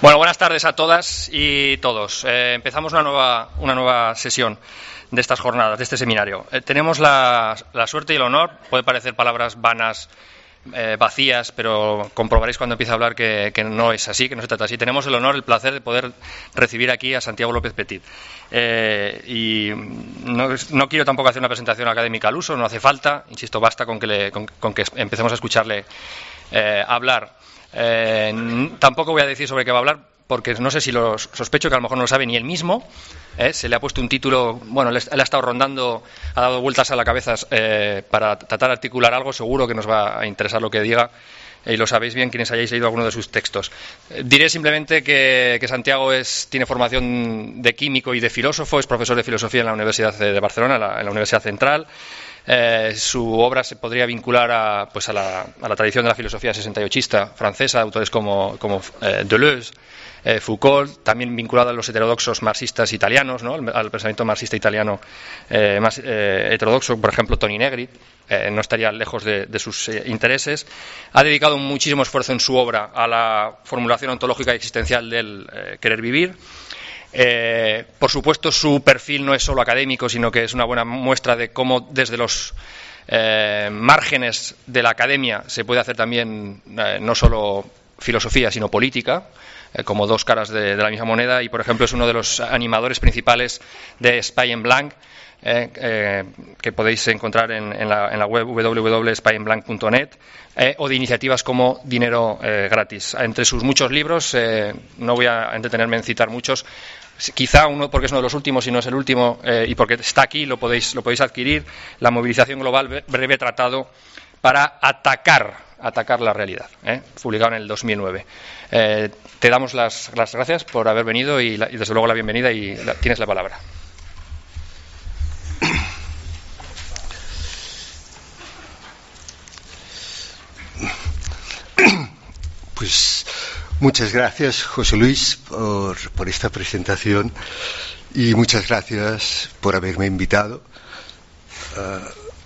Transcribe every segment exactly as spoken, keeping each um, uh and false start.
Bueno, buenas tardes a todas y todos. Eh, empezamos una nueva, una nueva sesión de estas jornadas, de este seminario. Eh, tenemos la, la suerte y el honor, puede parecer palabras vanas, eh, vacías, pero comprobaréis cuando empiece a hablar que, que no es así, que no se trata así. Tenemos el honor, el placer de poder recibir aquí a Santiago López Petit. Eh, y no, no quiero tampoco hacer una presentación académica al uso, no hace falta, insisto, basta con que, le, con, con que empecemos a escucharle eh, hablar. Eh, tampoco voy a decir sobre qué va a hablar, porque no sé si lo sospecho que a lo mejor no lo sabe ni él mismo. ¿eh? Se le ha puesto un título, bueno, él, él ha estado rondando, ha dado vueltas a la cabeza eh, para tratar de articular algo. Seguro que nos va a interesar lo que diga, y lo sabéis bien quienes hayáis leído alguno de sus textos. Eh, diré simplemente que, que Santiago es, tiene formación de químico y de filósofo, es profesor de filosofía en la Universidad de Barcelona, en la, en la Universidad Central. Eh, su obra se podría vincular a, pues a, la, a la tradición de la filosofía sesenta y ochista francesa, autores como, como eh, Deleuze, eh, Foucault, también vinculado a los heterodoxos marxistas italianos, ¿no? al, al pensamiento marxista italiano eh, más eh, heterodoxo, por ejemplo Toni Negri, eh, no estaría lejos de, de sus eh, intereses. Ha dedicado muchísimo esfuerzo en su obra a la formulación ontológica y existencial del eh, querer vivir. Eh, por supuesto, su perfil no es solo académico, sino que es una buena muestra de cómo desde los eh, márgenes de la academia se puede hacer también eh, no solo filosofía, sino política, eh, como dos caras de, de la misma moneda. Y, por ejemplo, es uno de los animadores principales de Espai en Blanc, eh, eh, que podéis encontrar en, en, la, en la web w w w punto espai en blanc punto net, eh, o de iniciativas como Dinero eh, Gratis. Entre sus muchos libros, eh, no voy a entretenerme en citar muchos, quizá uno porque es uno de los últimos y no es el último, eh, y porque está aquí, lo podéis, lo podéis adquirir: La movilización global, breve tratado para atacar, atacar la realidad, eh, publicado en el dos mil nueve. Eh, te damos las, las gracias por haber venido y, la, y desde luego la bienvenida, y la, tienes la palabra. Pues muchas gracias, José Luis, por, por esta presentación, y muchas gracias por haberme invitado. Uh,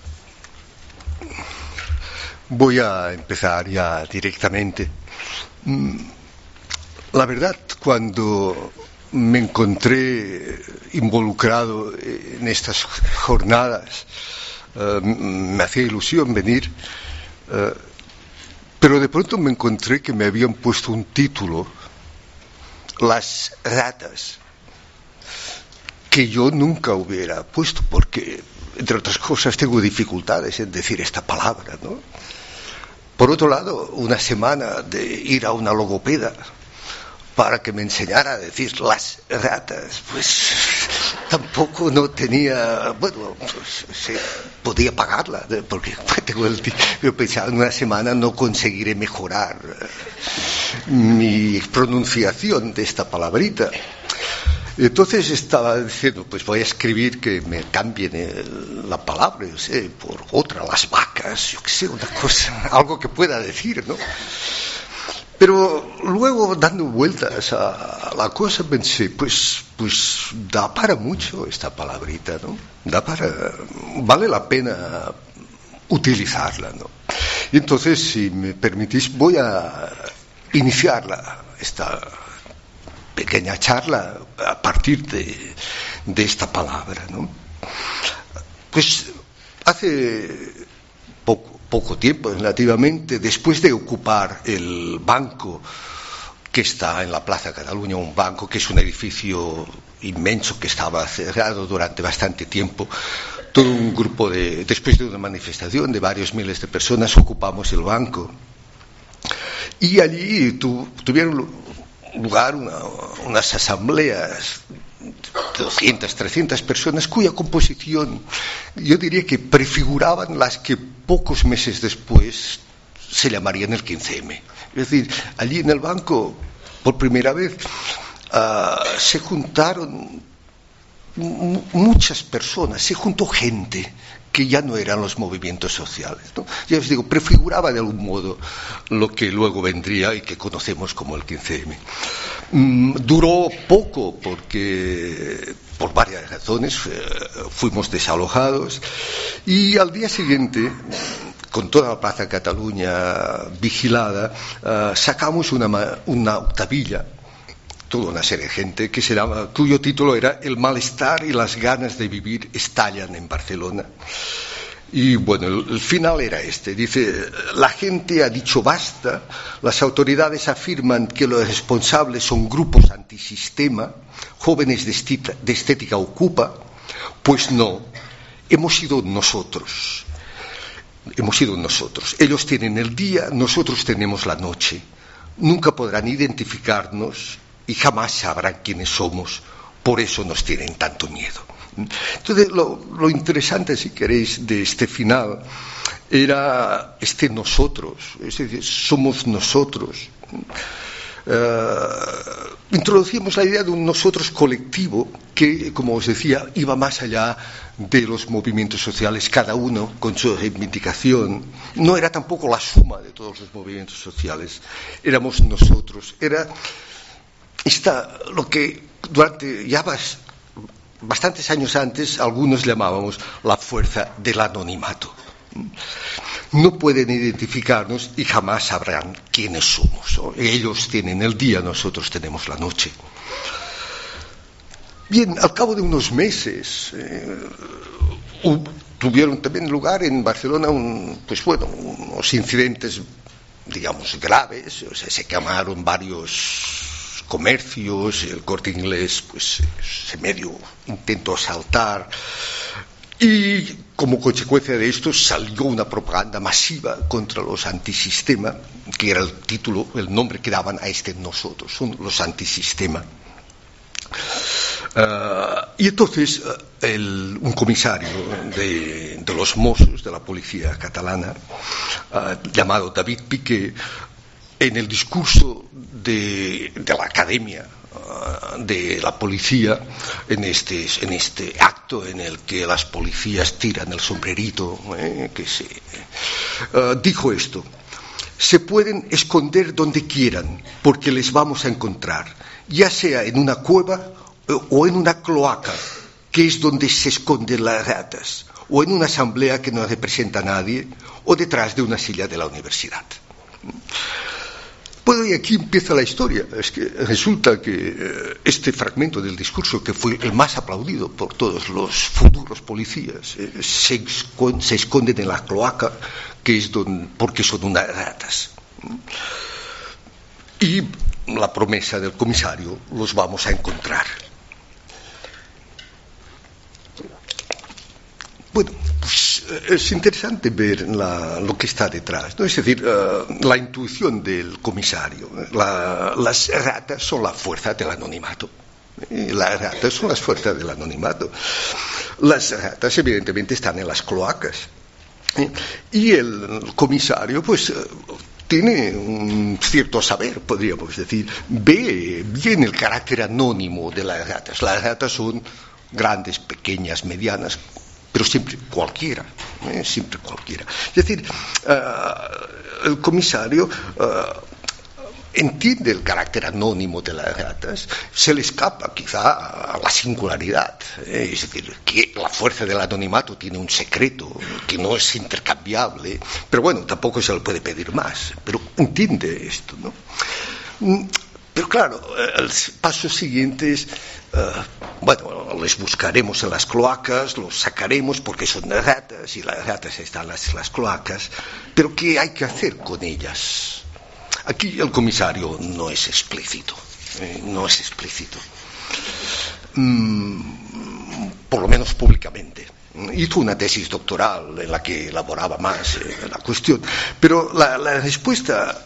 voy a empezar ya directamente. La verdad, cuando me encontré involucrado en estas jornadas, uh, me hacía ilusión venir. Uh, Pero de pronto me encontré que me habían puesto un título, Las ratas, que yo nunca hubiera puesto, porque, entre otras cosas, tengo dificultades en decir esta palabra, ¿no? Por otro lado, una semana de ir a una logopeda para que me enseñara a decir las ratas, pues tampoco no tenía, bueno, pues sí, podía pagarla, porque tengo el, yo pensaba, en una semana no conseguiré mejorar mi pronunciación de esta palabrita. Entonces estaba diciendo, pues voy a escribir que me cambien la palabra, yo sé, por otra, las vacas, yo qué sé, una cosa, algo que pueda decir, ¿no? Pero luego, dando vueltas a la cosa, pensé, pues, pues da para mucho esta palabrita, ¿no? Da para, vale la pena utilizarla, ¿no? Y entonces, si me permitís, voy a iniciarla, esta pequeña charla, a partir de, de esta palabra, ¿no? Pues hace poco, poco tiempo, relativamente, después de ocupar el banco que está en la Plaza Cataluña, un banco que es un edificio inmenso que estaba cerrado durante bastante tiempo, todo un grupo de, después de una manifestación de varios miles de personas, ocupamos el banco. Y allí tu, tuvieron lugar una, unas asambleas, doscientas, trescientas personas, cuya composición yo diría que prefiguraban las que pocos meses después se llamarían el quince eme. Es decir, allí en el banco, por primera vez, uh, se juntaron m- muchas personas, se juntó gente que ya no eran los movimientos sociales, ¿no? Ya os digo, prefiguraba de algún modo lo que luego vendría y que conocemos como el quince eme. Mm, duró poco porque, por varias razones, eh, fuimos desalojados, y al día siguiente, con toda la Plaza Cataluña vigilada, uh, sacamos una, una octavilla toda una serie de gente que se llama, cuyo título era El malestar y las ganas de vivir estallan en Barcelona. Y bueno, el, el final era este. Dice, la gente ha dicho basta, las autoridades afirman que los responsables son grupos antisistema, jóvenes de, estita, de estética ocupa. Pues no, hemos sido nosotros. Hemos sido nosotros. Ellos tienen el día, nosotros tenemos la noche. Nunca podrán identificarnos y jamás sabrán quiénes somos. Por eso nos tienen tanto miedo. Entonces, lo, lo interesante, si queréis, de este final era este nosotros, es decir, somos nosotros. Uh, introducimos la idea de un nosotros colectivo que, como os decía, iba más allá de los movimientos sociales, cada uno con su reivindicación. No era tampoco la suma de todos los movimientos sociales, éramos nosotros. Era esta, lo que durante ya vas, bastantes años antes algunos llamábamos la fuerza del anonimato. No pueden identificarnos y jamás sabrán quiénes somos. Ellos tienen el día, nosotros tenemos la noche. Bien, al cabo de unos meses eh, tuvieron también lugar en Barcelona un, pues bueno, unos incidentes, digamos, graves. O sea, se quemaron varios comercios, el Corte Inglés pues se medio intentó asaltar. Y como consecuencia de esto salió una propaganda masiva contra los antisistema, que era el título, el nombre que daban a este nosotros, son los antisistema. Uh, y entonces uh, el, un comisario de, de los Mossos, de la policía catalana, uh, llamado David Piqué, en el discurso de, de la academia de la policía, en este, en este acto en el que las policías tiran el sombrerito, eh, que se, uh, dijo esto: se pueden esconder donde quieran porque les vamos a encontrar, ya sea en una cueva o en una cloaca, que es donde se esconden las ratas, o en una asamblea que no representa a nadie, o detrás de una silla de la universidad. Bueno, y aquí empieza la historia. Es que resulta que eh, este fragmento del discurso, que fue el más aplaudido por todos los futuros policías, eh, se, escon- se esconden en la cloaca, que es donde, porque son unas ratas. Y la promesa del comisario: los vamos a encontrar. Bueno, pues es interesante ver la, lo que está detrás, ¿no? Es decir, uh, la intuición del comisario. La, las ratas son la fuerza del anonimato. ¿eh? Las ratas son las fuerzas del anonimato. Las ratas, evidentemente, están en las cloacas. ¿eh? Y el comisario, pues, uh, tiene un cierto saber, podríamos decir. Ve bien el carácter anónimo de las ratas. Las ratas son grandes, pequeñas, medianas, pero siempre cualquiera, ¿eh? siempre cualquiera. Es decir, uh, el comisario uh, entiende el carácter anónimo de las ratas, se le escapa quizá a la singularidad, ¿eh? Es decir, que la fuerza del anonimato tiene un secreto que no es intercambiable, pero bueno, tampoco se le puede pedir más, pero entiende esto, ¿no? Pero claro, el paso siguiente es, uh, bueno, les buscaremos en las cloacas, los sacaremos porque son ratas y las ratas están en las, las cloacas, pero ¿qué hay que hacer con ellas? Aquí el comisario no es explícito, eh, no es explícito, mm, por lo menos públicamente. Hizo una tesis doctoral en la que elaboraba más eh, la cuestión, pero la, la respuesta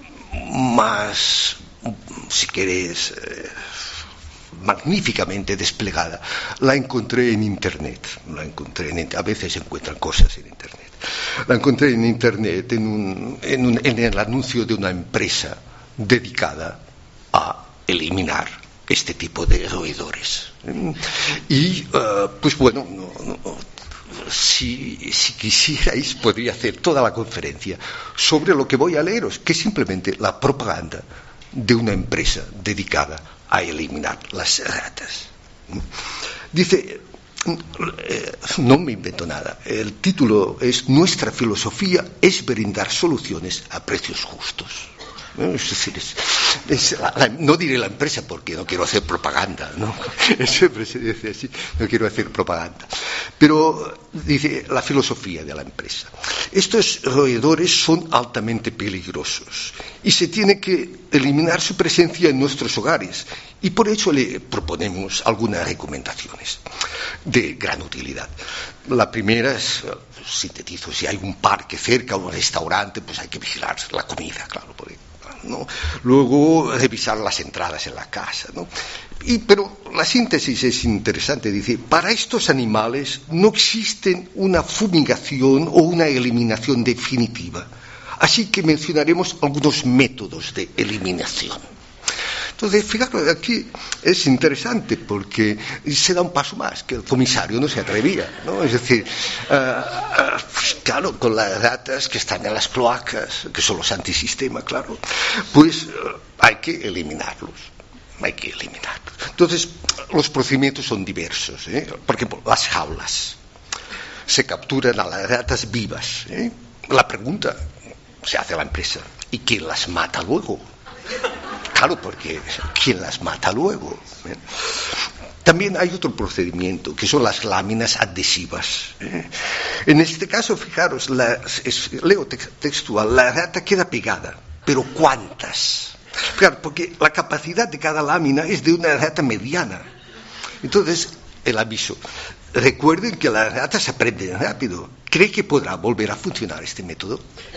más, si queréis, eh, magníficamente desplegada, la encontré en internet. La encontré en, a veces se encuentran cosas en internet. La encontré en internet en, un, en, un, en el anuncio de una empresa dedicada a eliminar este tipo de roedores. Y, uh, pues bueno, no, no, si, si quisierais, podría hacer toda la conferencia sobre lo que voy a leeros, que es simplemente la propaganda de una empresa dedicada a eliminar las ratas. Dice, eh, no me invento nada, el título es: Nuestra filosofía es brindar soluciones a precios justos. ¿no? Es decir, es, es la, la, no diré la empresa porque no quiero hacer propaganda, ¿no? Siempre se dice así, no quiero hacer propaganda. Pero dice la filosofía de la empresa. Estos roedores son altamente peligrosos y se tiene que eliminar su presencia en nuestros hogares. Y por eso le proponemos algunas recomendaciones de gran utilidad. La primera es, sintetizo, si hay un parque cerca o un restaurante, pues hay que vigilar la comida, claro, porque, ¿no? Luego revisar las entradas en la casa, ¿no? Y, pero la síntesis es interesante, dice, para estos animales no existe una fumigación o una eliminación definitiva, así que mencionaremos algunos métodos de eliminación. Entonces, fijaros, aquí es interesante porque se da un paso más, que el comisario no se atrevía, ¿no? Es decir, uh, uh, pues, claro, con las ratas que están en las cloacas, que son los antisistema, claro, pues uh, hay que eliminarlos, hay que eliminarlos. Entonces, los procedimientos son diversos, ¿eh? Por ejemplo, las jaulas. Se capturan a las ratas vivas, ¿eh? La pregunta se hace a la empresa, ¿y quién las mata luego? Claro, porque ¿quién las mata luego? ¿Eh? También hay otro procedimiento, que son las láminas adhesivas. ¿Eh? En este caso, fijaros, la, es, leo textual, la rata queda pegada, pero ¿cuántas? Claro, porque la capacidad de cada lámina es de una rata mediana. Entonces, el aviso. Recuerden que las ratas aprenden rápido. ¿Cree que podrá volver a funcionar este método?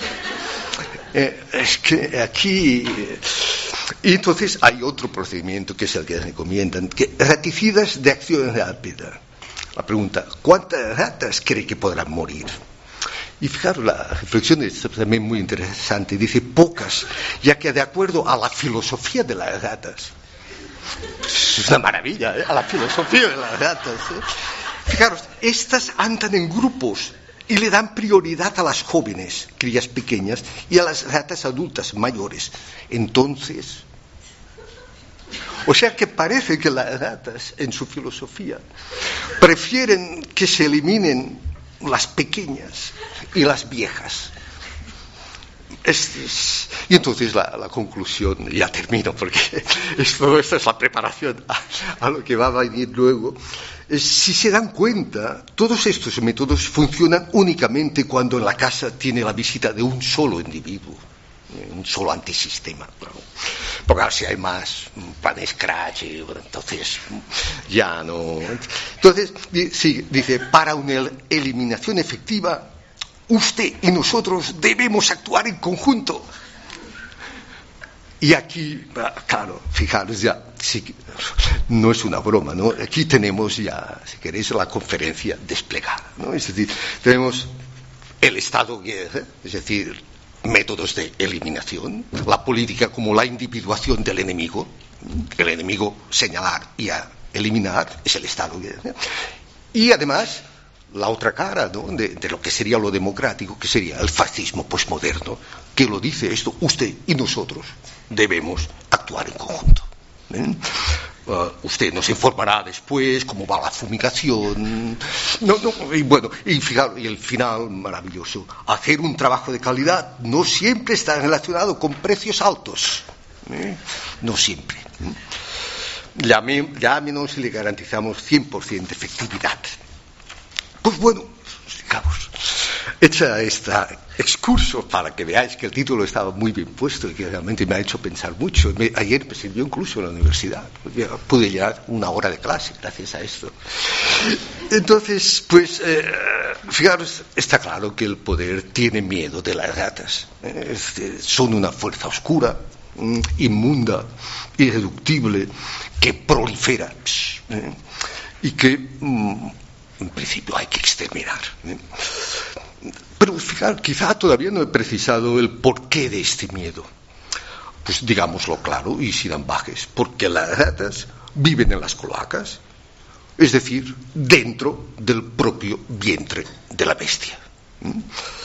Eh, es que aquí... Eh, y entonces hay otro procedimiento que es el que recomiendan, que raticidas de acción rápida. La pregunta, ¿cuántas ratas cree que podrán morir? Y fijaros, la reflexión es también muy interesante. Dice pocas, ya que de acuerdo a la filosofía de las ratas, es una maravilla, ¿eh? A la filosofía de las ratas, ¿eh? Fijaros, estas andan en grupos y le dan prioridad a las jóvenes, crías pequeñas, y a las ratas adultas mayores. Entonces, o sea que parece que las ratas, en su filosofía, prefieren que se eliminen las pequeñas y las viejas. Es, es, y entonces la, la conclusión, ya termino porque esto, esta es la preparación a, a lo que va a venir luego. Es, si se dan cuenta, todos estos métodos funcionan únicamente cuando en la casa tiene la visita de un solo individuo, un solo antisistema, claro. Porque ahora si hay más pan scratch, entonces ya no. Entonces, sí, dice, para una eliminación efectiva, usted y nosotros debemos actuar en conjunto. Y aquí, claro, fijaros ya, sí, no es una broma, ¿no? Aquí tenemos ya, si queréis, la conferencia desplegada, ¿no? Es decir, tenemos el Estado guerra, es decir, métodos de eliminación, la política como la individuación del enemigo, el enemigo señalar y a eliminar es el Estado guerra. Y además, la otra cara, ¿no? de, de lo que sería lo democrático, que sería el fascismo posmoderno, que lo dice esto, usted y nosotros debemos actuar en conjunto. ¿eh? Uh, usted nos informará después cómo va la fumigación. No, no, y bueno, y fijaros, y el final maravilloso. Hacer un trabajo de calidad no siempre está relacionado con precios altos. ¿eh? No siempre. ¿eh? Llame, llámenos y le garantizamos cien por ciento de efectividad. Pues bueno, digamos, hecha esta excurso para que veáis que el título estaba muy bien puesto y que realmente me ha hecho pensar mucho. Me, ayer me sirvió incluso en la universidad. Pude llevar una hora de clase gracias a esto. Entonces, pues, eh, fijaros, está claro que el poder tiene miedo de las ratas. Eh, son una fuerza oscura, inmunda, irreductible, que prolifera eh, y que... Mm, en principio hay que exterminar. ¿eh? Pero fijar, quizá todavía no he precisado el porqué de este miedo. Pues digámoslo claro y sin ambajes, porque las ratas viven en las cloacas, es decir, dentro del propio vientre de la bestia. ¿eh?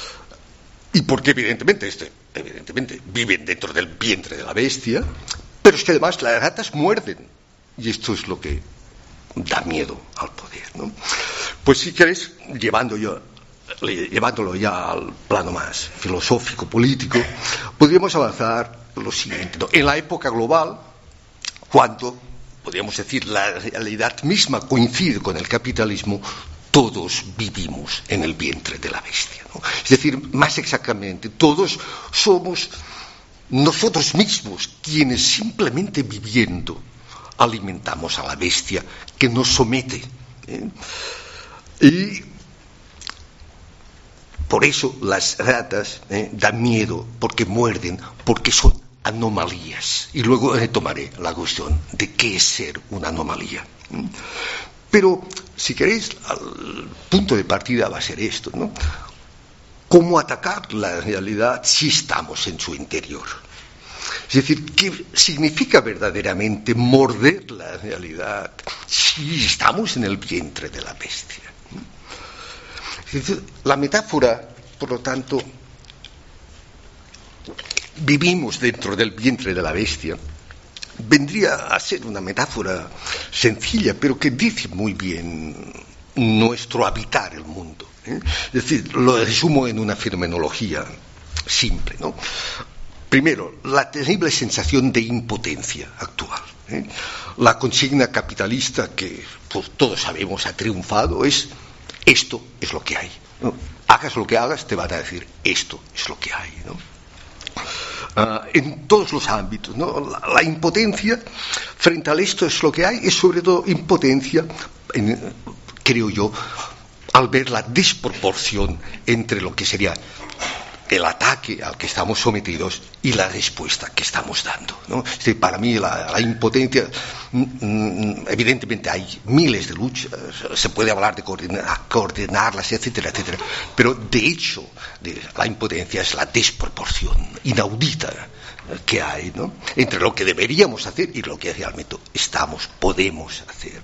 Y porque evidentemente, este, evidentemente viven dentro del vientre de la bestia, pero es que además las ratas muerden, y esto es lo que da miedo al poder, ¿no? Pues si queréis, llevando yo, llevándolo ya al plano más filosófico, político, podríamos avanzar lo siguiente, ¿no? En la época global, cuando, podríamos decir, la realidad misma coincide con el capitalismo, todos vivimos en el vientre de la bestia, ¿no? Es decir, más exactamente, todos somos nosotros mismos quienes simplemente viviendo alimentamos a la bestia que nos somete, ¿eh? Y por eso las ratas ¿eh? dan miedo, porque muerden, porque son anomalías. Y luego retomaré la cuestión de qué es ser una anomalía. Pero, si queréis, el punto de partida va a ser esto, ¿no? ¿Cómo atacar la realidad si estamos en su interior? Es decir, ¿qué significa verdaderamente morder la realidad si estamos en el vientre de la bestia? Es decir, la metáfora, por lo tanto, vivimos dentro del vientre de la bestia, vendría a ser una metáfora sencilla, pero que dice muy bien nuestro habitar el mundo, ¿eh? Es decir, lo resumo en una fenomenología simple, ¿no? Primero, la terrible sensación de impotencia actual, ¿eh? La consigna capitalista que pues, todos sabemos ha triunfado es: esto es lo que hay, ¿no? Hagas lo que hagas, te van a decir esto es lo que hay, ¿no? Uh, en todos los ámbitos, ¿no? La, la impotencia frente al esto es lo que hay es sobre todo impotencia, en, creo yo, al ver la desproporción entre lo que sería el ataque al que estamos sometidos y la respuesta que estamos dando, ¿no? Es decir, para mí la, la impotencia, mm, evidentemente hay miles de luchas, se puede hablar de coordinar, coordinarlas, etcétera, etcétera, pero de hecho de, la impotencia es la desproporción inaudita que hay, ¿no? Entre lo que deberíamos hacer y lo que realmente estamos, podemos hacer.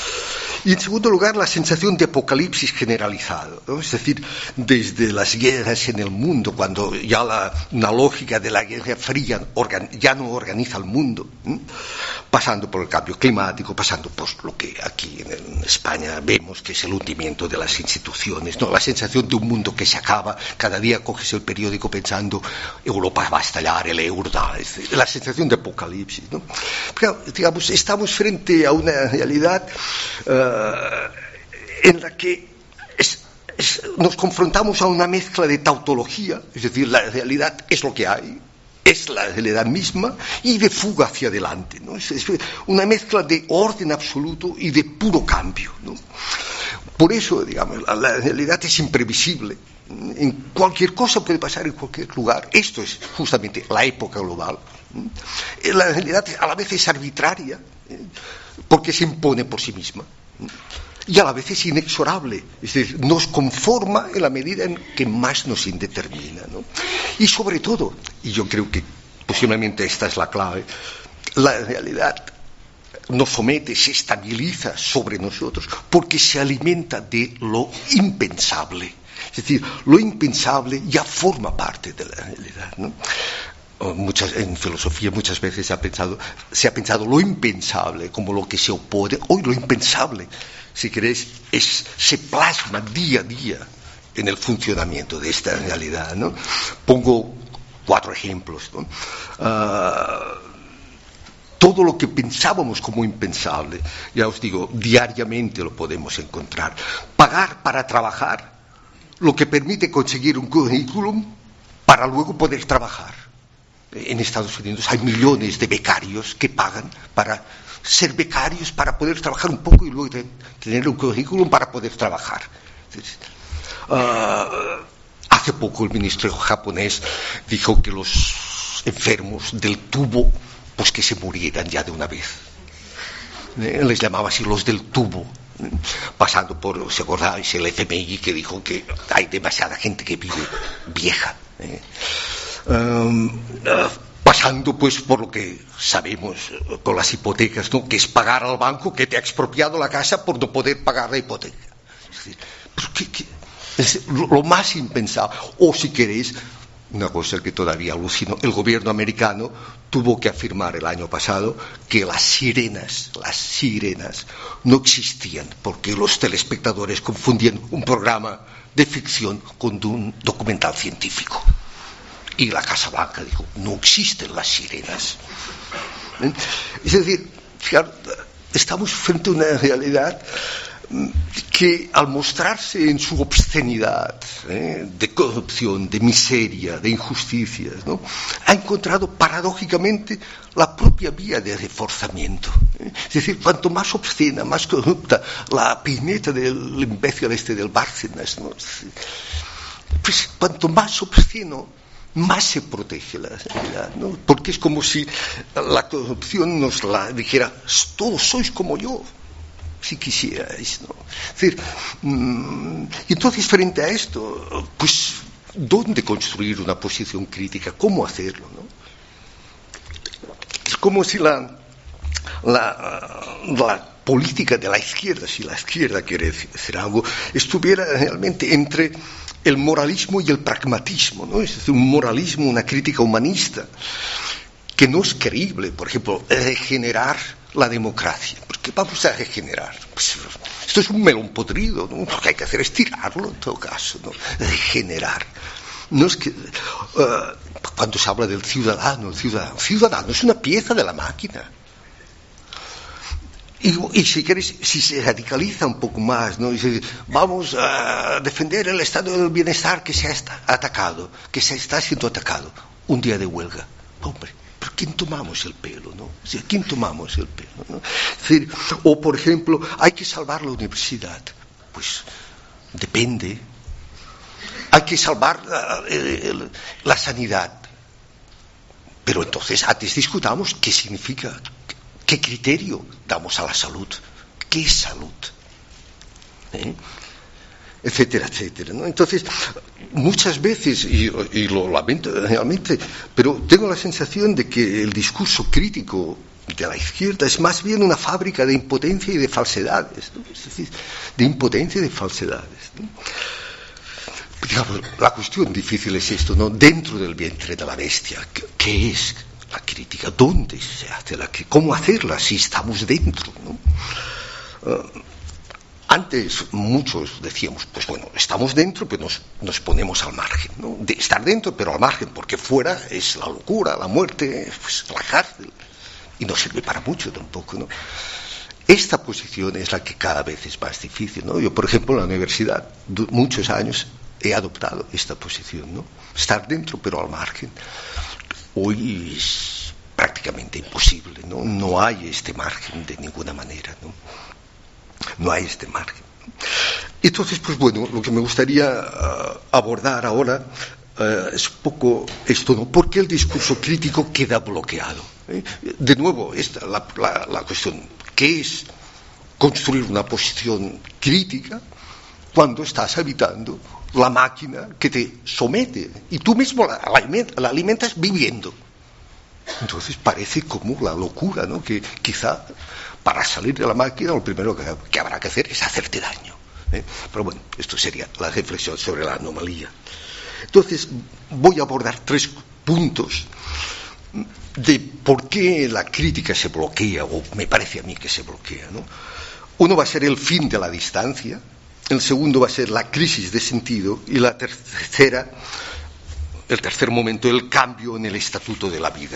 Y en segundo lugar, la sensación de apocalipsis generalizado, ¿no? Es decir, desde las guerras en el mundo, cuando ya la, una lógica de la Guerra Fría organ, ya no organiza el mundo, ¿eh? Pasando por el cambio climático, pasando por lo que aquí en, en España vemos que es el hundimiento de las instituciones, ¿no? La sensación de un mundo que se acaba, cada día coges el periódico pensando Europa va a estallar, el euro, la sensación de apocalipsis, ¿no? Pero, digamos, estamos frente a una realidad Uh, en la que es, es, nos confrontamos a una mezcla de tautología, es decir, la realidad es lo que hay, es la realidad misma, y de fuga hacia adelante, ¿no? Es, es una mezcla de orden absoluto y de puro cambio, ¿no? Por eso, digamos, la, la realidad es imprevisible. En cualquier cosa puede pasar en cualquier lugar. Esto es justamente la época global. La realidad a la vez es arbitraria, porque se impone por sí misma, y a la vez es inexorable, es decir, nos conforma en la medida en que más nos indetermina, ¿no? Y sobre todo, y yo creo que posiblemente esta es la clave, la realidad nos somete, se estabiliza sobre nosotros porque se alimenta de lo impensable. Es decir, lo impensable ya forma parte de la realidad, ¿no? Muchas, en filosofía muchas veces se ha pensado, se ha pensado lo impensable como lo que se opone. Hoy lo impensable, si queréis, es, se plasma día a día en el funcionamiento de esta realidad, ¿no? Pongo cuatro ejemplos, ¿no? Uh, todo lo que pensábamos como impensable, ya os digo, diariamente lo podemos encontrar. Pagar para trabajar, lo que permite conseguir un currículum para luego poder trabajar. En Estados Unidos hay millones de becarios que pagan para ser becarios, para poder trabajar un poco y luego tener un currículum para poder trabajar. Uh, hace poco el ministro japonés dijo que los enfermos del tubo, pues que se murieran ya de una vez. Eh, les llamaba así los del tubo. Pasando por, ¿se acordáis? El F M I que dijo que hay demasiada gente que vive vieja. Eh. Um, uh, pasando pues por lo que sabemos uh, con las hipotecas, ¿no? Que es pagar al banco que te ha expropiado la casa por no poder pagar la hipoteca. Es decir, pero ¿qué, qué? Es lo, lo más impensable. O si queréis, una cosa que todavía alucino, el gobierno americano tuvo que afirmar el año pasado que las sirenas, las sirenas no existían porque los telespectadores confundían un programa de ficción con un documental científico. Y la Casa Blanca dijo, no existen las sirenas. ¿Eh? Es decir, fijar, estamos frente a una realidad que al mostrarse en su obscenidad, ¿eh? de corrupción, de miseria, de injusticias, ¿no? ha encontrado paradójicamente la propia vía de reforzamiento. ¿eh? Es decir, cuanto más obscena, más corrupta la peineta del imbécil este del Bárcenas, ¿no? pues cuanto más obsceno, más se protege la realidad, ¿no? Porque es como si la corrupción nos la dijera, todos sois como yo, si quisierais, ¿no? Es decir, mmm, entonces frente a esto, pues, ¿dónde construir una posición crítica? ¿Cómo hacerlo, no? Es como si la, la, la política de la izquierda, si la izquierda quiere decir algo, estuviera realmente entre el moralismo y el pragmatismo, ¿no? Es decir, un moralismo, una crítica humanista, que no es creíble, por ejemplo, regenerar la democracia. ¿Por qué vamos a regenerar? Pues, esto es un melón podrido, ¿no? Lo que hay que hacer es tirarlo, en todo caso, ¿no? Regenerar. No es que, uh, cuando se habla del ciudadano, el ciudadano, ciudadano es una pieza de la máquina. Y, y si queréis, si se radicaliza un poco más, ¿no? Dice, vamos a defender el estado del bienestar que se ha atacado, que se está siendo atacado. Un día de huelga. Hombre, ¿por quién tomamos el pelo, no? O sea, ¿quién tomamos el pelo, no? Es decir, o por ejemplo, hay que salvar la universidad. Pues depende. Hay que salvar uh, el, la sanidad. Pero entonces, antes discutamos qué significa. ¿Qué criterio damos a la salud? ¿Qué es salud? ¿Eh? Etcétera, etcétera, ¿no? Entonces, muchas veces, y, y lo lamento realmente, pero tengo la sensación de que el discurso crítico de la izquierda es más bien una fábrica de impotencia y de falsedades, ¿no? Es decir, de impotencia y de falsedades, ¿no? Digamos, la cuestión difícil es esto, ¿no? Dentro del vientre de la bestia, ¿qué, qué es la crítica? ¿Dónde se hace la crítica? ¿Cómo hacerla si estamos dentro, ¿no? Uh, antes muchos decíamos, pues bueno, estamos dentro, pero nos, nos ponemos al margen, ¿no? De estar dentro, pero al margen, porque fuera es la locura, la muerte, pues la cárcel, y no sirve para mucho tampoco, ¿no? Esta posición es la que cada vez es más difícil, ¿no? Yo, por ejemplo, en la universidad, muchos años he adoptado esta posición, ¿no? Estar dentro, pero al margen. Hoy es prácticamente imposible, ¿no? No hay este margen de ninguna manera, ¿no? No hay este margen. Entonces, pues bueno, lo que me gustaría uh, abordar ahora uh, es un poco esto, ¿no? ¿Por qué el discurso crítico queda bloqueado? ¿Eh? De nuevo, esta la, la, la cuestión, ¿qué es construir una posición crítica cuando estás habitando la máquina que te somete y tú mismo la, la, alimentas, la alimentas viviendo? Entonces parece como la locura, ¿no? Que quizá para salir de la máquina lo primero que, que habrá que hacer es hacerte daño, ¿eh? Pero bueno, esto sería la reflexión sobre la anomalía. Entonces voy a abordar tres puntos de por qué la crítica se bloquea, o me parece a mí que se bloquea, ¿no? Uno va a ser el fin de la distancia, el segundo va a ser la crisis de sentido y la tercera, el tercer momento, el cambio en el estatuto de la vida.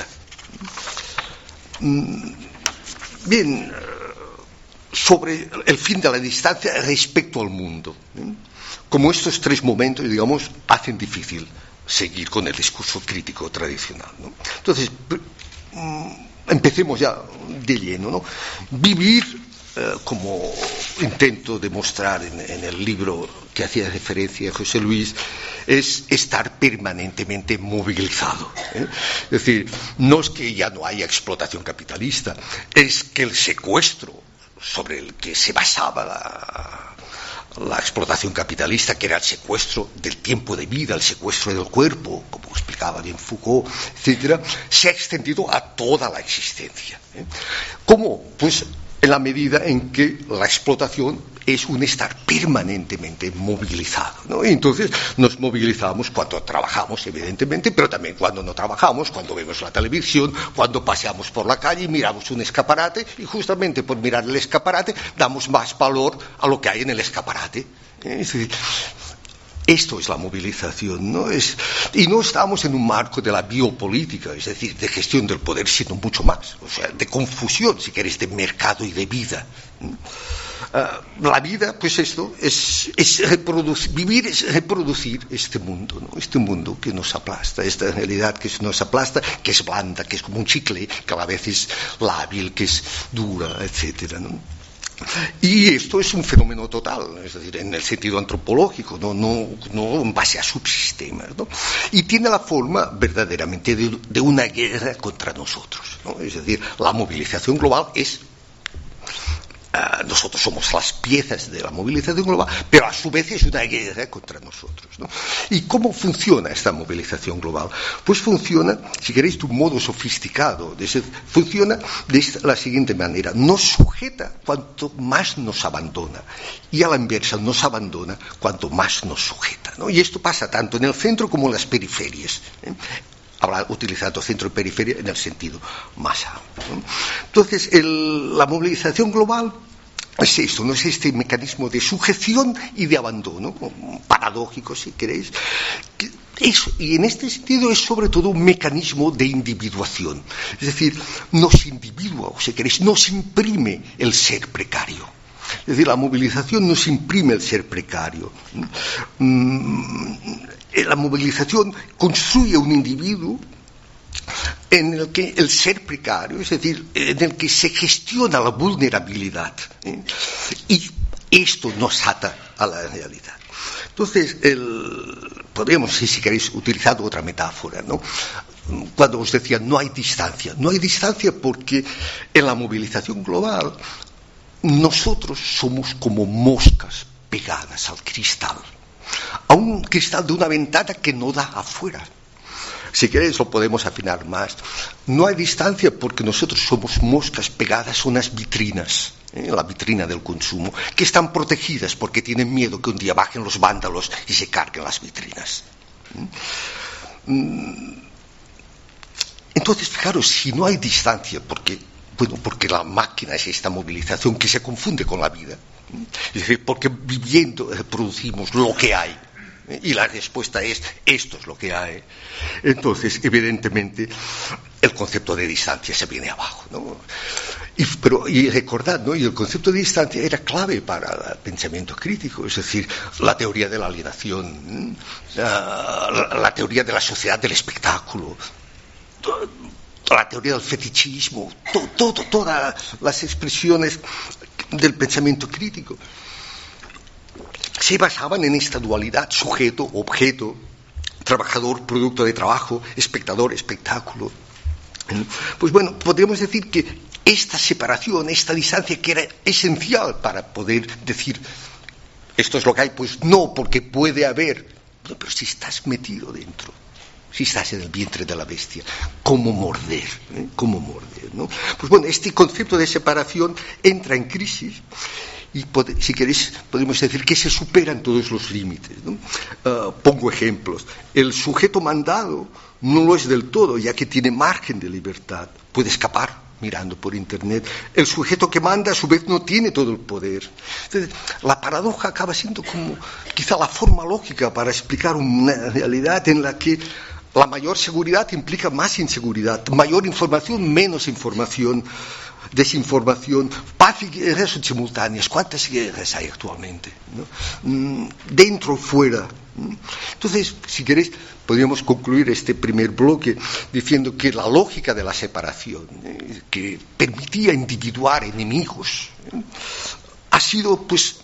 Bien, sobre el fin de la distancia respecto al mundo, ¿eh? Como estos tres momentos, digamos, hacen difícil seguir con el discurso crítico tradicional, ¿no? Entonces, empecemos ya de lleno, ¿no? Vivir, eh, como intento demostrar en, en el libro que hacía referencia a José Luis, es estar permanentemente movilizado, ¿eh? Es decir, no es que ya no haya explotación capitalista, es que el secuestro sobre el que se basaba la, la explotación capitalista, que era el secuestro del tiempo de vida, el secuestro del cuerpo, como explicaba bien Foucault, etcétera, se ha extendido a toda la existencia, ¿eh? ¿Cómo? Pues en la medida en que la explotación es un estar permanentemente movilizado, ¿no? Y entonces nos movilizamos cuando trabajamos, evidentemente, pero también cuando no trabajamos, cuando vemos la televisión, cuando paseamos por la calle y miramos un escaparate, y justamente por mirar el escaparate damos más valor a lo que hay en el escaparate, ¿eh? Es decir, Esto es la movilización, ¿no? Es, y no estamos en un marco de la biopolítica, es decir, de gestión del poder, sino mucho más, o sea, de confusión, si queréis, de mercado y de vida. Uh, la vida, pues esto, es, es reproducir, vivir es reproducir este mundo, ¿no? Este mundo que nos aplasta, esta realidad que nos aplasta, que es blanda, que es como un chicle, que a la vez es lábil, que es dura, etcétera, ¿no? Y esto es un fenómeno total, es decir, en el sentido antropológico, no, no, no en base a subsistemas, ¿no? Y tiene la forma verdaderamente de, de una guerra contra nosotros, ¿no? Es decir, la movilización global es... Uh, nosotros somos las piezas de la movilización global, pero a su vez es una guerra contra nosotros, ¿no? ¿Y cómo funciona esta movilización global? Pues funciona, si queréis, de un modo sofisticado, de, funciona de esta, la siguiente manera: nos sujeta cuanto más nos abandona, y a la inversa nos abandona cuanto más nos sujeta, ¿no? Y esto pasa tanto en el centro como en las periferias, ¿eh? Habla, utilizando centro y periferia en el sentido más amplio, ¿no? Entonces, el, la movilización global es esto, no es este mecanismo de sujeción y de abandono, paradójico si queréis, que es, y en este sentido es sobre todo un mecanismo de individuación, es decir, nos individua, o si queréis, nos imprime el ser precario. Es decir, la movilización nos imprime el ser precario. La movilización construye un individuo en el que el ser precario, es decir, en el que se gestiona la vulnerabilidad, ¿eh? Y esto nos ata a la realidad. Entonces, el, podríamos, si queréis, utilizar otra metáfora, ¿no? Cuando os decía, no hay distancia. No hay distancia porque en la movilización global nosotros somos como moscas pegadas al cristal, a un cristal de una ventana que no da afuera. Si queréis lo podemos afinar más. No hay distancia porque nosotros somos moscas pegadas a unas vitrinas, ¿eh? La vitrina del consumo, que están protegidas porque tienen miedo que un día bajen los vándalos y se carguen las vitrinas. Entonces, fijaros, si no hay distancia, porque Bueno, porque la máquina es esta movilización que se confunde con la vida. Es decir, porque viviendo producimos lo que hay. Y la respuesta es, esto es lo que hay. Entonces, evidentemente, el concepto de distancia se viene abajo, ¿no? Y, pero, y recordad, ¿no? Y el concepto de distancia era clave para el pensamiento crítico, es decir, la teoría de la alienación, la, la, la teoría de la sociedad del espectáculo, la teoría del fetichismo, to, to, todas las expresiones del pensamiento crítico se basaban en esta dualidad sujeto-objeto, trabajador-producto de trabajo, espectador-espectáculo. Pues bueno, podríamos decir que esta separación, esta distancia que era esencial para poder decir esto es lo que hay, pues no, porque puede haber, pero si estás metido dentro, si estás en el vientre de la bestia, ¿cómo morder? ¿Eh? ¿Cómo morder? ¿No? Pues bueno, este concepto de separación entra en crisis y, si queréis, podemos decir que se superan todos los límites, ¿no? Uh, pongo ejemplos. El sujeto mandado no lo es del todo, ya que tiene margen de libertad. Puede escapar mirando por internet. El sujeto que manda, a su vez, no tiene todo el poder. Entonces, la paradoja acaba siendo como quizá la forma lógica para explicar una realidad en la que la mayor seguridad implica más inseguridad, mayor información, menos información, desinformación, paz y guerra son simultáneas. ¿Cuántas guerras hay actualmente, ¿no? Dentro y fuera. Entonces, si queréis, podríamos concluir este primer bloque diciendo que la lógica de la separación, eh, que permitía individuar enemigos, eh, ha sido pues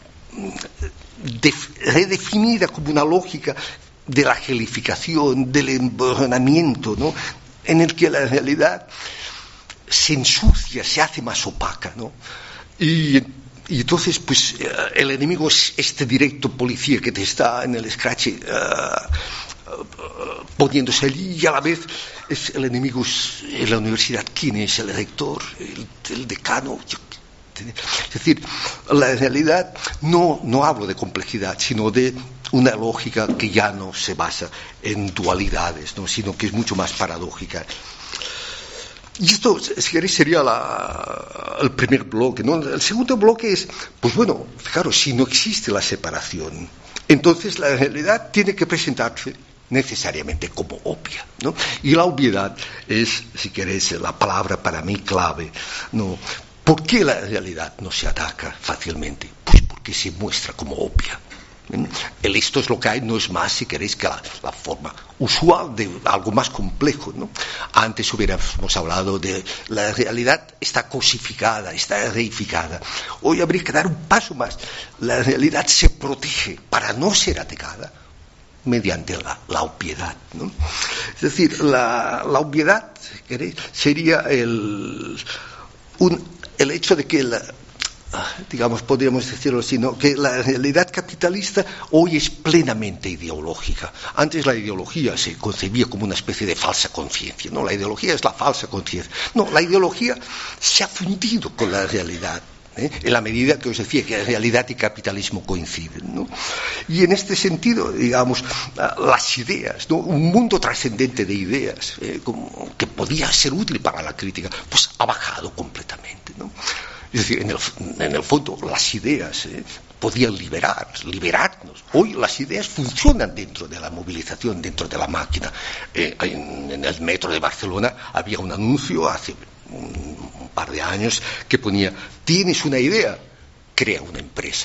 redefinida como una lógica de la gelificación, del emborronamiento, ¿no? En el que la realidad se ensucia, se hace más opaca, ¿no? Y, y entonces, pues, el enemigo es este directo policía que te está en el scratch uh, uh, poniéndose allí, y a la vez es el enemigo es, en la universidad. ¿Quién es? ¿El rector? ¿El, el decano? Yo, es decir, la realidad no, no hablo de complejidad, sino de una lógica que ya no se basa en dualidades, ¿no? Sino que es mucho más paradójica. Y esto, si queréis, sería la, el primer bloque, ¿no? El segundo bloque es, pues bueno, fijaros, si no existe la separación Entonces la realidad tiene que presentarse necesariamente como obvia, ¿no? Y la obviedad es, si queréis, la palabra para mí clave, ¿no? ¿Por qué la realidad no se ataca fácilmente? Pues porque se muestra como obvia. El esto es lo que hay no es más, si queréis, que la, la forma usual de algo más complejo, ¿no? Antes hubiéramos hablado de la realidad está cosificada, está reificada. Hoy habría que dar un paso más. La realidad se protege para no ser atacada mediante la, la obviedad, ¿no? Es decir, la, la obviedad, si queréis, sería el, un, el hecho de que la, digamos, podríamos decirlo así, ¿no? Que la realidad capitalista hoy es plenamente ideológica. Antes la ideología se concebía como una especie de falsa conciencia, ¿no? La ideología es la falsa conciencia. No, la ideología se ha fundido con la realidad, ¿eh? En la medida que os decía que realidad y capitalismo coinciden, ¿no? Y en este sentido, digamos, las ideas, ¿no? Un mundo trascendente de ideas, ¿eh? Como que podía ser útil para la crítica, pues ha bajado completamente, ¿no? Es decir, en el, en el fondo las ideas eh, podían liberar, liberarnos. Hoy las ideas funcionan dentro de la movilización, dentro de la máquina. Eh, en, en el metro de Barcelona había un anuncio hace un, un par de años que ponía: tienes una idea, crea una empresa.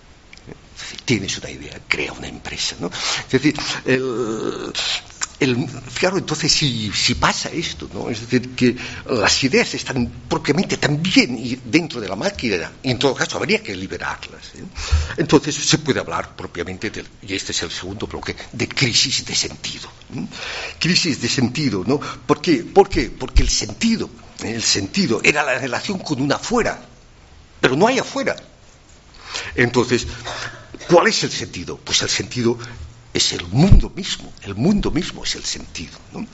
Es decir, tienes una idea, crea una empresa, ¿no? Es decir, el... El, claro, entonces si, si pasa esto, ¿no? Es decir, que las ideas están propiamente también dentro de la máquina, y en todo caso habría que liberarlas, ¿eh? Entonces se puede hablar propiamente, de, y este es el segundo bloque, de crisis de sentido, ¿eh? Crisis de sentido, ¿no? ¿Por qué? ¿Por qué? Porque el sentido, el sentido era la relación con un afuera, pero no hay afuera. Entonces, ¿cuál es el sentido? Pues el sentido es el mundo mismo, el mundo mismo es el sentido, ¿no?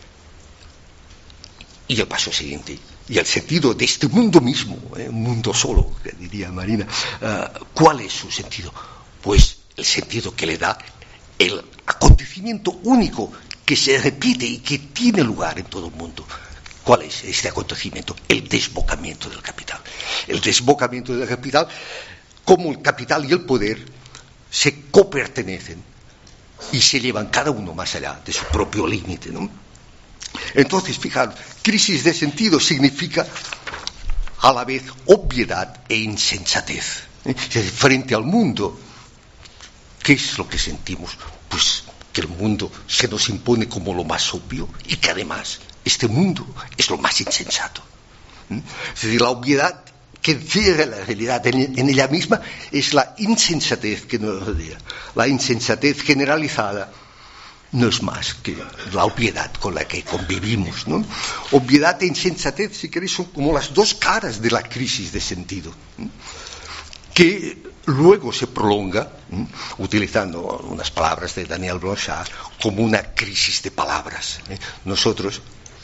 Y el paso siguiente, y el sentido de este mundo mismo, ¿eh? Un mundo solo, que diría Marina, uh, ¿cuál es su sentido? Pues el sentido que le da el acontecimiento único que se repite y que tiene lugar en todo el mundo. ¿Cuál es este acontecimiento? El desbocamiento del capital. El desbocamiento del capital, como el capital y el poder se copertenecen y se llevan cada uno más allá de su propio límite, ¿no? Entonces, fijaros, crisis de sentido significa a la vez obviedad e insensatez, ¿eh? Es decir, frente al mundo, ¿qué es lo que sentimos? Pues que el mundo se nos impone como lo más obvio y que además este mundo es lo más insensato, ¿eh? Es decir, la obviedad que encierra la realidad en, en ella misma es la insensatez que nos rodea. La insensatez generalizada no es más que la obviedad con la que convivimos, ¿no? Obviedad e insensatez, si queréis, son como las dos caras de la crisis de sentido, ¿eh? Que luego se prolonga, ¿eh? Utilizando unas palabras de Daniel Blanchard, como una crisis de palabras, ¿eh? Nosotros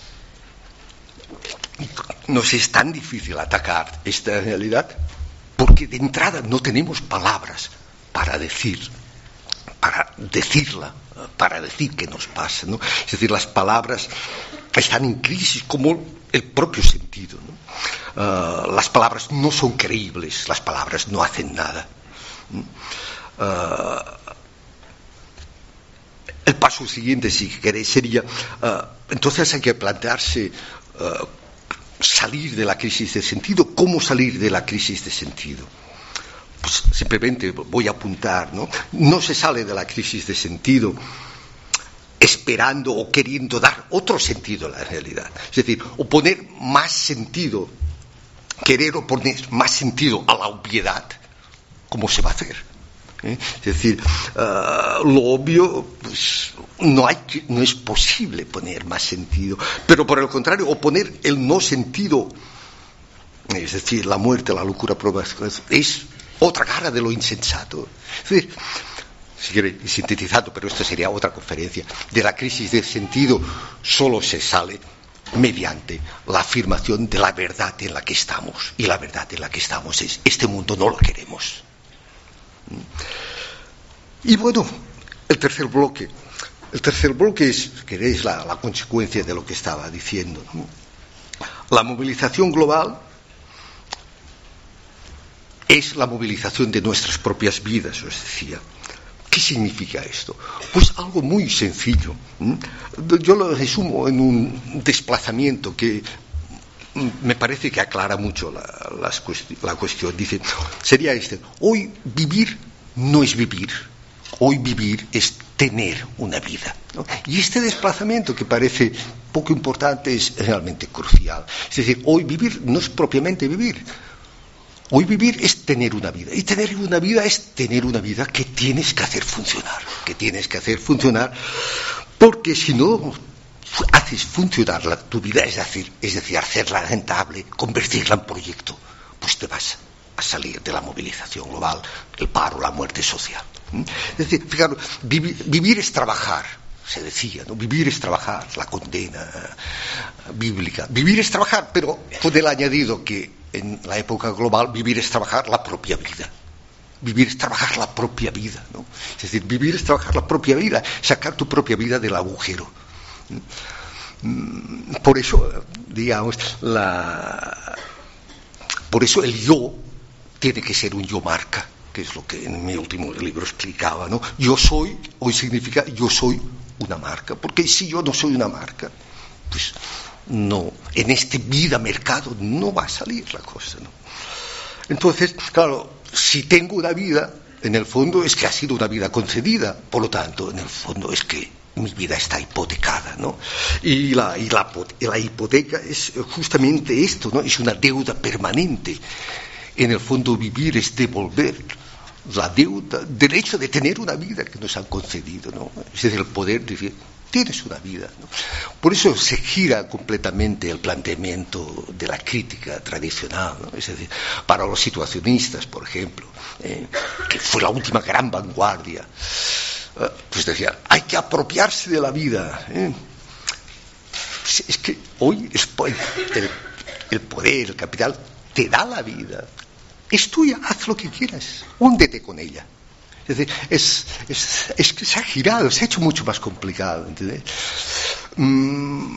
nos es tan difícil atacar esta realidad porque de entrada no tenemos palabras para decir, para decirla, para decir qué nos pasa, ¿no? Es decir, las palabras están en crisis como el propio sentido, ¿no? Uh, las palabras no son creíbles, las palabras no hacen nada. Uh, el paso siguiente, si queréis, sería uh, entonces hay que plantearse uh, salir de la crisis de sentido. ¿Cómo salir de la crisis de sentido? Pues simplemente voy a apuntar, ¿no? No se sale de la crisis de sentido esperando o queriendo dar otro sentido a la realidad. Es decir, o poner más sentido, querer o poner más sentido a la obviedad. ¿Cómo se va a hacer? ¿Eh? Es decir, uh, lo obvio, pues no hay, no es posible poner más sentido, pero por el contrario, o poner el no sentido, es decir, la muerte, la locura, es otra cara de lo insensato. Es decir, si quiere, sintetizado, pero esto sería otra conferencia, de la crisis del sentido solo se sale mediante la afirmación de la verdad en la que estamos, y la verdad en la que estamos es: este mundo no lo queremos. Y bueno, el tercer bloque el tercer bloque es, queréis, la, la consecuencia de lo que estaba diciendo, ¿no? La movilización global es la movilización de nuestras propias vidas, os decía, ¿Qué significa esto? Pues algo muy sencillo. Yo lo resumo en un desplazamiento que me parece que aclara mucho la, la, la cuestión. Dice, sería este: hoy vivir no es vivir, hoy vivir es tener una vida, ¿no? Y este desplazamiento, que parece poco importante, es realmente crucial. Es decir, hoy vivir no es propiamente vivir. Hoy vivir es tener una vida. Y tener una vida es tener una vida que tienes que hacer funcionar. Que tienes que hacer funcionar, porque si no haces funcionar la, tu vida, es decir, es decir, hacerla rentable, convertirla en proyecto, pues te vas a salir de la movilización global, el paro, la muerte social. Es decir, fijaros, vivir, vivir es trabajar, se decía, ¿no? Vivir es trabajar, la condena bíblica. Vivir es trabajar, pero con el añadido que en la época global vivir es trabajar la propia vida. Vivir es trabajar la propia vida, ¿no? Es decir, vivir es trabajar la propia vida, sacar tu propia vida del agujero. Por eso, digamos, la... por eso el yo tiene que ser un yo marca, que es lo que en mi último libro explicaba, ¿no? Yo soy, hoy significa yo soy una marca, porque si yo no soy una marca, pues no, en este vida mercado no va a salir la cosa, ¿no? Entonces, claro, si tengo una vida, en el fondo es que ha sido una vida concedida, por lo tanto, en el fondo es que mi vida está hipotecada, ¿no? Y la, y la, la hipoteca es justamente esto, ¿no? Es una deuda permanente. En el fondo, vivir es devolver la deuda, derecho de tener una vida que nos han concedido, ¿no? Es decir, el poder decir, tienes una vida, ¿no? Por eso se gira completamente el planteamiento de la crítica tradicional, ¿no? Es decir, para los situacionistas, por ejemplo, eh, que fue la última gran vanguardia, eh, pues decía, hay que apropiarse de la vida, ¿eh? Es que hoy el, el, el poder, el capital, te da la vida. Es tuya, haz lo que quieras, húndete con ella. Es decir, es, es, es que se ha girado, se ha hecho mucho más complicado, ¿entendés? Mm,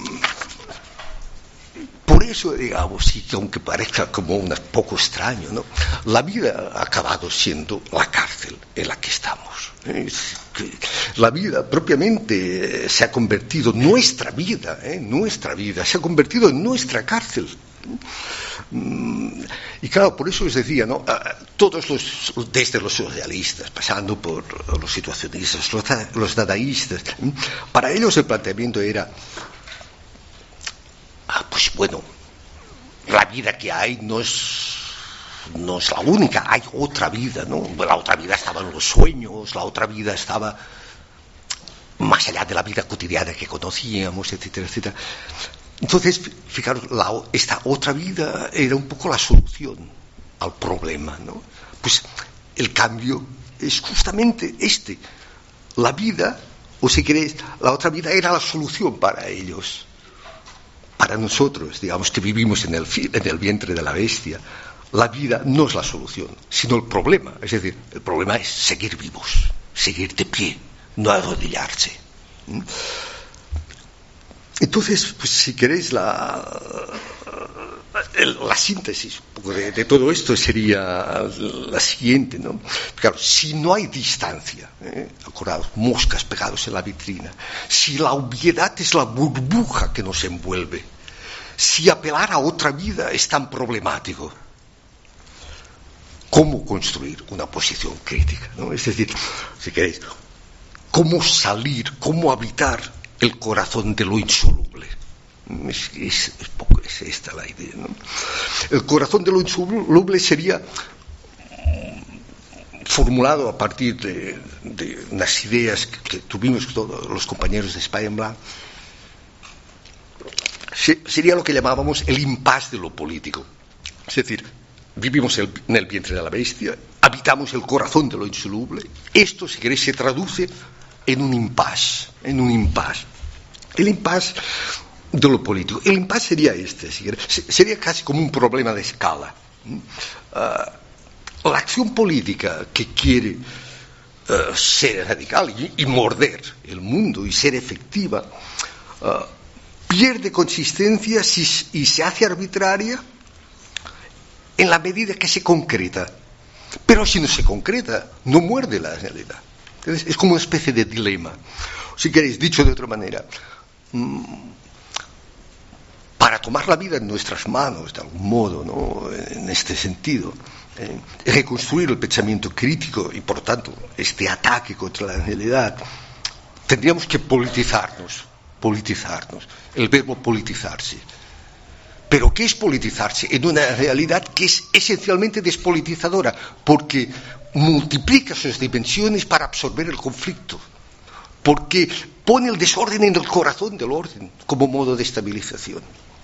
por eso, digamos, y que aunque parezca como un poco extraño, ¿no? La vida ha acabado siendo la cárcel en la que estamos. Es que la vida propiamente se ha convertido, nuestra vida, ¿eh? nuestra vida, se ha convertido en nuestra cárcel. Y claro, por eso os decía, ¿no? Todos los, desde los surrealistas, pasando por los situacionistas, los, los dadaístas, para ellos el planteamiento era, ah, pues bueno, la vida que hay no es, no es la única, hay otra vida, ¿no? La otra vida estaba en los sueños, la otra vida estaba más allá de la vida cotidiana que conocíamos, etcétera, etcétera. Entonces, fijaros, la, esta otra vida era un poco la solución al problema, ¿no? Pues el cambio es justamente este. La vida, o si queréis, la otra vida era la solución para ellos. Para nosotros, digamos, que vivimos en el, en el vientre de la bestia, la vida no es la solución, sino el problema. Es decir, el problema es seguir vivos, seguir de pie, no arrodillarse. ¿Mm? Entonces, pues si queréis, la, la síntesis de, de todo esto sería la siguiente, ¿no? Claro, si no hay distancia, ¿eh? Acordaos, moscas pegados en la vitrina, si la obviedad es la burbuja que nos envuelve, si apelar a otra vida es tan problemático, ¿cómo construir una posición crítica, ¿no? Es decir, si queréis, ¿cómo salir, cómo habitar el corazón de lo insoluble? Es, es, es, poco, es esta la idea, ¿no? El corazón de lo insoluble sería formulado a partir de, de unas ideas que, que tuvimos todos los compañeros de España en Blanc. Se, sería lo que llamábamos el impasse de lo político. Es decir, vivimos el, en el vientre de la bestia, habitamos el corazón de lo insoluble. Esto, si queréis, se traduce en un impasse, en un impasse. El impasse de lo político. El impasse sería este, si queréis, sería casi como un problema de escala. Uh, la acción política que quiere uh, ser radical y, y morder el mundo y ser efectiva, uh, pierde consistencia si, y se hace arbitraria en la medida que se concreta. Pero si no se concreta, no muerde la realidad. Entonces, es como una especie de dilema. Si queréis, dicho de otra manera, mmm, para tomar la vida en nuestras manos, de algún modo, ¿no? En este sentido, eh, reconstruir el pensamiento crítico y, por tanto, este ataque contra la realidad, tendríamos que politizarnos, politizarnos, el verbo politizarse. Pero ¿qué es politizarse? En una realidad que es esencialmente despolitizadora, porque multiplica sus dimensiones para absorber el conflicto, porque pone el desorden en el corazón del orden como modo de estabilización.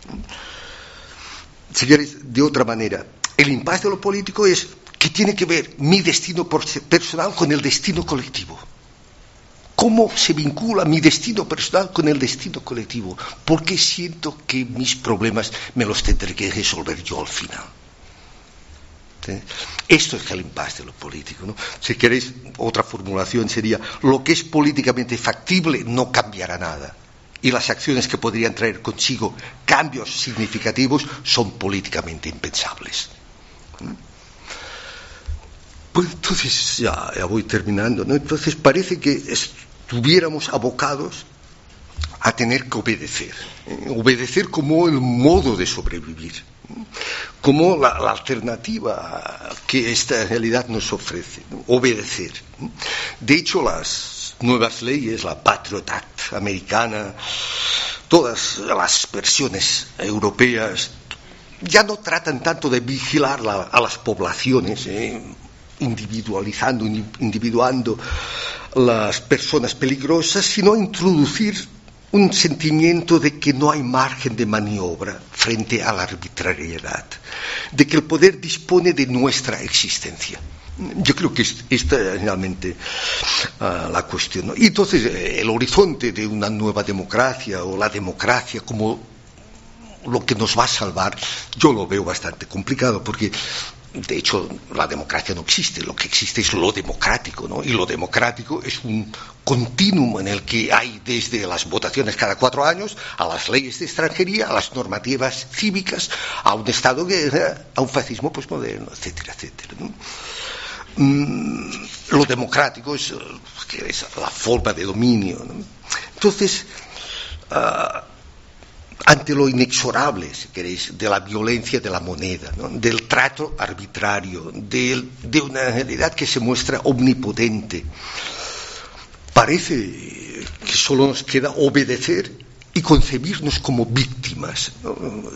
Si queréis, de otra manera, el impasse de lo político es que tiene que ver mi destino personal con el destino colectivo. ¿Cómo se vincula mi destino personal con el destino colectivo? Porque siento que mis problemas me los tendré que resolver yo al final. ¿Sí? Esto es el impasse de lo político, ¿no? Si queréis, otra formulación sería: lo que es políticamente factible no cambiará nada, y las acciones que podrían traer consigo cambios significativos son políticamente impensables. Pues entonces, ya, ya voy terminando, ¿no? Entonces parece que estuviéramos abocados a tener que obedecer, ¿eh? Obedecer como el modo de sobrevivir, ¿eh? Como la, la alternativa que esta realidad nos ofrece, ¿no? Obedecer, ¿eh? De hecho, las nuevas leyes, la Patriot Act americana, todas las versiones europeas, ya no tratan tanto de vigilar la, a las poblaciones, ¿eh? individualizando, individuando las personas peligrosas, sino introducir un sentimiento de que no hay margen de maniobra frente a la arbitrariedad, de que el poder dispone de nuestra existencia. Yo creo que esta es realmente uh, la cuestión, ¿no? Y entonces el horizonte de una nueva democracia, o la democracia como lo que nos va a salvar, yo lo veo bastante complicado, porque de hecho la democracia no existe, lo que existe es lo democrático, ¿no? Y lo democrático es un continuum en el que hay desde las votaciones cada cuatro años, a las leyes de extranjería, a las normativas cívicas, a un estado de guerra, a un fascismo posmoderno, etcétera, etcétera, ¿no? Mm, lo democrático es, es la forma de dominio, ¿no? Entonces, uh, ante lo inexorable, si queréis, de la violencia de la moneda, ¿no? Del trato arbitrario, de, de una realidad que se muestra omnipotente, parece que solo nos queda obedecer y concebirnos como víctimas, ¿no?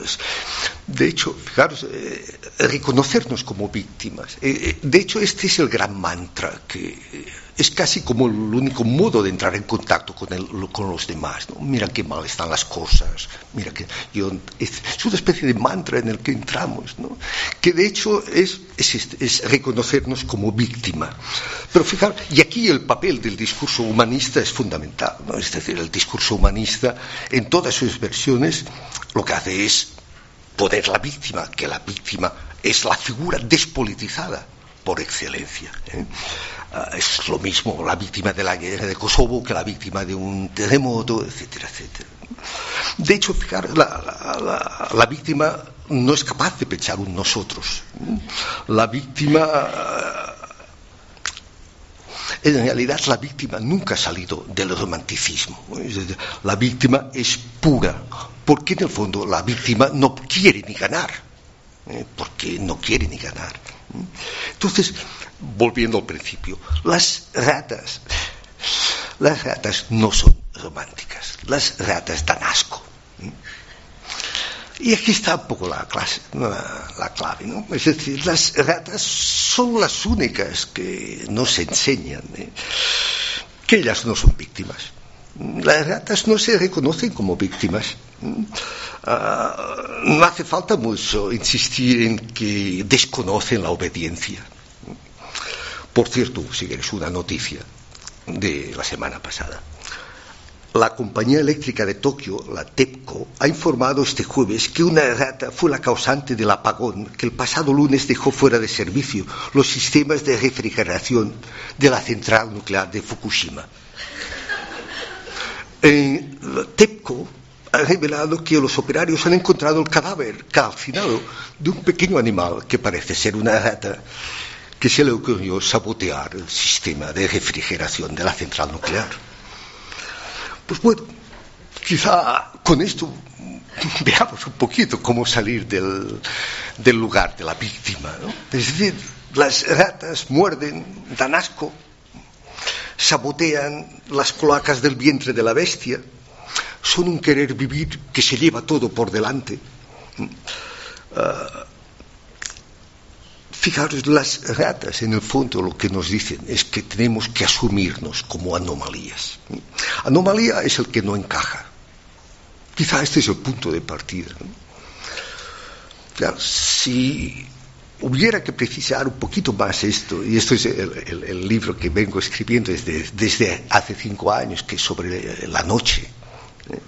De hecho, fijaros, eh, reconocernos como víctimas. Eh, de hecho, este es el gran mantra, que es casi como el único modo de entrar en contacto con, el, con los demás, ¿no? Mira qué mal están las cosas, mira que yo, es, es una especie de mantra en el que entramos, ¿no? Que de hecho es, es, es reconocernos como víctima. Pero fijaros, y aquí el papel del discurso humanista es fundamental, ¿no? Es decir, el discurso humanista en todas sus versiones lo que hace es poner la víctima, que la víctima es la figura despolitizada por excelencia, ¿eh? Uh, es lo mismo la víctima de la guerra de Kosovo que la víctima de un terremoto, etcétera, etcétera. De hecho, fijar, la, la, la, la víctima no es capaz de pensar un nosotros. La víctima, en realidad, la víctima nunca ha salido del romanticismo. La víctima es pura, porque en el fondo la víctima no quiere ni ganar, ¿eh? porque no quiere ni ganar. Entonces, volviendo al principio, las ratas, las ratas no son románticas, las ratas dan asco. Y aquí está un poco la, clase, la, la clave, ¿no? Es decir, las ratas son las únicas que nos enseñan, ¿eh? que ellas no son víctimas. Las ratas no se reconocen como víctimas. Uh, no hace falta mucho insistir en que desconocen la obediencia. Por cierto, si queréis una noticia de la semana pasada, la compañía eléctrica de Tokio, la TEPCO, ha informado este jueves que una rata fue la causante del apagón que el pasado lunes dejó fuera de servicio los sistemas de refrigeración de la central nuclear de Fukushima. En TEPCO ha revelado que los operarios han encontrado el cadáver calcinado de un pequeño animal que parece ser una rata, que se le ocurrió sabotear el sistema de refrigeración de la central nuclear. Pues bueno, quizá con esto veamos un poquito cómo salir del, del lugar de la víctima, ¿no? Es decir, las ratas muerden, dan asco, sabotean las cloacas del vientre de la bestia, son un querer vivir que se lleva todo por delante. Uh, fijaros, las ratas en el fondo lo que nos dicen es que tenemos que asumirnos como anomalías. Anomalía es el que no encaja. Quizá este es el punto de partida, ¿no? Claro, si hubiera que precisar un poquito más esto, y esto es el, el, el libro que vengo escribiendo desde, desde hace cinco años, que es sobre la noche. ¿eh?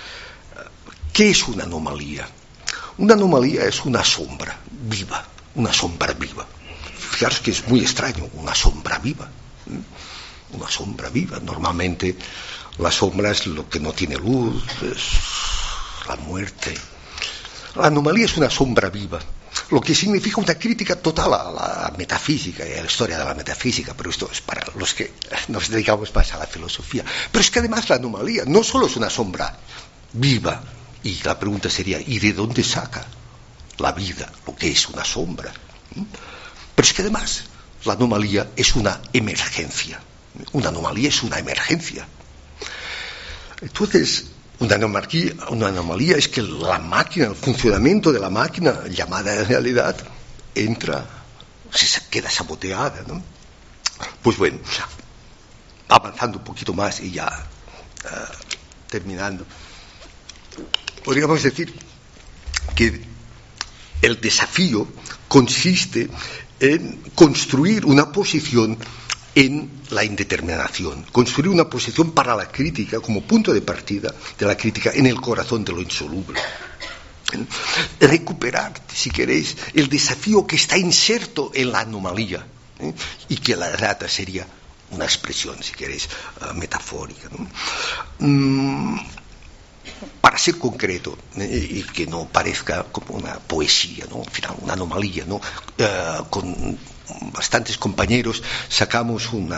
¿Qué es una anomalía? Una anomalía es una sombra viva, una sombra viva. Fijaros que es muy extraño, una sombra viva. ¿eh? Una sombra viva. Normalmente la sombra es lo que no tiene luz, es la muerte. La anomalía es una sombra viva, lo que significa una crítica total a la metafísica y a la historia de la metafísica, pero esto es para los que nos dedicamos más a la filosofía. Pero es que además la anomalía no solo es una sombra viva, y la pregunta sería, ¿y de dónde saca la vida lo que es una sombra? Pero es que además la anomalía es una emergencia. Una anomalía es una emergencia. Entonces, una anomalía, una anomalía es que la máquina, el funcionamiento de la máquina llamada realidad, entra, se queda saboteada, ¿no? Pues bueno, avanzando un poquito más y ya uh, terminando, podríamos decir que el desafío consiste en construir una posición en la indeterminación, construir una posición para la crítica como punto de partida de la crítica en el corazón de lo insoluble. Recuperar, si queréis, el desafío que está inserto en la anomalía, ¿eh? y que la rata sería una expresión, si queréis, uh, metafórica, ¿no? Mm, para ser concreto, ¿eh? y que no parezca como una poesía, ¿no? Al final, una anomalía, ¿no? Uh, con bastantes compañeros sacamos una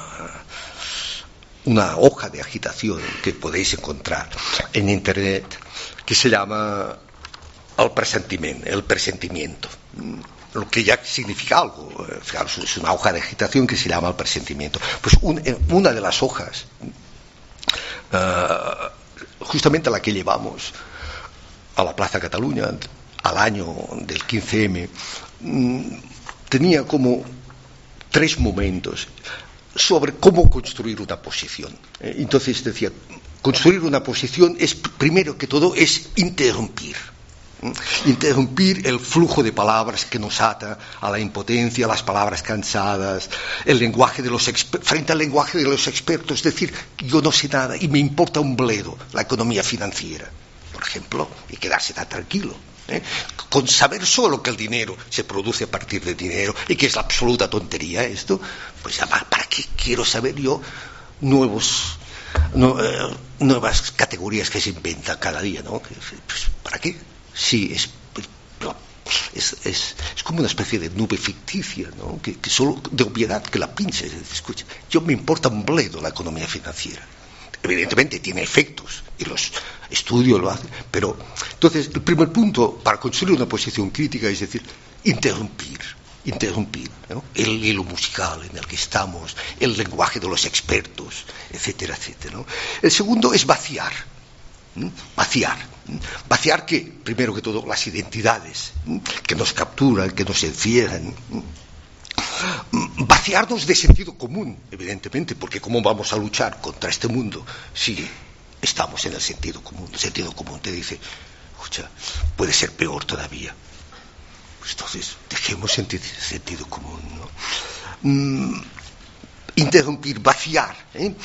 una hoja de agitación que podéis encontrar en internet que se llama el presentimiento, el presentimiento, lo que ya significa algo. Fijaros, es una hoja de agitación que se llama el presentimiento. Pues un, una de las hojas, uh, justamente la que llevamos a la Plaza Cataluña al año del quince eme, um, tenía como tres momentos sobre cómo construir una posición. Entonces decía, construir una posición es, primero que todo, es interrumpir. Interrumpir el flujo de palabras que nos ata a la impotencia, las palabras cansadas, el lenguaje de los exper- frente al lenguaje de los expertos, es decir, yo no sé nada y me importa un bledo la economía financiera, por ejemplo, y quedarse tan tranquilo. ¿Eh? Con saber solo que el dinero se produce a partir de dinero y que es la absoluta tontería esto, pues ¿para qué quiero saber yo nuevos no, eh, nuevas categorías que se inventan cada día, ¿no? Pues, ¿para qué? Sí, es, es, es, es como una especie de nube ficticia, ¿no? que, que solo de obviedad que la pinches. Escucha, yo me importa un bledo la economía financiera. Evidentemente tiene efectos y los estudios lo hacen, pero entonces el primer punto para construir una posición crítica es decir, interrumpir, interrumpir, ¿no? El hilo musical en el que estamos, el lenguaje de los expertos, etcétera, etcétera, ¿no? El segundo es vaciar, ¿no? vaciar, ¿no? vaciar que, primero que todo, las identidades, ¿no? que nos capturan, que nos encierran, ¿no? Vaciarnos de sentido común, evidentemente, porque ¿cómo vamos a luchar contra este mundo si estamos en el sentido común? El sentido común te dice, escucha, puede ser peor todavía. Pues entonces, dejemos el sentido común, ¿no? Mm, interrumpir, vaciar, ¿eh?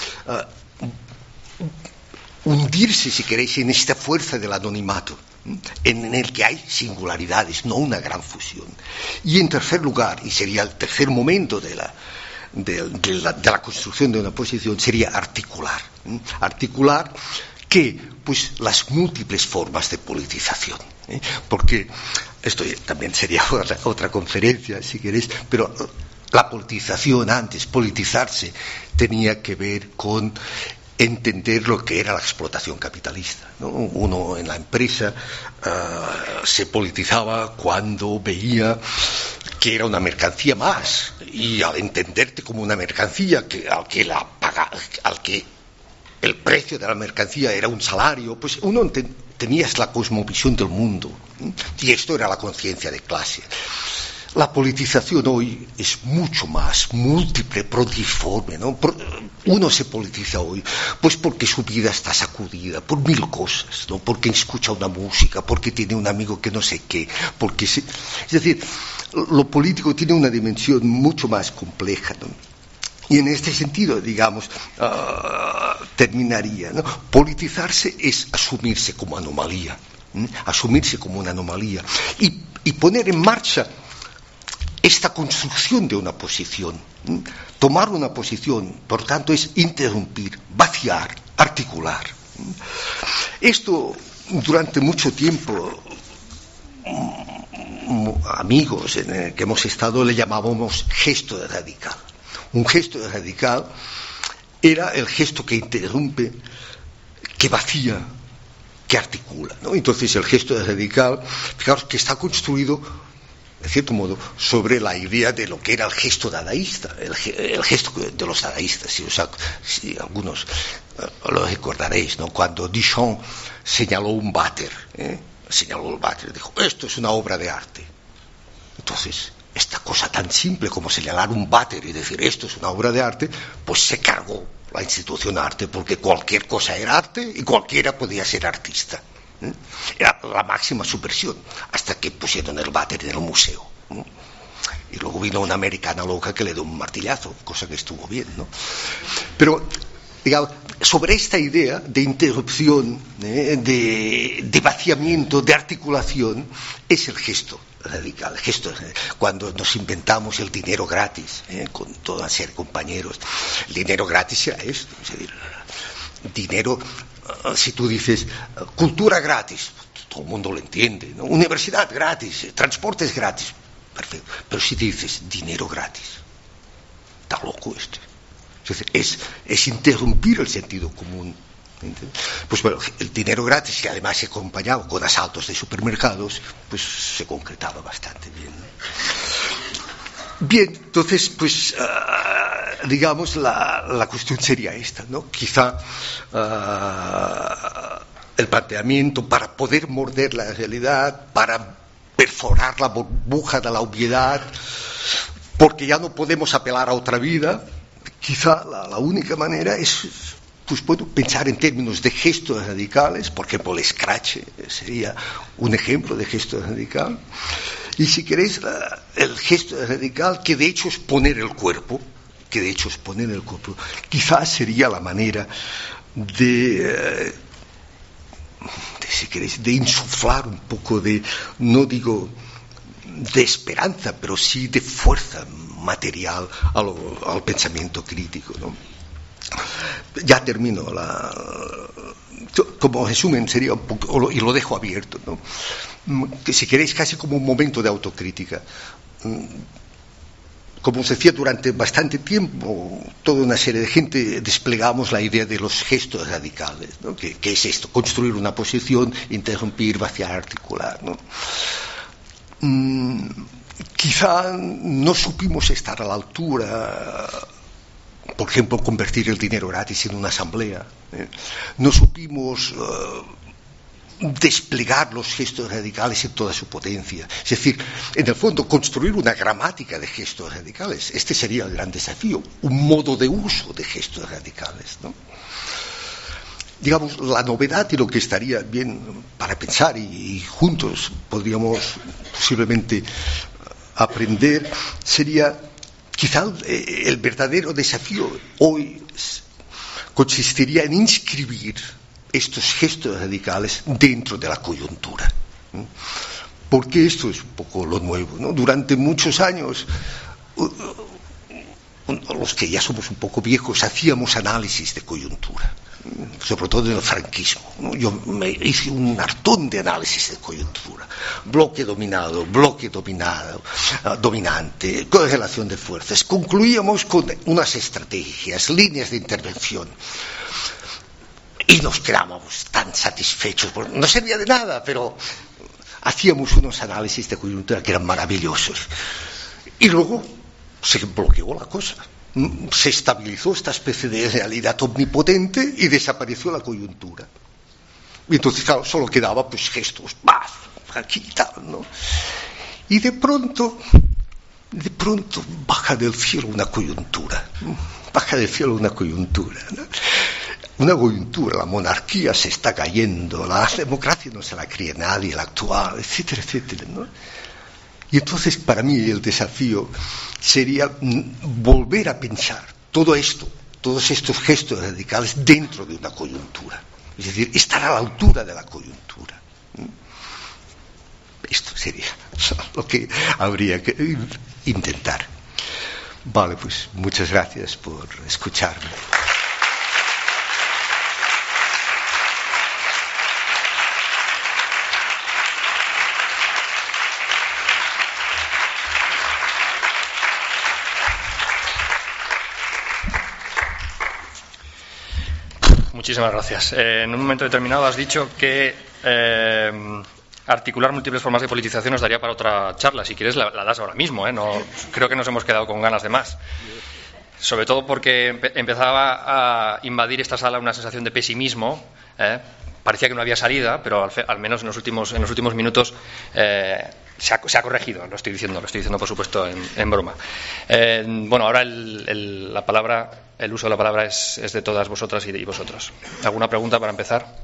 Uh, hundirse, si queréis, en esta fuerza del anonimato, en el que hay singularidades, no una gran fusión. Y en tercer lugar, y sería el tercer momento de la, de, de la, de la construcción de una posición, sería articular. ¿eh? Articular que, pues, las múltiples formas de politización. ¿eh? Porque esto también sería otra, otra conferencia, si queréis, pero la politización antes, politizarse, tenía que ver con entender lo que era la explotación capitalista, ¿no? Uno en la empresa uh, se politizaba cuando veía que era una mercancía más, y al entenderte como una mercancía que, al que la paga, al que el precio de la mercancía era un salario, pues uno ent- tenías la cosmovisión del mundo, ¿eh? Y esto era la conciencia de clase. La politización hoy es mucho más múltiple, prodiforme, ¿no? Uno se politiza hoy pues porque su vida está sacudida por mil cosas, ¿no? Porque escucha una música, porque tiene un amigo que no sé qué, porque se... es decir, lo político tiene una dimensión mucho más compleja, ¿no? Y en este sentido, digamos, uh, terminaría, ¿no? Politizarse es asumirse como anomalía, ¿eh? Asumirse como una anomalía y, y poner en marcha esta construcción de una posición. ¿eh? Tomar una posición, por tanto, es interrumpir, vaciar, articular. ¿eh? Esto, durante mucho tiempo, amigos en el que hemos estado le llamábamos gesto de radical. Un gesto de radical era el gesto que interrumpe, que vacía, que articula, ¿no? Entonces el gesto de radical, fijaros que está construido, de cierto modo, sobre la idea de lo que era el gesto dadaísta, el, el gesto de los dadaístas. Si, os, si algunos uh, lo recordaréis, ¿no? Cuando Duchamp señaló un váter, ¿eh? señaló el váter, dijo, esto es una obra de arte. Entonces, esta cosa tan simple como señalar un váter y decir esto es una obra de arte, pues se cargó la institución arte, porque cualquier cosa era arte y cualquiera podía ser artista. ¿eh? Era la máxima subversión, hasta que pusieron el váter en el museo. ¿eh? Y luego vino una americana loca que le dio un martillazo, cosa que estuvo bien, ¿no? Pero, digamos, sobre esta idea de interrupción, ¿eh? de, de vaciamiento, de articulación, es el gesto radical, el gesto, cuando nos inventamos el dinero gratis, ¿eh? con toda una serie de compañeros, el dinero gratis era esto, es decir, dinero, uh, si tú dices uh, cultura gratis, todo el mundo lo entiende, ¿no? Universidad gratis, transportes gratis, perfecto, pero si dices dinero gratis, está loco esto, es decir, es, es interrumpir el sentido común. Pues bueno, el dinero gratis, que además se acompañaba con asaltos de supermercados, pues se concretaba bastante bien, ¿no? Bien, entonces, pues, uh, digamos, la, la cuestión sería esta, ¿no? Quizá uh, el planteamiento para poder morder la realidad, para perforar la burbuja de la obviedad, porque ya no podemos apelar a otra vida, quizá la, la única manera es... pues puedo pensar en términos de gestos radicales, por ejemplo el scratch sería un ejemplo de gesto radical, y si queréis el gesto radical que de hecho es poner el cuerpo, que de hecho es poner el cuerpo, quizás sería la manera de, de si queréis, de insuflar un poco de, no digo de esperanza, pero sí de fuerza material al, al pensamiento crítico, ¿no? Ya termino. La, como resumen sería un poco, y lo dejo abierto, ¿no? Que si queréis casi como un momento de autocrítica. Como os decía, durante bastante tiempo toda una serie de gente desplegamos la idea de los gestos radicales, ¿no? ¿Qué, qué es esto? Construir una posición, interrumpir, vaciar, articular, ¿no? Mm, quizá no supimos estar a la altura. Por ejemplo, convertir el dinero gratis en una asamblea. ¿eh? No supimos uh, desplegar los gestos radicales en toda su potencia. Es decir, en el fondo, construir una gramática de gestos radicales. Este sería el gran desafío, un modo de uso de gestos radicales, ¿no? Digamos, la novedad y lo que estaría bien para pensar, y, y juntos podríamos posiblemente aprender, sería... Quizá el, el verdadero desafío hoy consistiría en inscribir estos gestos radicales dentro de la coyuntura. ¿no? Porque esto es un poco lo nuevo, ¿no? Durante muchos años, uh, uh, los que ya somos un poco viejos, hacíamos análisis de coyuntura. sobre todo en el franquismo, ¿no? Yo me hice un hartón de análisis de coyuntura, bloque dominado, bloque dominado, uh, dominante, correlación de fuerzas. Concluíamos con unas estrategias, líneas de intervención. Y nos quedábamos tan satisfechos, no servía de nada, pero hacíamos unos análisis de coyuntura que eran maravillosos. Y luego se bloqueó la cosa, se estabilizó esta especie de realidad omnipotente y desapareció la coyuntura. Y entonces, claro, solo quedaba pues gestos, ¡paz! Aquí y tal, ¿no? Y de pronto, de pronto baja del cielo una coyuntura, baja del cielo una coyuntura, ¿no? Una coyuntura, la monarquía se está cayendo, la democracia no se la cree nadie, la actual, etcétera, etcétera, ¿no? Y entonces para mí el desafío sería volver a pensar todo esto, todos estos gestos radicales dentro de una coyuntura, es decir, estar a la altura de la coyuntura. Esto sería lo que habría que intentar. Vale, pues muchas gracias por escucharme. Muchísimas gracias. Eh, en un momento determinado has dicho que eh, articular múltiples formas de politización nos daría para otra charla. Si quieres, la, la das ahora mismo. ¿eh? No, creo que nos hemos quedado con ganas de más. Sobre todo porque empe- empezaba a invadir esta sala una sensación de pesimismo. ¿eh? Parecía que no había salida, pero al, fe, al menos en los últimos, en los últimos minutos eh, se, ha, se ha corregido. Lo estoy diciendo, lo estoy diciendo por supuesto en, en broma. Eh, bueno, ahora el, el, la palabra, el uso de la palabra es, es de todas vosotras y de y vosotros. ¿Alguna pregunta para empezar?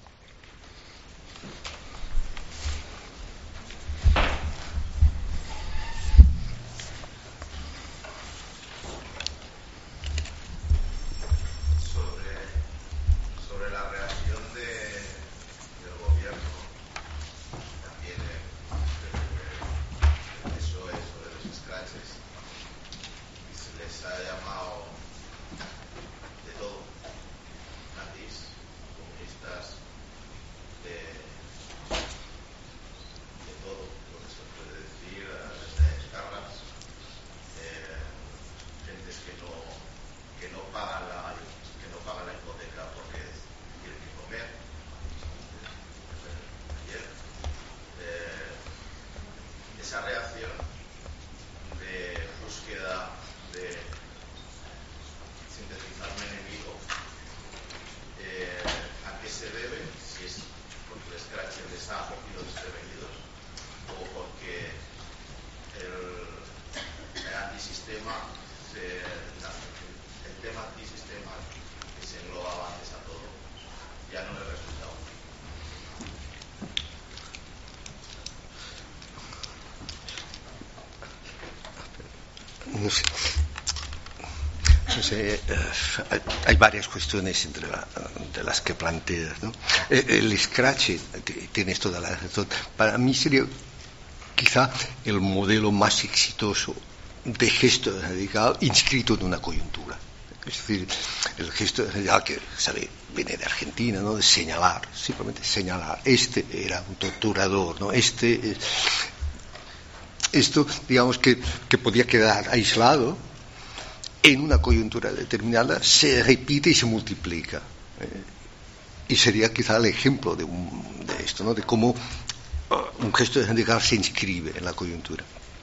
No sé. No sé, eh, hay, hay varias cuestiones entre la, de las que planteas, ¿no? El, el Scratch, tienes toda la razón. Para mí sería quizá el modelo más exitoso de gesto radical inscrito en una coyuntura. Es decir, el gesto radical que sabe viene de Argentina, ¿no? De señalar, simplemente señalar. Este era un torturador, ¿no? Este, esto, digamos que, que podía quedar aislado. En una coyuntura determinada se repite y se multiplica. Eh, y sería quizá el ejemplo de, un, de esto, ¿no? De cómo uh, un gesto radical se inscribe en la coyuntura.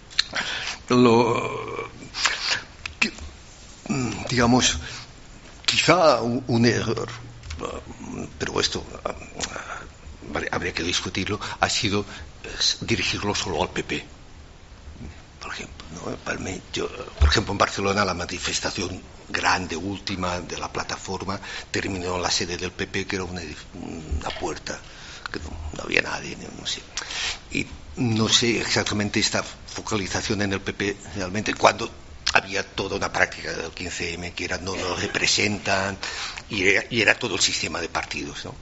Lo, que, digamos, quizá un, un error, uh, pero esto uh, habría que discutirlo, ha sido uh, dirigirlo solo al P P. Por ejemplo, ¿no? Yo, por ejemplo, en Barcelona la manifestación grande, última de la plataforma terminó en la sede del P P, que era una, una puerta, que no, no había nadie, no sé. Y no sé exactamente esta focalización en el P P realmente, cuando había toda una práctica del quince eme que era no lo representan y era, y era todo el sistema de partidos, ¿no?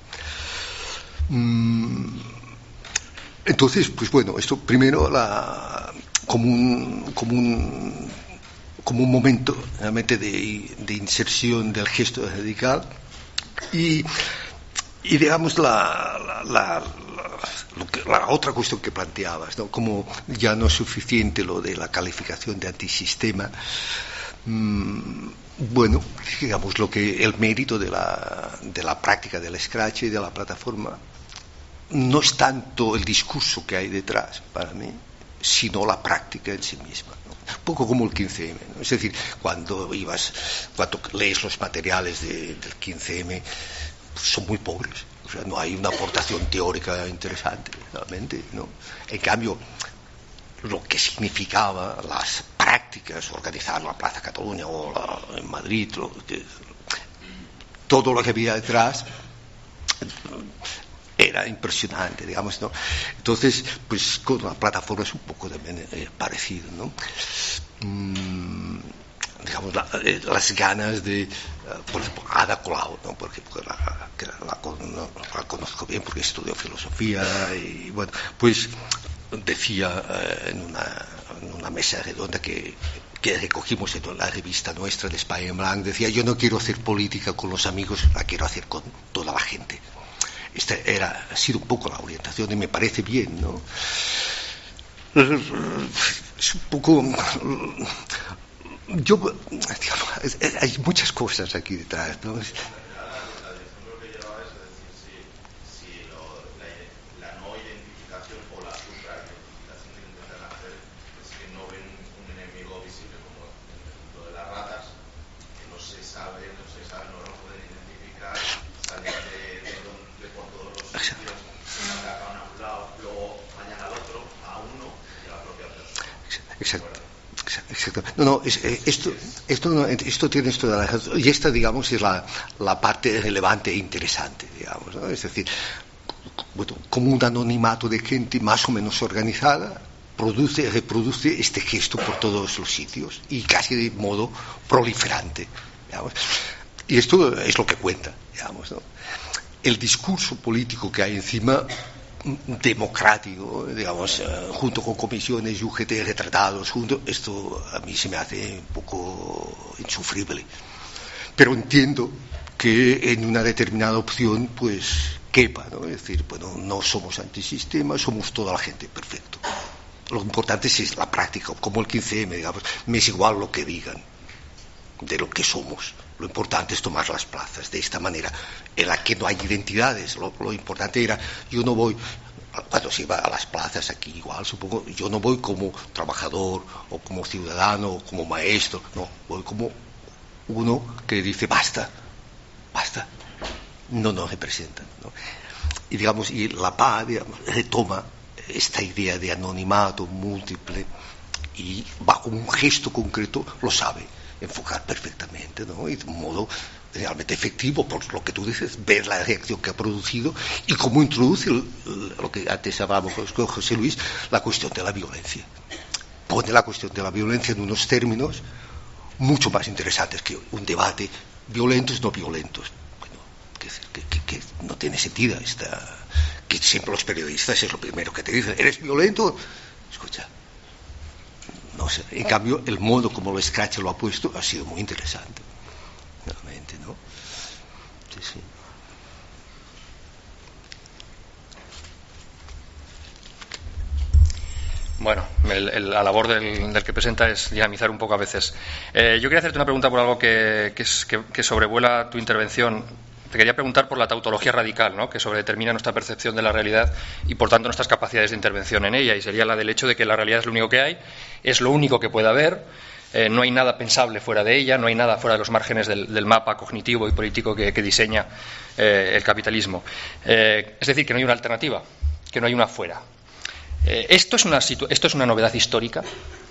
Mm, entonces, pues bueno, esto primero la... como un, como un, como un momento realmente de, de inserción del gesto radical Y, y digamos, la, la, la, lo que, la otra cuestión que planteabas, ¿no? Como ya no es suficiente lo de la calificación de antisistema, mmm, bueno, digamos, lo que el mérito de la, de la práctica del Scratch y de la plataforma no es tanto el discurso que hay detrás, para mí, sino la práctica en sí misma, ¿no? Un poco como el quince eme, ¿no? Es decir, cuando ibas, cuando lees los materiales de, del quince eme, pues son muy pobres, o sea, no hay una aportación teórica interesante, realmente, ¿no? En cambio, lo que significaba las prácticas, organizar la Plaza Cataluña o la, en Madrid, lo que, todo lo que había detrás era impresionante, digamos, ¿no? Entonces, pues con la plataforma es un poco también eh, parecido, ¿no? Mm, digamos, la, eh, las ganas de, uh, por ejemplo, Ada Colau, ¿no? Porque, porque la, que la, la, no, la conozco bien porque estudió filosofía y, bueno, pues decía eh, en, una, en una mesa redonda que que recogimos en la revista nuestra de España en Blanc, decía: yo no quiero hacer política con los amigos, la quiero hacer con toda la gente. Esta era, ha sido un poco la orientación y me parece bien, ¿no? Es un poco... Yo, digamos, hay muchas cosas aquí detrás, ¿no? Exacto, exacto. No, no, es, esto, esto, esto tiene esto de la, y esta, digamos, es la, la parte relevante e interesante, digamos, ¿no? Es decir, bueno, como un anonimato de gente más o menos organizada produce, reproduce este gesto por todos los sitios y casi de modo proliferante, digamos. Y esto es lo que cuenta, digamos, ¿no? El discurso político que hay encima, democrático, digamos, uh, junto con comisiones y U G T retratados, junto, esto a mí se me hace un poco insufrible. Pero entiendo que en una determinada opción, pues, quepa, ¿no? Es decir, bueno, no somos antisistema, somos toda la gente, perfecto. Lo importante es la práctica, como el quince eme, digamos, me es igual lo que digan de lo que somos. Lo importante es tomar las plazas de esta manera, en la que no hay identidades. Lo, lo importante era, yo no voy, cuando se iba a las plazas aquí igual, supongo, yo no voy como trabajador o como ciudadano o como maestro, no, voy como uno que dice basta, basta, no nos representan, ¿no? Y digamos, y la P A, digamos, retoma esta idea de anonimato múltiple y bajo un gesto concreto lo sabe enfocar perfectamente, ¿no? Y de un modo realmente efectivo, por lo que tú dices, ver la reacción que ha producido y cómo introduce el, lo que antes hablábamos con José Luis, la cuestión de la violencia. Pone la cuestión de la violencia en unos términos mucho más interesantes que un debate violentos no violentos. Bueno, que, que, que, que no tiene sentido esta, que siempre los periodistas es lo primero que te dicen, ¿eres violento? Escucha, no sé. En cambio, el modo como el Scratch lo ha puesto ha sido muy interesante, realmente, ¿no? Sí, sí. Bueno, el, el, la labor del, del que presenta es dinamizar un poco a veces. Eh, yo quería hacerte una pregunta por algo que, que, es, que, que sobrevuela tu intervención. Te quería preguntar por la tautología radical, ¿no? Que sobredetermina nuestra percepción de la realidad y, por tanto, nuestras capacidades de intervención en ella. Y sería la del hecho de que la realidad es lo único que hay, es lo único que puede haber, eh, no hay nada pensable fuera de ella, no hay nada fuera de los márgenes del, del mapa cognitivo y político que, que diseña eh, el capitalismo. Eh, es decir, que no hay una alternativa, que no hay una fuera. Eh, esto, es una situ- esto es una novedad histórica.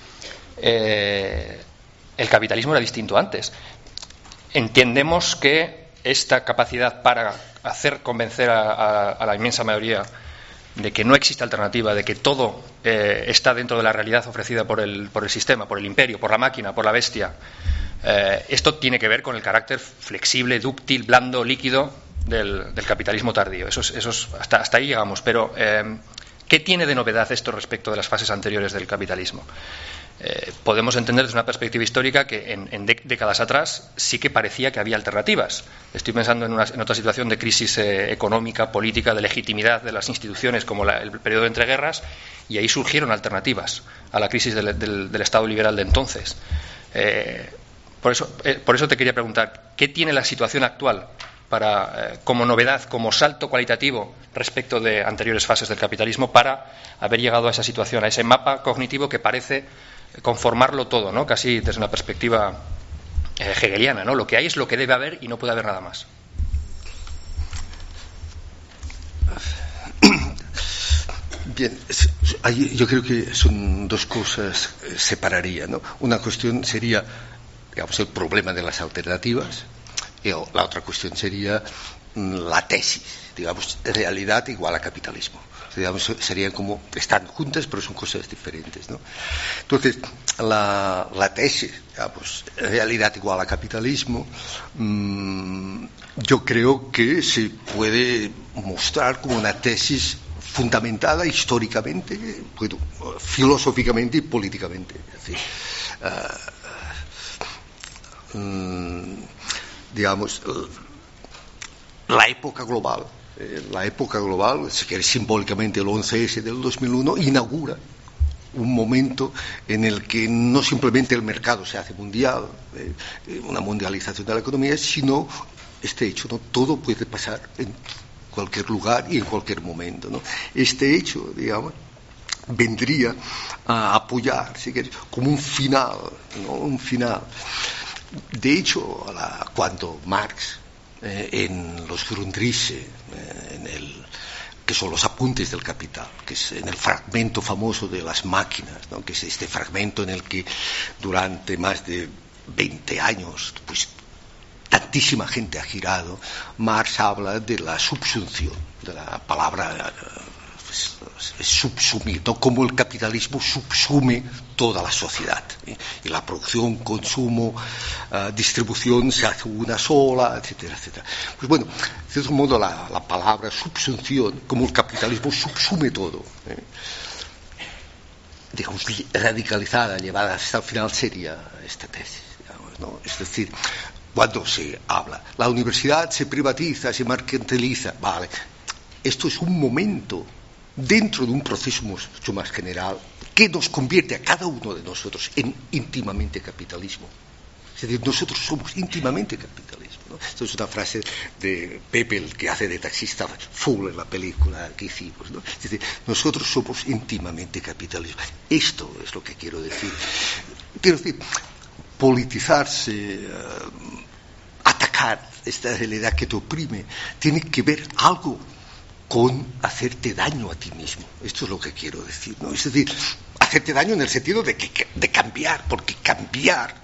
Eh, el capitalismo era distinto antes. Entendemos que esta capacidad para hacer convencer a, a, a la inmensa mayoría de que no existe alternativa, de que todo eh, está dentro de la realidad ofrecida por el, por el sistema, por el imperio, por la máquina, por la bestia. Eh, esto tiene que ver con el carácter flexible, dúctil, blando, líquido del, del capitalismo tardío. Eso es, eso es, hasta, hasta ahí llegamos. Pero, eh, ¿qué tiene de novedad esto respecto de las fases anteriores del capitalismo? Eh, podemos entender desde una perspectiva histórica que en, en décadas atrás sí que parecía que había alternativas. Estoy pensando en, una, en otra situación de crisis eh, económica, política, de legitimidad de las instituciones, como la, el periodo de entreguerras, y ahí surgieron alternativas a la crisis del, del, del Estado liberal de entonces. Eh, por eso, eh, por eso te quería preguntar, ¿qué tiene la situación actual para, eh, como novedad, como salto cualitativo respecto de anteriores fases del capitalismo, para haber llegado a esa situación, a ese mapa cognitivo que parece conformarlo todo, ¿no? Casi desde una perspectiva eh, hegeliana, ¿no? Lo que hay es lo que debe haber y no puede haber nada más. Bien, yo creo que son dos cosas que separaría, ¿no? Una cuestión sería, digamos, el problema de las alternativas, y la otra cuestión sería la tesis, digamos, realidad igual a capitalismo. Digamos, serían como, están juntas, pero son cosas diferentes, ¿no? Entonces, la, la tesis, digamos, realidad igual a capitalismo, mmm, yo creo que se puede mostrar como una tesis fundamentada históricamente, bueno, filosóficamente y políticamente. Es decir, uh, um, digamos, la época global, eh, la época global, si quieres simbólicamente el once ese del dos mil uno, inaugura un momento en el que no simplemente el mercado se hace mundial, eh, una mundialización de la economía, sino este hecho, ¿no? Todo puede pasar en cualquier lugar y en cualquier momento, ¿no? Este hecho, digamos, vendría a apoyar, si quieres, como un final, ¿no? Un final. De hecho, la, cuando Marx, eh, en los Grundrisse, eh, en el, que son los apuntes del Capital, que es en el fragmento famoso de las máquinas, ¿no? Que es este fragmento en el que durante más de veinte años, pues tantísima gente ha girado, Marx habla de la subsunción, de la palabra pues, subsumir, ¿no? Cómo el capitalismo subsume toda la sociedad, ¿eh? Y la producción, consumo, uh, distribución se hace una sola, etcétera, etcétera. Pues bueno, de cierto modo la, la palabra subsunción, como el capitalismo subsume todo, ¿eh? Digamos, radicalizada, llevada hasta el final sería esta tesis, digamos, ¿no? Es decir, cuando se habla, la universidad se privatiza, se mercantiliza, vale, esto es un momento dentro de un proceso mucho más general que nos convierte a cada uno de nosotros en íntimamente capitalismo. Es decir, nosotros somos íntimamente capitalismo, ¿no? Esto es una frase de Pepe, el que hace de taxista full en la película que hicimos, ¿no? Es decir, nosotros somos íntimamente capitalismo. Esto es lo que quiero decir. Quiero decir, politizarse, uh, atacar esta realidad que te oprime, tiene que ver algo con hacerte daño a ti mismo. Esto es lo que quiero decir, ¿no? Es decir, hacerte daño en el sentido de, que, de cambiar, porque cambiar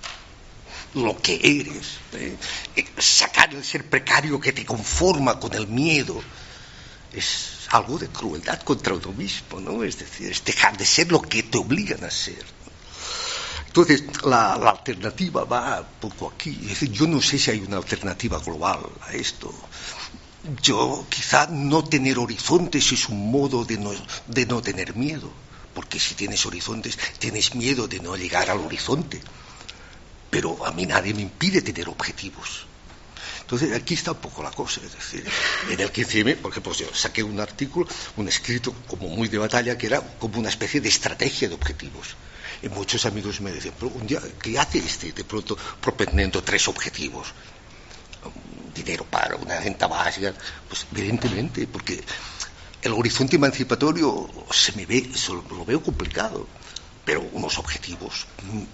lo que eres, eh, sacar el ser precario que te conforma con el miedo, es algo de crueldad contra uno mismo, ¿no? Es decir, es dejar de ser lo que te obligan a ser. Entonces, la, la alternativa va un poco aquí. Es decir, yo no sé si hay una alternativa global a esto. Yo, quizá no tener horizontes es un modo de no, de no tener miedo, porque si tienes horizontes, tienes miedo de no llegar al horizonte. Pero a mí nadie me impide tener objetivos. Entonces, aquí está un poco la cosa. Es decir, en el quince eme, por ejemplo, yo saqué un artículo, un escrito como muy de batalla, que era como una especie de estrategia de objetivos. Y muchos amigos me decían, pero un día, ¿qué hace este de pronto proponiendo tres objetivos? Dinero para una renta básica, pues evidentemente, porque el horizonte emancipatorio se me ve, lo veo complicado, pero unos objetivos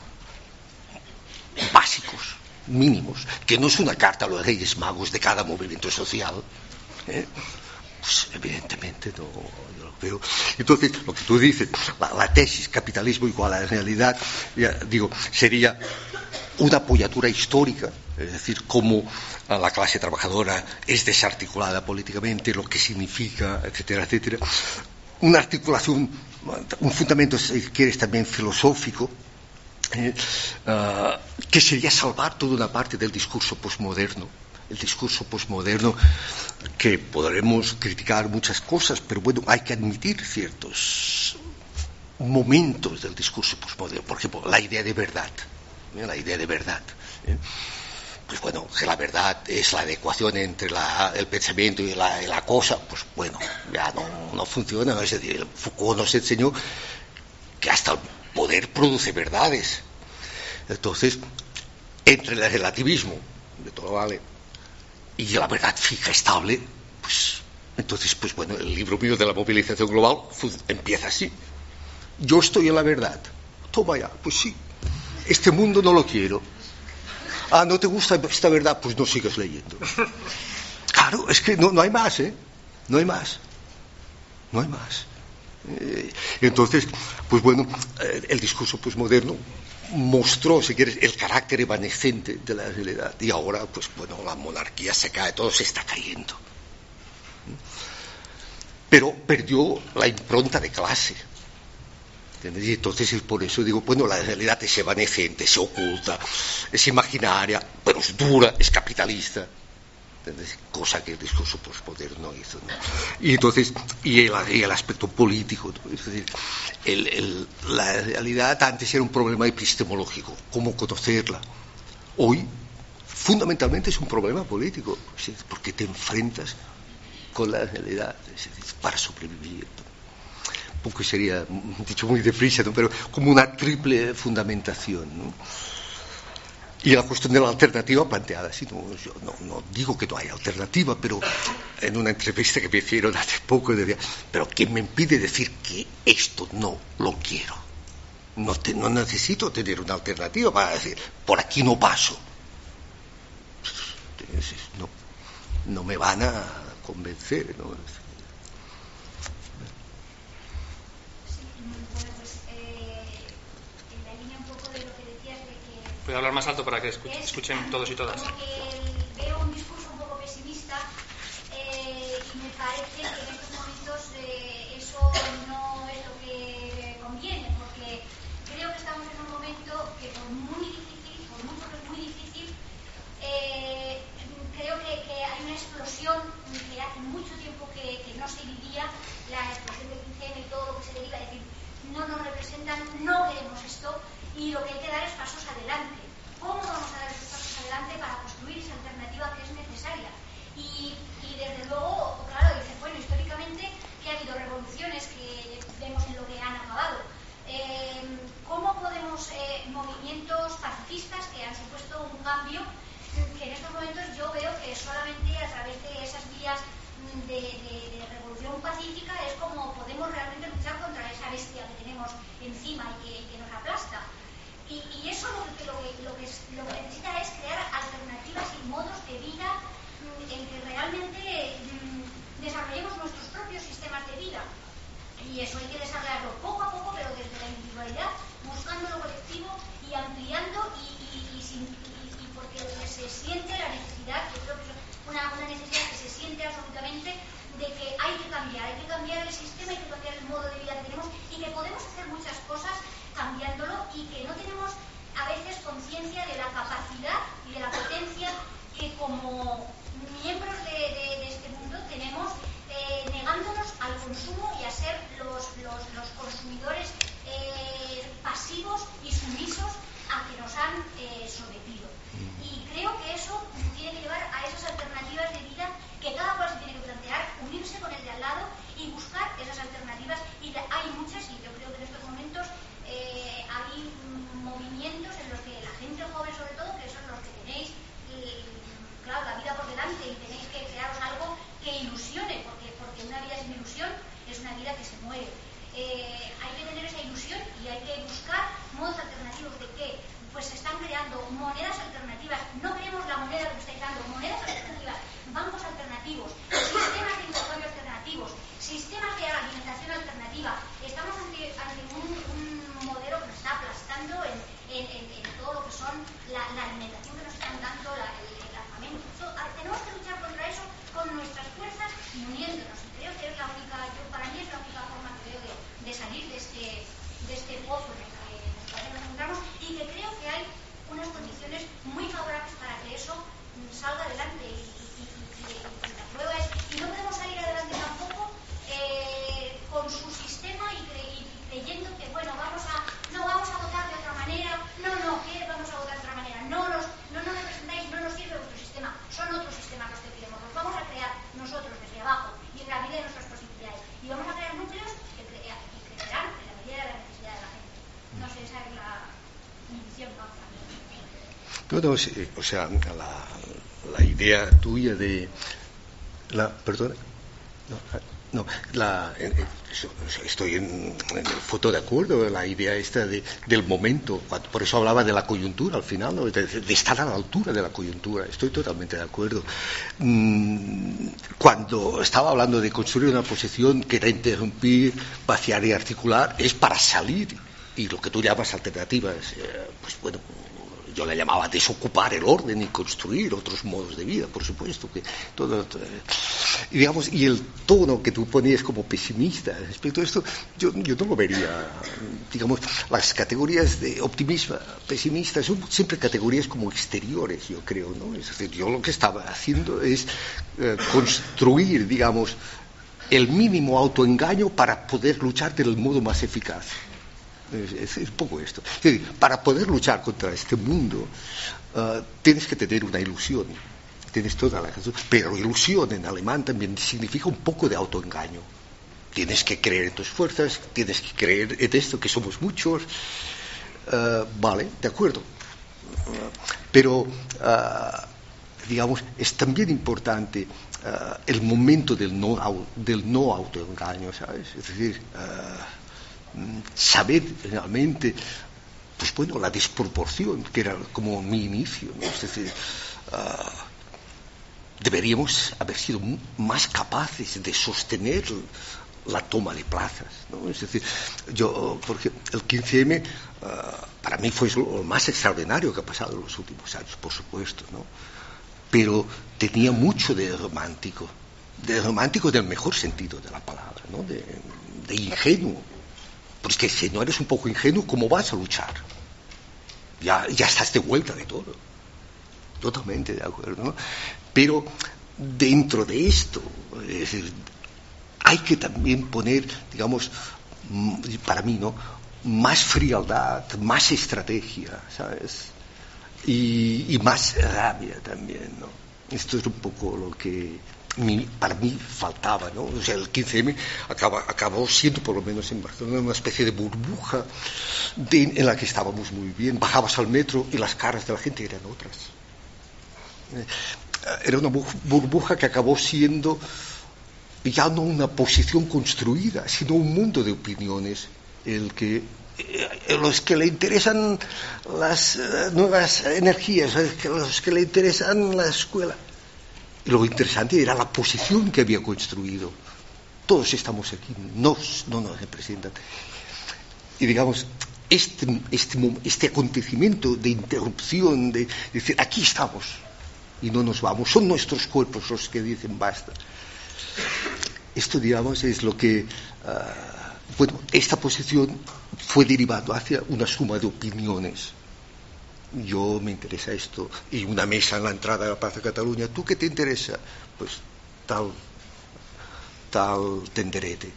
básicos, mínimos, que no es una carta a los Reyes Magos de cada movimiento social, ¿eh? Pues evidentemente no, no lo veo. Entonces, lo que tú dices, la, la tesis capitalismo igual a la realidad, ya digo, sería una apoyatura histórica, es decir, cómo la clase trabajadora es desarticulada políticamente, lo que significa, etcétera, etcétera. Una articulación, un fundamento, si quieres, también filosófico, eh, uh, que sería salvar toda una parte del discurso posmoderno. El discurso posmoderno, que podremos criticar muchas cosas, pero bueno, hay que admitir ciertos momentos del discurso postmoderno. Por ejemplo, la idea de verdad. ¿eh? La idea de verdad. ¿eh? Pues bueno, que la verdad es la adecuación entre la, el pensamiento y la, y la cosa, pues bueno, ya no, no funciona. Es decir, Foucault nos enseñó que hasta el poder produce verdades. Entonces, entre el relativismo de todo vale y la verdad fija, estable, pues entonces, pues bueno, el libro mío de la movilización global empieza así. Yo estoy en la verdad. Toma ya, pues sí. Este mundo no lo quiero. Ah, ¿no te gusta esta verdad? Pues no sigas leyendo. Claro, es que no, no hay más, ¿eh? No hay más. No hay más. Eh, entonces, pues bueno, eh, el discurso postmoderno mostró, si quieres, el carácter evanescente de la realidad. Y ahora, pues bueno, la monarquía se cae, todo se está cayendo. Pero perdió la impronta de clase. ¿Entendés? Y entonces, por eso digo, bueno, la realidad es evanescente, se oculta, es imaginaria, pero es dura, es capitalista. ¿Entendés? Cosa que el discurso postmoderno hizo, ¿no? Y entonces, y el, y el aspecto político, ¿no? Es decir, el, el, la realidad antes era un problema epistemológico, cómo conocerla. Hoy, fundamentalmente, es un problema político, ¿sí? Porque te enfrentas con la realidad, es decir, para sobrevivir, ¿no? Porque sería, dicho muy deprisa, ¿no? Pero como una triple fundamentación, ¿no? Y la cuestión de la alternativa planteada así, no, yo no, no digo que no haya alternativa, pero en una entrevista que me hicieron hace poco decía, pero ¿quién me impide decir que esto no lo quiero? No, te, no necesito tener una alternativa para decir, por aquí no paso. Entonces, no, no me van a convencer, ¿no? Puede hablar más alto para que escuchen todos y todas. Como que veo un discurso un poco pesimista eh, y me parece que en estos momentos eh, eso no es lo que conviene, porque creo que estamos en un momento que por muy difícil, por mucho que es muy difícil, eh, creo que, que hay una explosión que hace mucho tiempo que, que no se vivía, la explosión del quince eme y todo lo que se deriva, es decir, no nos representan, no queremos esto. Y lo que hay que dar es pasos adelante. ¿Cómo vamos a dar esos pasos adelante para construir esa alternativa que es necesaria? Y, y desde luego, claro, dice, bueno, históricamente que ha habido revoluciones que vemos en lo que han acabado. Eh, ¿Cómo podemos, eh, movimientos pacifistas que han supuesto un cambio, que en estos momentos yo veo que solamente a través de esas vías de, de, de revolución pacífica es como podemos realmente luchar contra esa bestia que tenemos encima y que, que nos aplasta? Y, y eso lo que, lo, que, lo, que, lo que necesita es crear alternativas y modos de vida en que realmente mmm, desarrollemos nuestros propios sistemas de vida. Y eso hay que desarrollarlo poco a poco, pero desde la individualidad, buscando lo colectivo y ampliando y, y, y, sin, y, y porque se siente la necesidad, yo creo que es una, una necesidad que se siente absolutamente de que hay que cambiar, hay que cambiar el sistema, hay que cambiar el modo de vida que tenemos y que podemos hacer muchas cosas cambiándolo y que no tenemos a veces conciencia de la capacidad y de la potencia que como miembros de, de, de este mundo tenemos, eh, negándonos al consumo y a ser los, los, los consumidores eh, pasivos y sumisos a que nos han eh, sometido. Y creo que eso tiene que llevar a esas alternativas de vida que cada cual se tiene que plantear, unirse con el de al lado y buscar esas alternativas. Y hay muchas, y yo creo que en estos momentos eh, hay movimientos en los que la gente joven, sobre todo, que son los que tenéis, eh, claro, la vida por delante y tenéis que crearos algo que ilusione, porque, porque una vida sin ilusión es una vida que se muere. Eh, hay que tener esa ilusión y hay que buscar modos alternativos de que pues se están creando monedas alternativas. No queremos la moneda que estáis dando, monedas alternativas, bancos alternativos, sistemas de intercambio alternativos, sistemas de alimentación alternativa. Estamos ante, ante un, un modelo que nos está aplastando en, en, en, en todo lo que son la, la alimentación que nos están dando, la, el, el armamento. So, tenemos que luchar contra eso con nuestras fuerzas y uniéndonos. Y creo que es la única, yo, para mí es la única forma que veo de, de salir de este, de este pozo en el que nos encontramos, y que creo que hay unas condiciones muy favorables para que eso salga adelante. Y, y, y, y, y la prueba es, y no podemos salir adelante tampoco eh, con su sistema y, cre, y creyendo que, bueno, no, no, sí, o sea, la, la idea tuya de la, perdona, no, no la, estoy en, en el foto de acuerdo, la idea esta de, del momento, por eso hablaba de la coyuntura al final, ¿no? de, de estar a la altura de la coyuntura, estoy totalmente de acuerdo. Cuando estaba hablando de construir una posición que era interrumpir, vaciar y articular, es para salir, y lo que tú llamas alternativas, eh, pues bueno, yo le llamaba desocupar el orden y construir otros modos de vida, por supuesto que todo, todo y digamos, y el tono que tú ponías como pesimista respecto a esto, yo, yo no lo vería, digamos, las categorías de optimismo, pesimista son siempre categorías como exteriores, yo creo, ¿no? Es decir, yo lo que estaba haciendo es eh, construir, digamos, el mínimo autoengaño para poder luchar del modo más eficaz. Es, es un poco esto. Es decir, para poder luchar contra este mundo uh, tienes que tener una ilusión, tienes toda la razón, pero ilusión en alemán también significa un poco de autoengaño. Tienes que creer en tus fuerzas, tienes que creer en esto, que somos muchos, uh, vale, de acuerdo, uh, pero uh, digamos, es también importante uh, el momento del no, del no autoengaño, ¿sabes? Es decir, uh, saber realmente, pues bueno, la desproporción que era como mi inicio, ¿no? Es decir, uh, deberíamos haber sido más capaces de sostener la toma de plazas, ¿no? Es decir, yo, porque el quince eme uh, para mí fue lo más extraordinario que ha pasado en los últimos años, por supuesto, ¿no? Pero tenía mucho de romántico, de romántico del mejor sentido de la palabra, ¿no? De, de ingenuo. Porque si no eres un poco ingenuo, ¿cómo vas a luchar? Ya, ya estás de vuelta de todo. Totalmente de acuerdo, ¿no? Pero dentro de esto, es decir, hay que también poner, digamos, para mí, ¿no?, más frialdad, más estrategia, ¿sabes? Y, y más rabia también, ¿no? Esto es un poco lo que Mi, para mí faltaba, ¿no? O sea, el quince eme acaba, acabó siendo, por lo menos en Barcelona, una especie de burbuja de, en la que estábamos muy bien. Bajabas al metro y las caras de la gente eran otras. Eh, era una burbuja que acabó siendo ya no una posición construida, sino un mundo de opiniones, el que eh, los que le interesan las eh, nuevas energías, los que le interesan la escuela. Y lo interesante era la posición que había construido. Todos estamos aquí, no, no nos representan. Y digamos, este, este, este acontecimiento de interrupción, de, de decir, aquí estamos y no nos vamos, son nuestros cuerpos los que dicen basta. Esto, digamos, es lo que, uh, bueno, esta posición fue derivando hacia una suma de opiniones. Yo me interesa esto, y una mesa en la entrada de la Plaza de Cataluña, ¿tú qué te interesa? Pues tal, tal tenderete.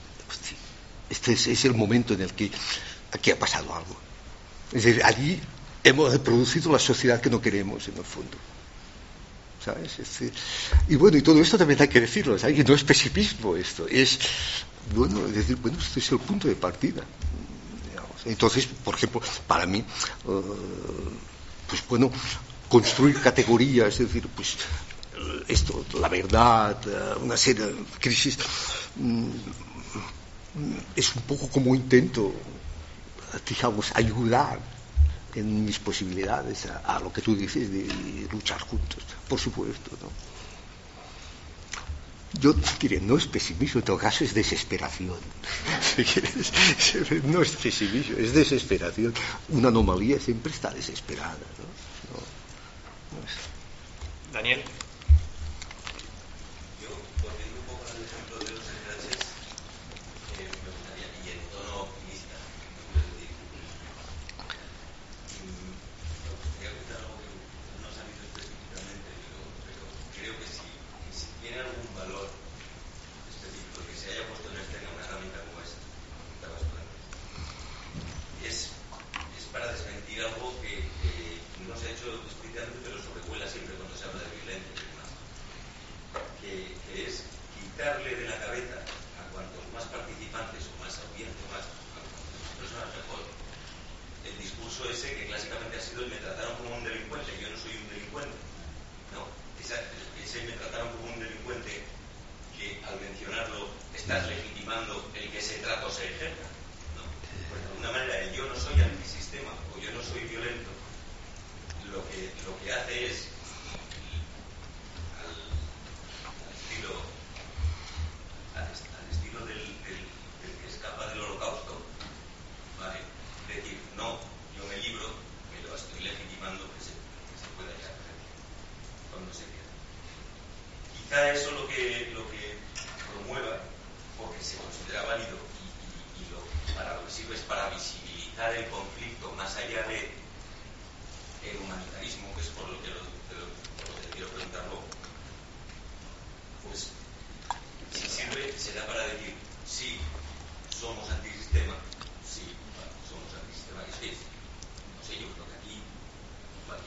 Este es, es el momento en el que aquí ha pasado algo. Es decir, allí hemos reproducido la sociedad que no queremos, en el fondo. ¿Sabes? Es decir, y bueno, y todo esto también hay que decirlo, ¿sabes? Que no es pesimismo esto, es, bueno, es decir, bueno, este es el punto de partida. Entonces, por ejemplo, para mí, uh, pues bueno, construir categorías, es decir, pues esto, la verdad, uh, una serie de crisis, um, es un poco como intento, digamos, ayudar en mis posibilidades a, a lo que tú dices de, de luchar juntos, por supuesto, ¿no? Yo diré, no es pesimismo, en todo caso es desesperación. Si quieres, no es pesimismo, es desesperación. Una anomalía siempre está desesperada, ¿no? No, no es... Daniel. Yo, volviendo un poco al ejemplo de los enganches, eh, me gustaría, y en tono optimista, me decir, me gustaría contar algo que no se ha visto específicamente, pero, pero creo que sí, que si tiene algún valor específico que se haya puesto en escena una herramienta como esta, es, es para desmentir algo que, que no se ha hecho explícitamente, pero sobrevuela siempre cuando se habla de violencia.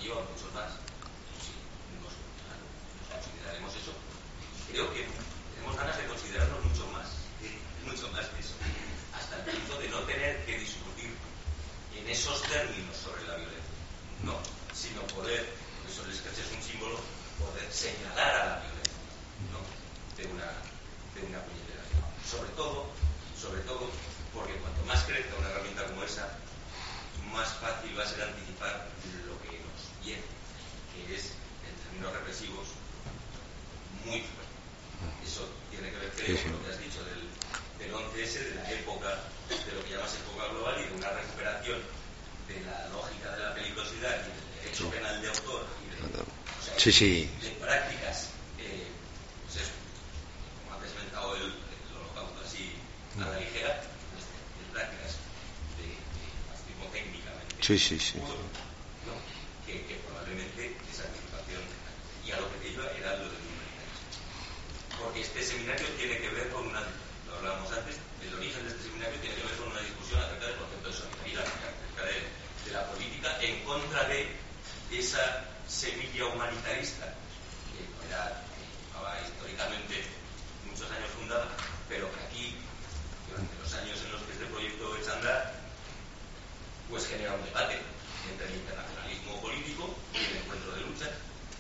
yo, a muchos más, sí, nos, nos consideraremos eso. Creo que tenemos ganas de considerarnos mucho más, eh, mucho más que eso, hasta el punto de no tener que discutir en esos términos sobre la violencia, no, sino poder, por eso el sketch es un símbolo, poder señalar a la violencia, ¿no? de una, de una puñetera. Sobre todo, sobre todo, porque cuanto más crezca una herramienta como esa, más fácil va a ser anticipar lo que nos viene, que es, en términos represivos, muy fuerte. Eso tiene que ver, creo, con lo que has dicho del, del once ese, de la época, de lo que llamas época global, y de una recuperación de la lógica de la peligrosidad y del derecho penal de autor y de, o sea, sí, sí. de prácticas, eh, pues eso, como antes mentado el, el holocausto así a la ligera, pues, de prácticas de, de fascismo técnicamente Sí, sí, sí. puro, ¿no? que, que probablemente esa anticipación, y a lo que te iba era lo del humanitarismo, porque este seminario tiene que ver con una, lo hablábamos antes, el origen de este seminario tiene que ver con una discusión acerca del concepto de solidaridad, acerca de, de la política en contra de esa semilla humanitarista que era, que estaba históricamente muchos años fundada, pero que aquí, durante los años en los que este proyecto echa a andar, pues genera un debate entre el internacionalismo político y el encuentro de luchas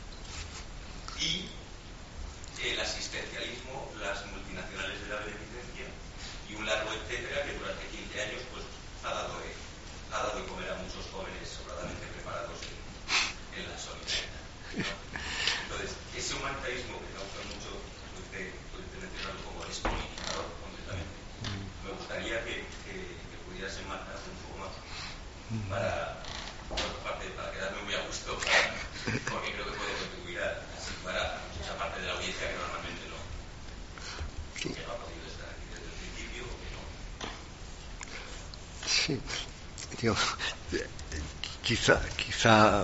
y el asistencialismo, las multinacionales de la beneficencia y un largo etcétera que durante quince años pues ha dado de, ha dado de comer a muchos jóvenes sobradamente preparados en, en la solidaridad, ¿no? Entonces, ese humanitarismo que causa mucho, puede mencionarlo como despolitizador completamente, me gustaría que, que, que pudieras enmarcarse un poco más para, por parte, para quedarme muy a gusto, para, porque creo que puede contribuir a, a situar a mucha parte de la audiencia que normalmente no, que no ha podido estar aquí desde el principio o que no. Sí, digo, quizá, quizá,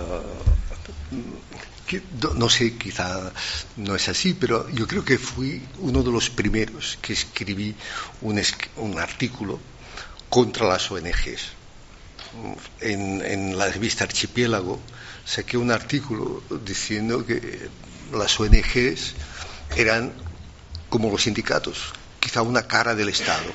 no sé, quizá no es así, pero yo creo que fui uno de los primeros que escribí un, un artículo contra las O N Ges. En, en la revista Archipiélago saqué un artículo diciendo que las O N Ges eran como los sindicatos, quizá una cara del Estado.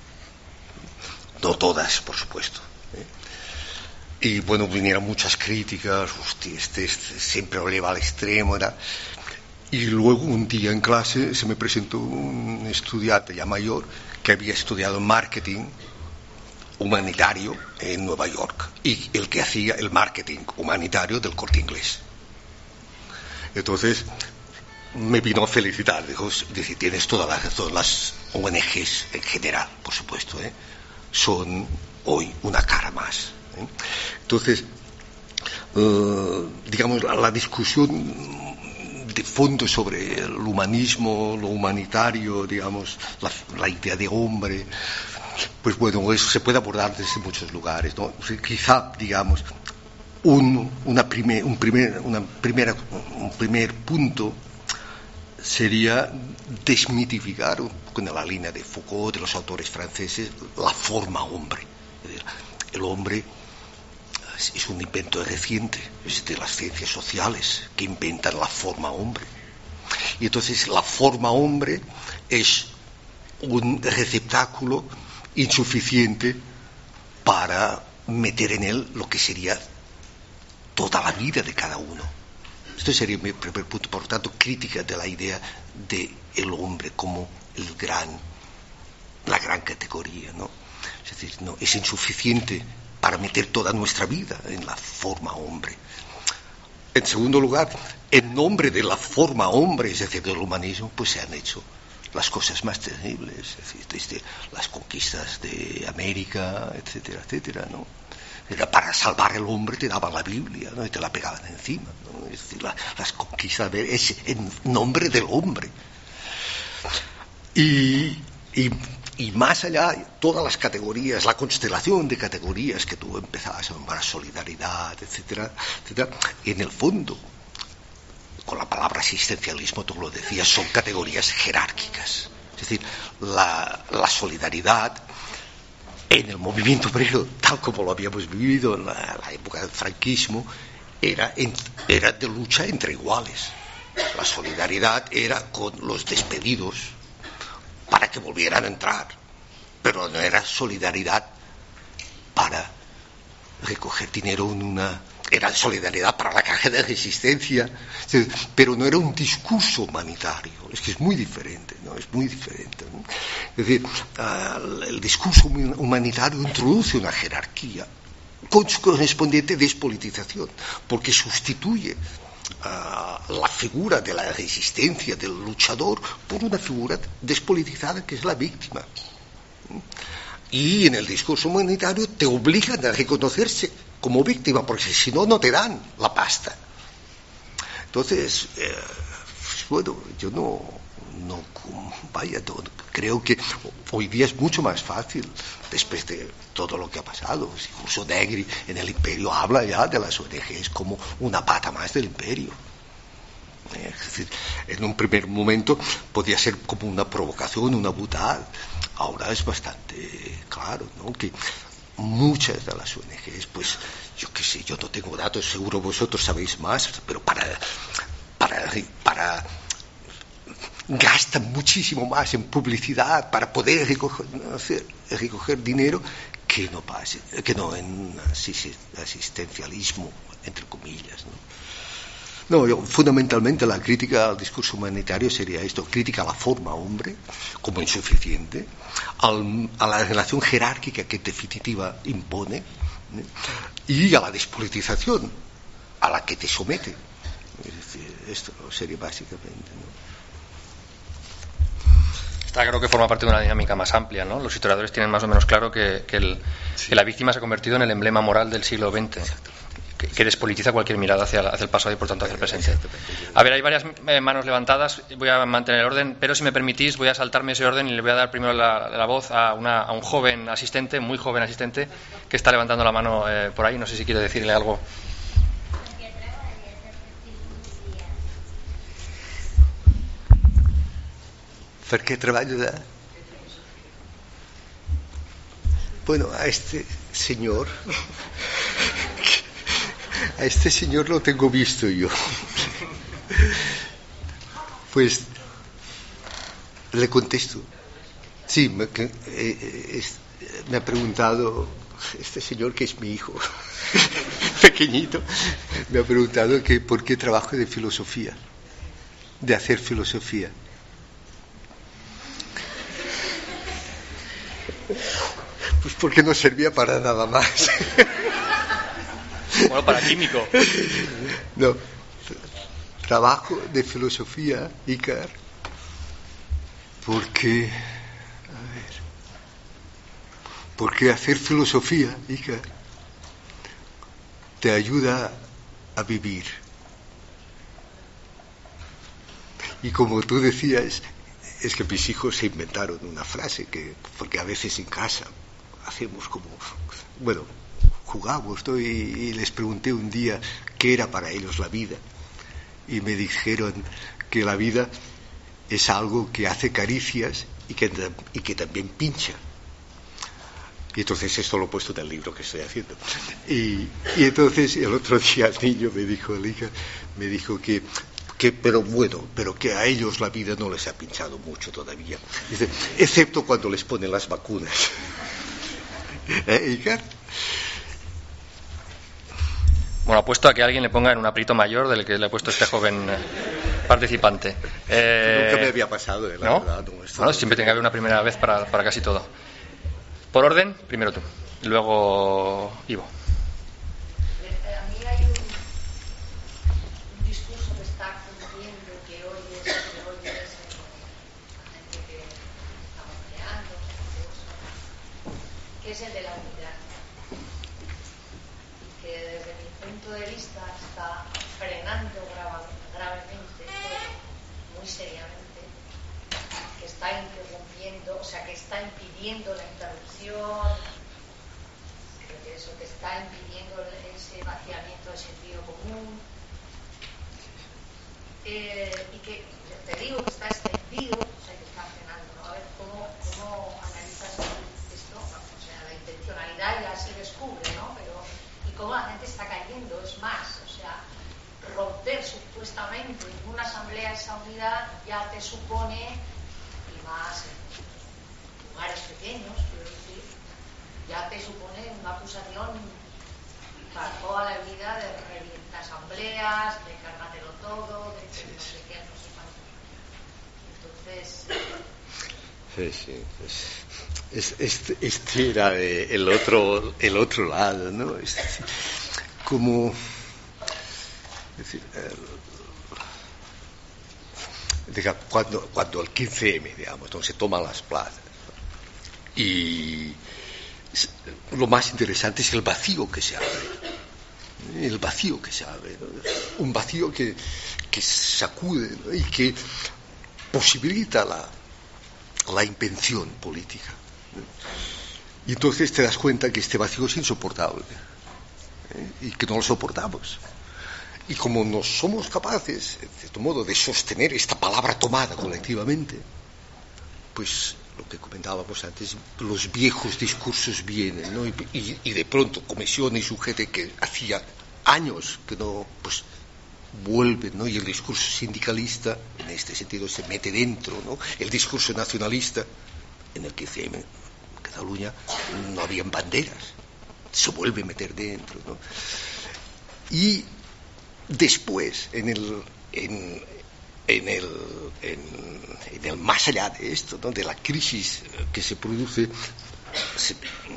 No todas, por supuesto. ¿eh? Y bueno, vinieron muchas críticas, hostia, este, este siempre lo lleva al extremo. Era. Y luego un día en clase se me presentó un estudiante ya mayor que había estudiado marketing humanitario en Nueva York y el que hacía el marketing humanitario del Corte Inglés. Entonces me vino a felicitar, dijo, dice, tienes toda la razón, las O N Ges en general, por supuesto, ¿eh? son hoy una cara más. ¿eh? Entonces, eh, digamos, la, la discusión de fondo sobre el humanismo, lo humanitario, digamos, la, la idea de hombre, pues bueno, eso se puede abordar desde muchos lugares, ¿no? O sea, quizá, digamos, un, una primer, un, primer, una primera, un primer punto sería desmitificar, un poco en la línea de Foucault, de los autores franceses, la forma hombre. El hombre es un invento reciente, es de las ciencias sociales que inventan la forma hombre. Y entonces la forma hombre es un receptáculo insuficiente para meter en él lo que sería toda la vida de cada uno. Esto sería mi primer punto. Por lo tanto, crítica de la idea de el hombre como el gran, la gran categoría, ¿no? Es decir, no es insuficiente para meter toda nuestra vida en la forma hombre. En segundo lugar, en nombre de la forma hombre, es decir, del humanismo, pues se han hecho las cosas más terribles, es decir, desde las conquistas de América, etcétera, etcétera, ¿no? Era para salvar al hombre te daban la Biblia, ¿no? Y te la pegaban encima, ¿no? Es decir, la, las conquistas de, es en nombre del hombre. Y, y, y más allá, todas las categorías, la constelación de categorías que tú empezabas a nombrar, solidaridad, etcétera, etcétera, en el fondo, con la palabra asistencialismo, tú lo decías, son categorías jerárquicas. Es decir, la, la solidaridad en el movimiento obrero, tal como lo habíamos vivido en la, la época del franquismo, era, en, era de lucha entre iguales. La solidaridad era con los despedidos para que volvieran a entrar, pero no era solidaridad para recoger dinero en una... Era solidaridad para la caja de resistencia, pero no era un discurso humanitario. Es que es muy diferente, ¿no? Es muy diferente, ¿no? Es decir, uh, el discurso humanitario introduce una jerarquía con su correspondiente despolitización, porque sustituye uh, la figura de la resistencia, del luchador, por una figura despolitizada que es la víctima. Y en el discurso humanitario te obligan a reconocerse como víctima, porque si no, no te dan la pasta. Entonces, eh, bueno, yo no, no vaya, no, creo que hoy día es mucho más fácil, después de todo lo que ha pasado. Incluso Negri en el Imperio habla ya de las O N Ges como una pata más del Imperio. Es decir, en un primer momento podía ser como una provocación, una butad. Ahora es bastante claro, ¿no?, que muchas de las O N Ges, pues yo qué sé, yo no tengo datos, seguro vosotros sabéis más, pero para, para, para gastan muchísimo más en publicidad para poder recoger, hacer, recoger dinero que no pase, que no en asistencialismo, entre comillas, ¿no? No, yo, fundamentalmente la crítica al discurso humanitario sería esto: crítica a la forma hombre como insuficiente, al, a la relación jerárquica que en definitiva impone, ¿eh?, y a la despolitización a la que te somete. Es decir, esto sería básicamente, ¿no? Está claro que forma parte de una dinámica más amplia, ¿no? Los historiadores tienen más o menos claro que, que, el, sí. que la víctima se ha convertido en el emblema moral del siglo veinte. Que, que despolitiza cualquier mirada hacia, hacia el pasado y por tanto hacia el presente. A ver, hay varias eh, manos levantadas, voy a mantener el orden, pero si me permitís voy a saltarme ese orden y le voy a dar primero la, la voz a, una, a un joven asistente, muy joven asistente, que está levantando la mano eh, por ahí, no sé si quiere decirle algo. ¿Por qué trabajo da? Bueno, a este señor, a este señor lo tengo visto yo. Pues le contesto. Sí, me, que, eh, es, me ha preguntado este señor, que es mi hijo pequeñito, me ha preguntado que por qué trabajo de filosofía, de hacer filosofía. Pues porque no servía para nada más. Bueno, para químico. No, trabajo de filosofía, Ícar, porque, a ver, porque hacer filosofía, Ícar, te ayuda a vivir. Y como tú decías, es que mis hijos se inventaron una frase, que porque a veces en casa hacemos como, bueno, jugamos, ¿no? y, y les pregunté un día qué era para ellos la vida, y me dijeron que la vida es algo que hace caricias y que, y que también pincha. Y entonces esto lo he puesto en el libro que estoy haciendo. Y, y entonces el otro día el niño me dijo, el hija, me dijo que Que, pero bueno, pero que a ellos la vida no les ha pinchado mucho todavía. Dice, excepto cuando les ponen las vacunas. ¿Eh, Icar? Bueno, apuesto a que alguien le ponga en un aprieto mayor del que le ha puesto este joven participante. Eh, Nunca me había pasado, eh, la ¿no? verdad. No, bueno, siempre tiene que haber una primera vez para, para casi todo. Por orden, primero tú, luego Ivo. Es el de la unidad, que desde mi punto de vista está frenando grava, gravemente todo, muy seriamente, que está interrumpiendo, o sea, que está impidiendo la interrupción, que eso, que está impidiendo ese vaciamiento del sentido común, eh, y que te digo que está extendido, o sea, que está frenando, ¿no? A ver cómo, cómo analizas esto, o sea, la intencionalidad ya se descubre, ¿no? Pero, y cómo la gente está cayendo, es más, o sea, justamente en una asamblea esa unidad ya te supone, y más en lugares pequeños, quiero decir, ya te supone una acusación para toda la vida de revienta asambleas, de cárgatelo todo, de que no sé qué, no sé cuánto. Entonces... Sí, sí, pues, este, este era el otro, el otro lado, ¿no? Es decir, como... Es decir, el, diga, cuando, cuando el quince eme, digamos, donde se toman las plazas, ¿no? Y lo más interesante es el vacío que se abre, el vacío que se abre, ¿no? Un vacío que, que sacude, ¿no? Y que posibilita la, la invención política, ¿no? Y entonces te das cuenta que este vacío es insoportable, ¿eh? Y que no lo soportamos. Y como no somos capaces, de cierto modo, de sostener esta palabra tomada colectivamente, pues lo que comentábamos antes, los viejos discursos vienen, ¿no? Y, y, y de pronto Comisión y sujeto que hacía años que no, pues vuelven, ¿no? Y el discurso sindicalista, en este sentido, se mete dentro, ¿no? El discurso nacionalista, en el que en Cataluña no habían banderas, se vuelve a meter dentro, ¿no? Y después, en el, en, en el, en, en el más allá de esto, ¿no? De la crisis que se produce, se,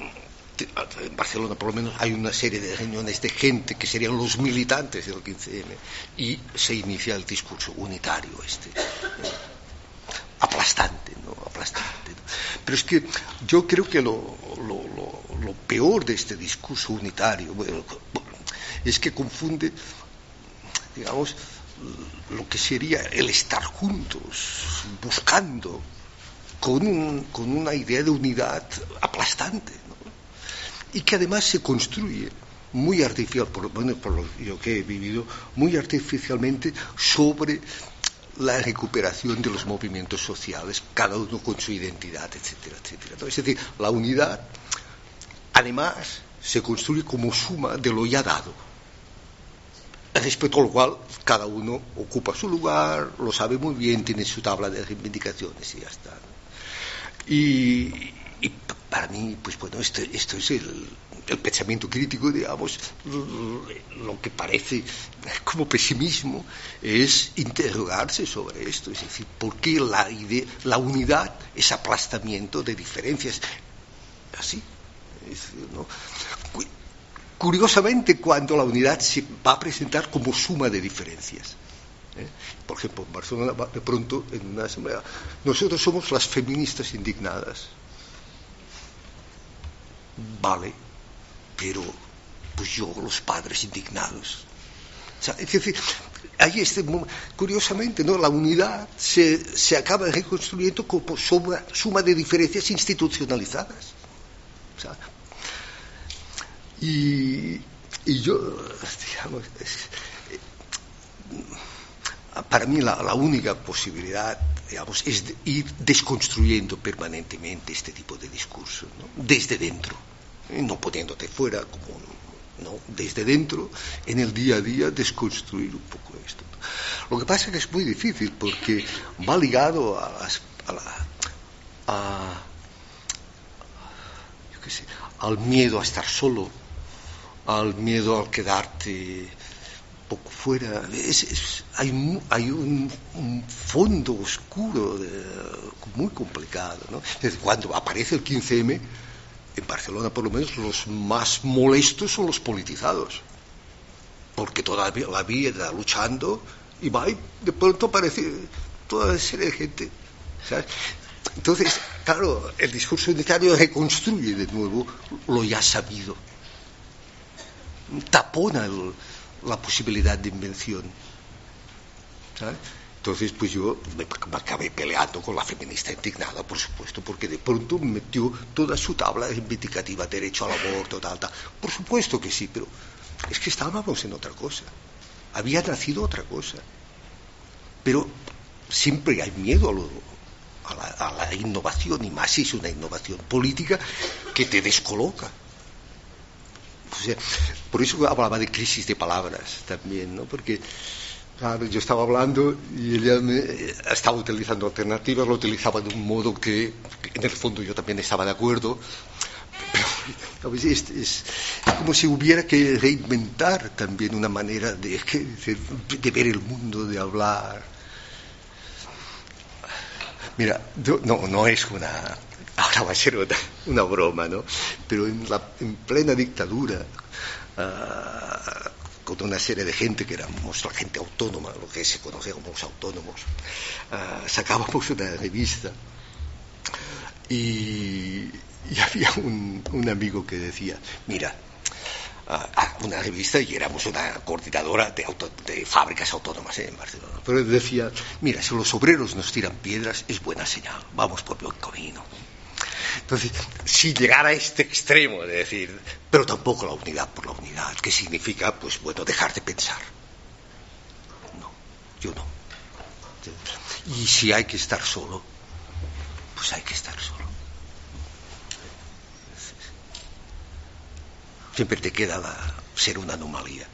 en Barcelona por lo menos hay una serie de reuniones de gente que serían los militantes del quince eme y se inicia el discurso unitario este, ¿no? aplastante, ¿no? aplastante, ¿no? Pero es que yo creo que lo, lo, lo, lo peor de este discurso unitario, bueno, es que confunde, digamos, lo que sería el estar juntos, buscando, con, un, con una idea de unidad aplastante, ¿no? Y que además se construye muy artificial, por, bueno, por lo yo que he vivido, muy artificialmente sobre la recuperación de los movimientos sociales, cada uno con su identidad, etcétera, etcétera, ¿no? Es decir, la unidad, además, se construye como suma de lo ya dado, respecto a lo cual cada uno ocupa su lugar, lo sabe muy bien, tiene su tabla de reivindicaciones y ya está, ¿no? Y, y para mí, pues bueno, esto, esto es el, el pensamiento crítico, digamos, lo que parece como pesimismo es interrogarse sobre esto, es decir, ¿por qué la, idea, la unidad es aplastamiento de diferencias? Así, es decir, ¿no? Curiosamente, cuando la unidad se va a presentar como suma de diferencias, ¿eh? Por ejemplo, en Barcelona, de pronto, en una asamblea, nosotros somos las feministas indignadas. Vale, pero pues yo, los padres indignados. O sea, es decir, hay este, curiosamente, ¿no? La unidad se, se acaba reconstruyendo como suma, suma de diferencias institucionalizadas. O sea, Y, y yo, digamos, es, para mí la, la única posibilidad, digamos, es de ir desconstruyendo permanentemente este tipo de discursos, ¿no? Desde dentro, ¿eh? No poniéndote fuera, como, ¿no? Desde dentro, en el día a día, desconstruir un poco esto. Lo que pasa es que es muy difícil porque va ligado a las, a la, a, yo qué sé, al miedo a estar solo, al miedo al quedarte un poco fuera. Es, es, hay un, hay un, un fondo oscuro de, muy complicado, ¿no? Desde cuando aparece el quince eme, en Barcelona por lo menos los más molestos son los politizados, porque todavía la vida luchando y va y de pronto aparece toda serie de gente, ¿sabes? Entonces, claro, el discurso unitario reconstruye de nuevo lo ya sabido, tapona el, la posibilidad de invención, ¿sabes? Entonces, pues yo me, me acabé peleando con la feminista indignada, por supuesto, porque de pronto me metió toda su tabla reivindicativa, derecho al aborto, tal, tal. Por supuesto que sí, pero es que estábamos en otra cosa. Había nacido otra cosa. Pero siempre hay miedo a, lo, a, la, a la innovación, y más si es una innovación política que te descoloca. O sea, por eso hablaba de crisis de palabras también, ¿no? Porque Claro, yo estaba hablando y ella me, estaba utilizando alternativas, lo utilizaba de un modo que, que en el fondo yo también estaba de acuerdo, pero es, es, es como si hubiera que reinventar también una manera de, de, de ver el mundo, de hablar. Mira, no, no es una... Ahora va a ser una, una broma, ¿no? Pero en, la, en plena dictadura... Uh, con una serie de gente que éramos la gente autónoma, lo que se conoce como los autónomos, uh, sacábamos una revista y, y había un, un amigo que decía, mira, uh, una revista, y éramos una coordinadora de, auto, de fábricas autónomas ¿eh? en Barcelona, pero decía, mira, si los obreros nos tiran piedras es buena señal, vamos por buen camino. Entonces, si llegara a este extremo de decir, pero tampoco la unidad por la unidad, que significa, pues bueno, dejar de pensar. No, yo no. Y si hay que estar solo, pues hay que estar solo. Siempre te queda la, ser una anomalía.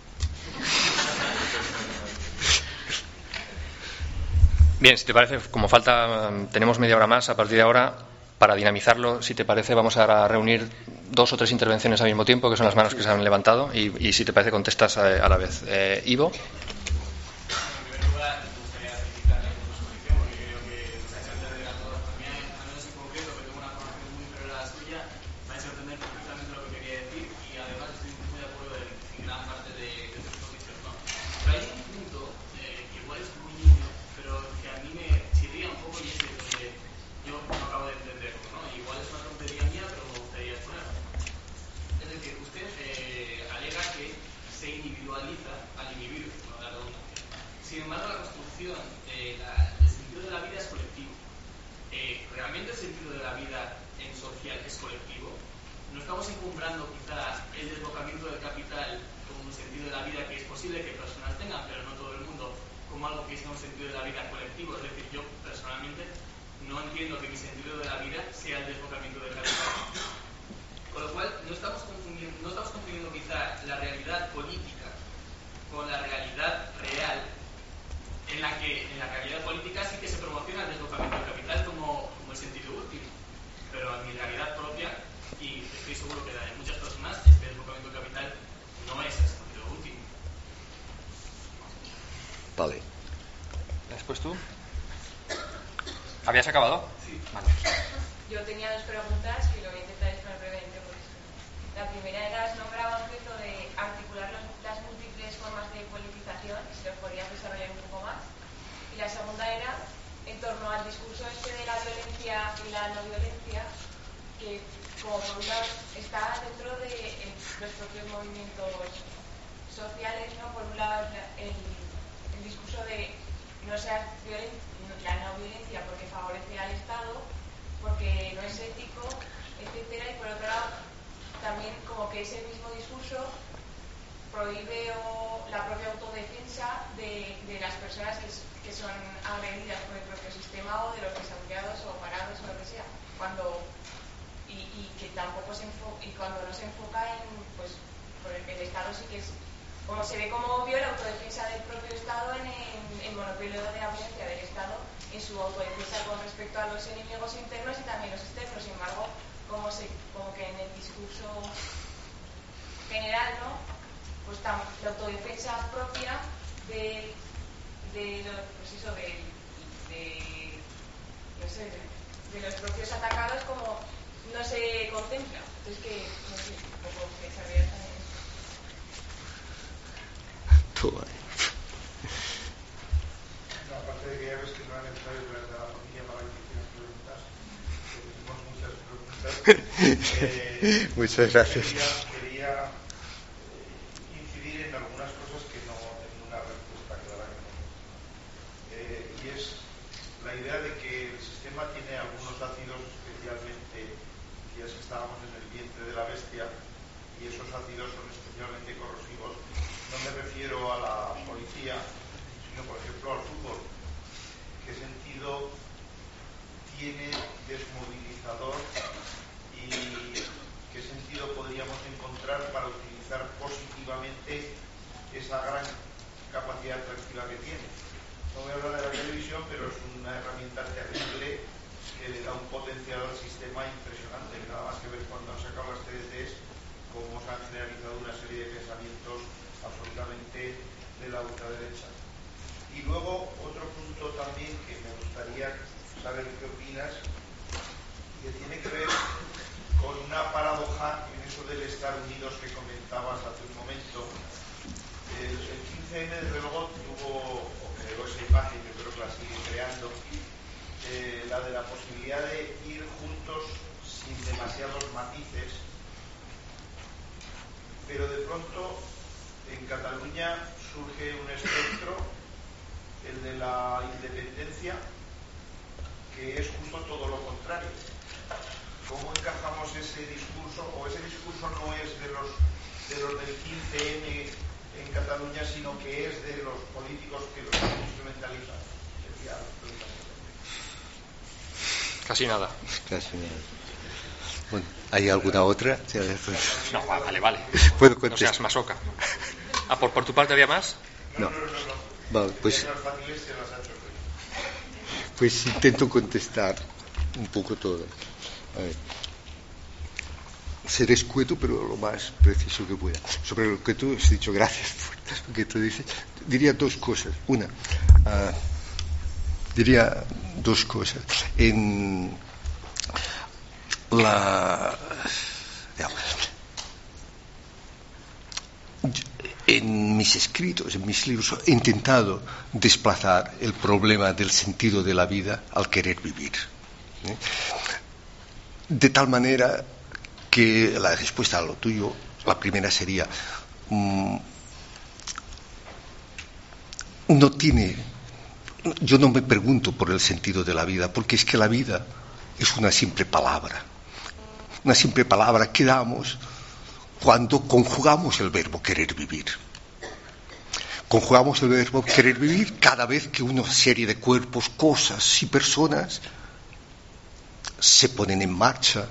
Bien, si te parece, como falta, tenemos media hora más, a partir de ahora... Para dinamizarlo, si te parece, vamos a reunir dos o tres intervenciones al mismo tiempo, que son las manos que se han levantado, y, y si te parece, contestas a, a la vez. Eh, Ivo. Vale. Después tú. ¿Habías acabado? Sí. Vale. Yo tenía dos preguntas y lo voy a intentar exponer brevemente por eso. La primera era, has nombrado un reto de articular los, las múltiples formas de politización, si los podrías desarrollar un poco más. Y la segunda era, en torno al discurso este de la violencia y la no violencia, que como por un lado está dentro de el, los propios movimientos sociales, ¿no? Por un lado el, el discurso de no seas violen, la no violencia porque favorece al Estado, porque no es ético, etcétera, y por otro lado también como que ese mismo discurso prohíbe o la propia autodefensa de, de las personas que, que son agredidas por el propio sistema o de los desahuciados o parados o lo que sea, cuando y, y que tampoco se enfoca, y cuando no se enfoca en, pues, por el, el Estado sí que es, como se ve como obvio la autodefensa del propio Estado en el monopolio de la violencia del Estado en su autodefensa con respecto a los enemigos internos y también los externos. Sin embargo, como, se, como que en el discurso general, ¿no? Pues tam, la autodefensa propia de, de, pues eso, de, de, no sé, de, de los propios atacados como no se contempla. Entonces que, no sé, un poco que sabría también. Todo. No, aparte de que ya ves que no era necesario traer de la familia para que hicieran preguntas, que hicimos muchas preguntas. Eh, muchas gracias. Quería, quería eh, incidir en algunas cosas que no tengo una respuesta clara que no. Eh, y es la idea de que el sistema tiene algunos ácidos especialmente, ya si estábamos en el vientre de la bestia, y esos ácidos son especialmente corrosivos. No me refiero a la policía, sino por ejemplo al fútbol. ¿Qué sentido tiene desmovilizador y qué sentido podríamos encontrar para utilizar positivamente esa gran capacidad atractiva que tiene. No voy a hablar de la televisión, pero es una herramienta terrible que le da un potencial al sistema impresionante. Nada más que ver cuando han sacado las T D Ts, cómo se han generalizado una serie de pensamientos absolutamente de la ultraderecha. Y luego otro punto también que me gustaría saber qué opinas, que tiene que ver con una paradoja en eso del estar unidos que comentabas hace un momento. El, el quince eme desde luego tuvo, o creó esa imagen, yo creo que la sigue creando, eh, la de la posibilidad de ir juntos sin demasiados matices, pero de pronto en Cataluña surge un espectro, el de la independencia, que es justo todo lo contrario. ¿Cómo encajamos ese discurso? O ese discurso no es de los, de los del quince eme en Cataluña, sino que es de los políticos que lo instrumentalizan. Casi nada. Casi nada. Bueno, ¿hay alguna otra? No, vale, vale. Puedo No contestar. seas masoca. Ah, ¿por, por tu parte había más? No. No, no, no, no. Vale, pues, Las fáciles se las ha hecho. pues intento contestar un poco todas. A ver. Seré escueto, pero lo más preciso que pueda. Sobre lo que tú has dicho, gracias por lo que tú dices. Diría dos cosas. Una, uh, diría dos cosas. En la. Digamos, en mis escritos, en mis libros, he intentado desplazar el problema del sentido de la vida al querer vivir. ¿eh? De tal manera que la respuesta a lo tuyo, la primera sería, mmm, no tiene, yo no me pregunto por el sentido de la vida, porque es que la vida es una simple palabra, una simple palabra que damos cuando conjugamos el verbo querer vivir. Conjugamos el verbo querer vivir cada vez que una serie de cuerpos, cosas y personas se ponen en marcha.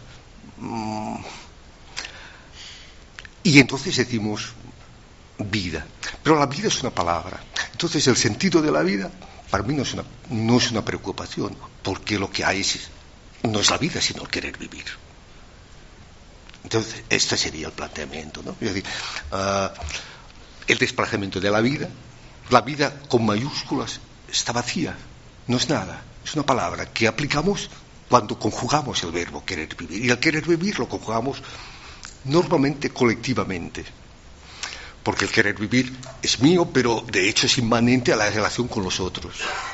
Y entonces decimos vida. Pero la vida es una palabra. Entonces el sentido de la vida para mí no es una, no es una preocupación, porque lo que hay es, no es la vida, sino el querer vivir. Entonces este sería el planteamiento, ¿no? Es decir, uh, el desplazamiento de la vida, la vida con mayúsculas está vacía, no es nada, es una palabra que aplicamos cuando conjugamos el verbo querer vivir. Y el querer vivir lo conjugamos normalmente colectivamente, porque el querer vivir es mío, pero de hecho es inmanente a la relación con los otros.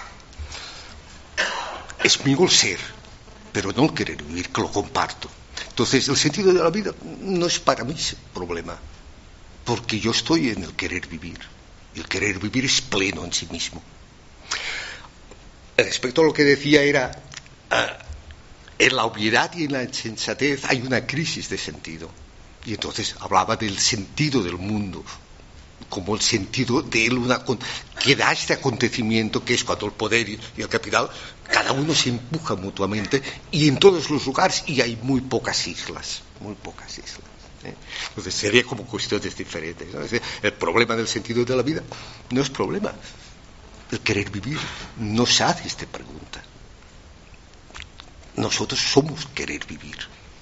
Es mío el ser, pero no el querer vivir, que lo comparto. Entonces el sentido de la vida no es para mí ese problema, porque yo estoy en el querer vivir, y el querer vivir es pleno en sí mismo. Respecto a lo que decía era, uh, en la obviedad y en la insensatez hay una crisis de sentido. Y entonces hablaba del sentido del mundo, como el sentido de él, una, que da este acontecimiento, que es cuando el poder y el capital, cada uno se empuja mutuamente, y en todos los lugares, y hay muy pocas islas, muy pocas islas. ¿eh? Entonces sería como cuestiones diferentes, ¿no? Es decir, el problema del sentido de la vida no es problema. El querer vivir no se hace esta pregunta. Nosotros somos querer vivir.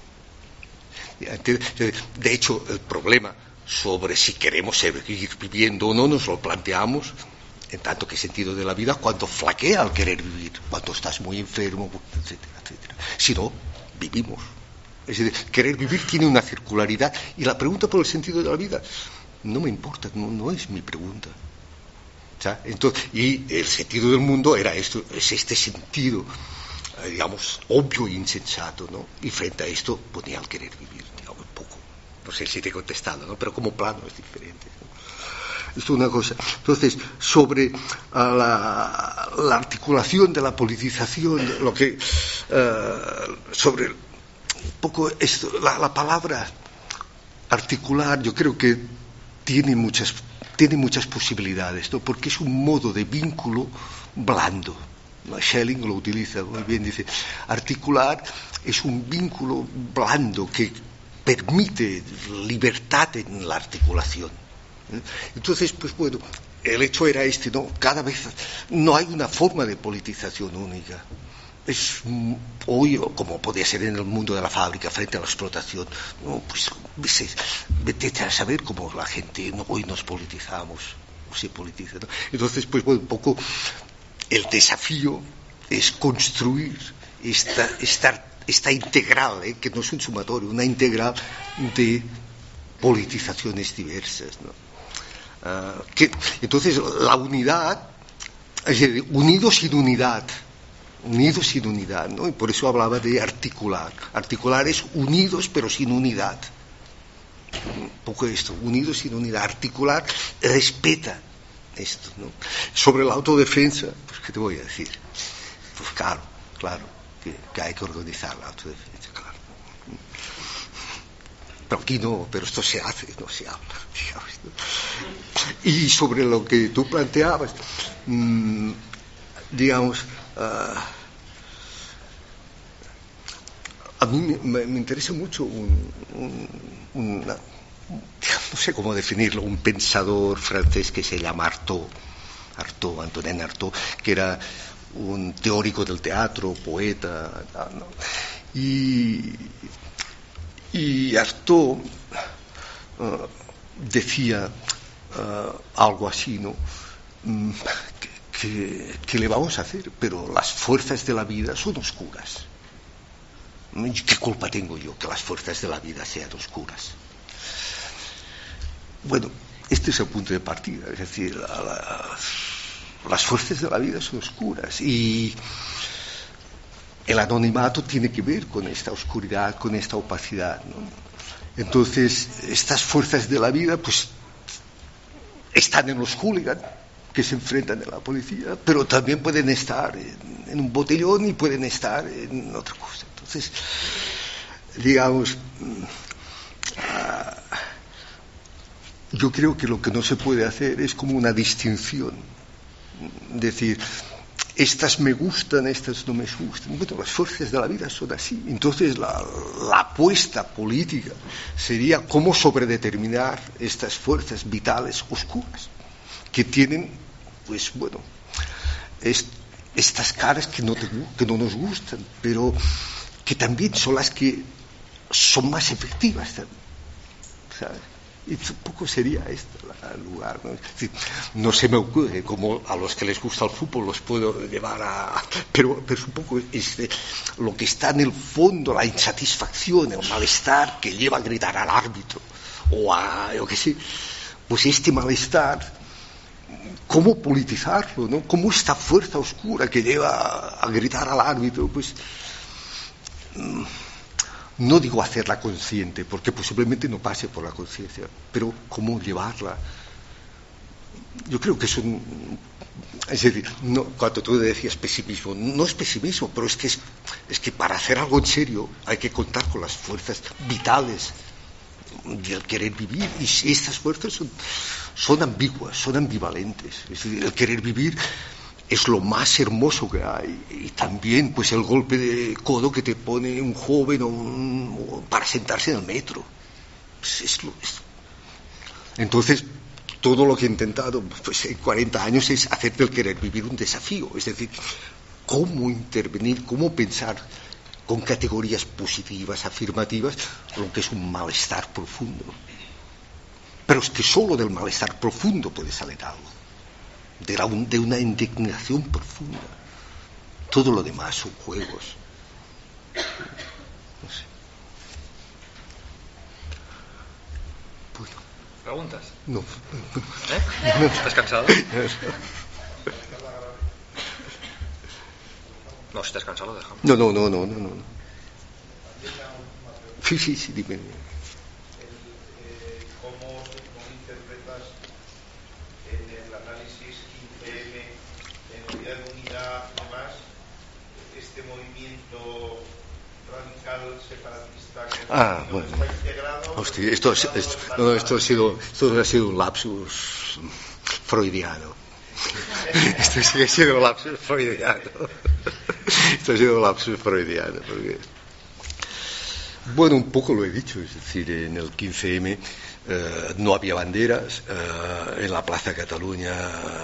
De hecho, el problema sobre si queremos seguir viviendo o no nos lo planteamos en tanto que sentido de la vida cuando flaquea el querer vivir, cuando estás muy enfermo, etcétera, etcétera. Si no, vivimos. Es decir, querer vivir tiene una circularidad, y la pregunta por el sentido de la vida no me importa, no, no es mi pregunta. ¿Sabes? Entonces, y el sentido del mundo era esto, es este sentido, digamos, obvio e insensato, ¿no? Y frente a esto ponía el querer vivir, digamos, un poco. No sé si te he contestado, ¿no? Pero como plano es diferente, ¿no? Esto es una cosa. Entonces, sobre uh, la, la articulación de la politización, lo que uh, sobre un poco esto, la, la palabra articular, yo creo que tiene muchas tiene muchas posibilidades, ¿no? Porque es un modo de vínculo blando. Schelling lo utiliza muy bien, dice, articular es un vínculo blando que permite libertad en la articulación. Entonces, pues bueno, el hecho era este, ¿no? Cada vez no hay una forma de politización única. Es hoy, como podía ser en el mundo de la fábrica, frente a la explotación, no, pues vete a saber cómo la gente, no, hoy nos politizamos, se politiza, ¿no? Entonces, pues bueno, un poco el desafío es construir esta, esta, esta integral, ¿eh? Que no es un sumatorio, una integral de politizaciones diversas, ¿no? Uh, que, entonces la unidad, es decir, unidos sin unidad, unidos sin unidad, ¿no? Y por eso hablaba de articular. Articular es unidos pero sin unidad. Un poco esto, unidos sin unidad. Articular respeta esto, ¿no? Sobre la autodefensa, pues ¿qué te voy a decir? Pues claro, claro, que, que hay que organizar la autodefensa, claro. Pero aquí no, pero esto se hace, no se habla, digamos, ¿no? Y sobre lo que tú planteabas, mmm, digamos, uh, a mí me, me interesa mucho un, un, una, no sé cómo definirlo, un pensador francés que se llama Artaud, Artaud, Antonin Artaud, que era un teórico del teatro, poeta, ¿no? y, y Artaud uh, decía uh, algo así, ¿no? Mm, que, que, que le vamos a hacer, pero las fuerzas de la vida son oscuras. ¿Qué culpa tengo yo que las fuerzas de la vida sean oscuras? Bueno, este es el punto de partida, es decir, la, la, las fuerzas de la vida son oscuras y el anonimato tiene que ver con esta oscuridad, con esta opacidad, ¿no? Entonces, estas fuerzas de la vida, pues, están en los hooligans que se enfrentan a la policía, pero también pueden estar en, en un botellón y pueden estar en otra cosa. Entonces, digamos, uh, yo creo que lo que no se puede hacer es como una distinción, decir, estas me gustan, estas no me gustan. Bueno, las fuerzas de la vida son así. Entonces la, la apuesta política sería cómo sobredeterminar estas fuerzas vitales oscuras que tienen, pues bueno, es, estas caras que no, te, que no nos gustan, pero que también son las que son más efectivas también, ¿sabes? Y un poco sería este el lugar, ¿no? Es decir, no se me ocurre como a los que les gusta el fútbol los puedo llevar a... Pero, pero es un poco este, lo que está en el fondo, la insatisfacción, el malestar que lleva a gritar al árbitro o a, yo qué sé, pues este malestar, ¿cómo politizarlo, no? ¿Cómo esta fuerza oscura que lleva a gritar al árbitro, pues... no digo hacerla consciente, porque posiblemente no pase por la conciencia, pero cómo llevarla. Yo creo que es un... Es decir, no, cuando tú decías pesimismo, no es pesimismo, pero es que, es, es que para hacer algo en serio hay que contar con las fuerzas vitales del querer vivir, y estas fuerzas son, son ambiguas, son ambivalentes. Es decir, el querer vivir es lo más hermoso que hay, y también pues el golpe de codo que te pone un joven o un, o para sentarse en el metro. Pues es lo, es. Entonces todo lo que he intentado pues en cuarenta años es hacer del querer vivir un desafío, es decir, cómo intervenir, cómo pensar con categorías positivas, afirmativas, lo que es un malestar profundo. Pero es que solo del malestar profundo puede salir algo. De, la, de una indignación profunda. Todo lo demás son juegos. No sé. Bueno. ¿Preguntas? No. ¿Eh? ¿Estás cansado? No, si estás cansado, lo dejamos. No, no, no, no, no, no. Sí, sí, sí, dime. Ah, bueno. Hostia, esto, esto, no, esto, ha sido, esto ha sido un lapsus freudiano. Esto sí ha sido un lapsus freudiano. Esto ha sido un lapsus freudiano. Porque... Bueno, un poco lo he dicho, es decir, en el quince eme eh, no había banderas, eh, en la Plaza Cataluña,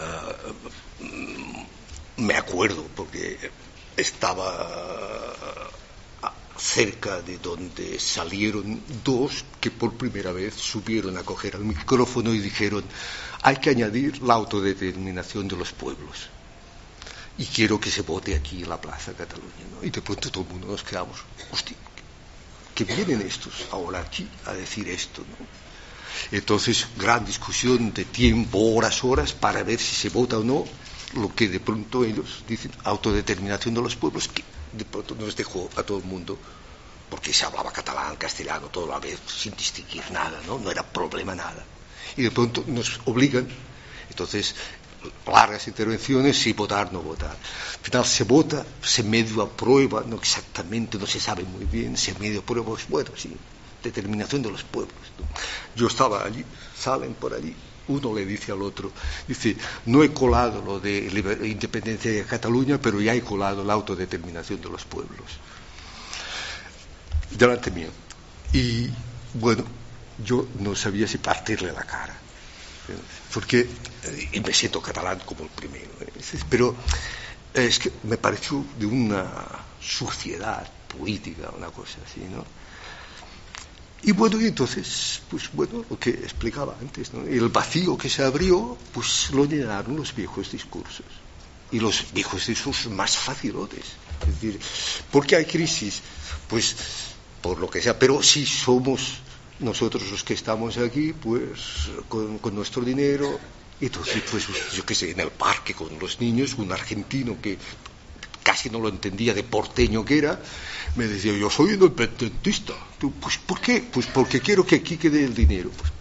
eh, me acuerdo, porque estaba cerca de donde salieron dos que por primera vez subieron a coger el micrófono y dijeron: hay que añadir la autodeterminación de los pueblos y quiero que se vote aquí en la Plaza Cataluña, ¿no? Y de pronto todo el mundo nos quedamos: hostia, que vienen estos ahora aquí a decir esto, ¿no? Entonces, gran discusión de tiempo, horas, horas, para ver si se vota o no lo que de pronto ellos dicen, autodeterminación de los pueblos, que de pronto nos dejó a todo el mundo, porque se hablaba catalán, castellano, todo a la vez, sin distinguir nada, ¿no? No era problema nada. Y de pronto nos obligan, entonces, largas intervenciones, sí votar, no votar. Al final se vota, se medio aprueba, no exactamente, no se sabe muy bien, se medio aprueba, pues bueno, sí, determinación de los pueblos, ¿no? Yo estaba allí, salen por allí, uno le dice al otro, dice: no he colado lo de liber- independencia de Cataluña, pero ya he colado la autodeterminación de los pueblos. Delante mío. Y bueno, yo no sabía si partirle la cara, porque y me siento catalán como el primero, ¿eh? Pero es que me pareció de una suciedad política, una cosa así, ¿no? Y bueno, y entonces, pues bueno, lo que explicaba antes, ¿no? El vacío que se abrió, pues lo llenaron los viejos discursos. Y los viejos discursos más facilotes. Es decir, ¿por qué hay crisis? Pues por lo que sea, pero si somos nosotros los que estamos aquí, pues con, con nuestro dinero, entonces, pues yo qué sé, en el parque con los niños, un argentino que casi no lo entendía de porteño que era, me decía: yo soy independentista. Pues ¿por qué? Pues porque quiero que aquí quede el dinero. Pues,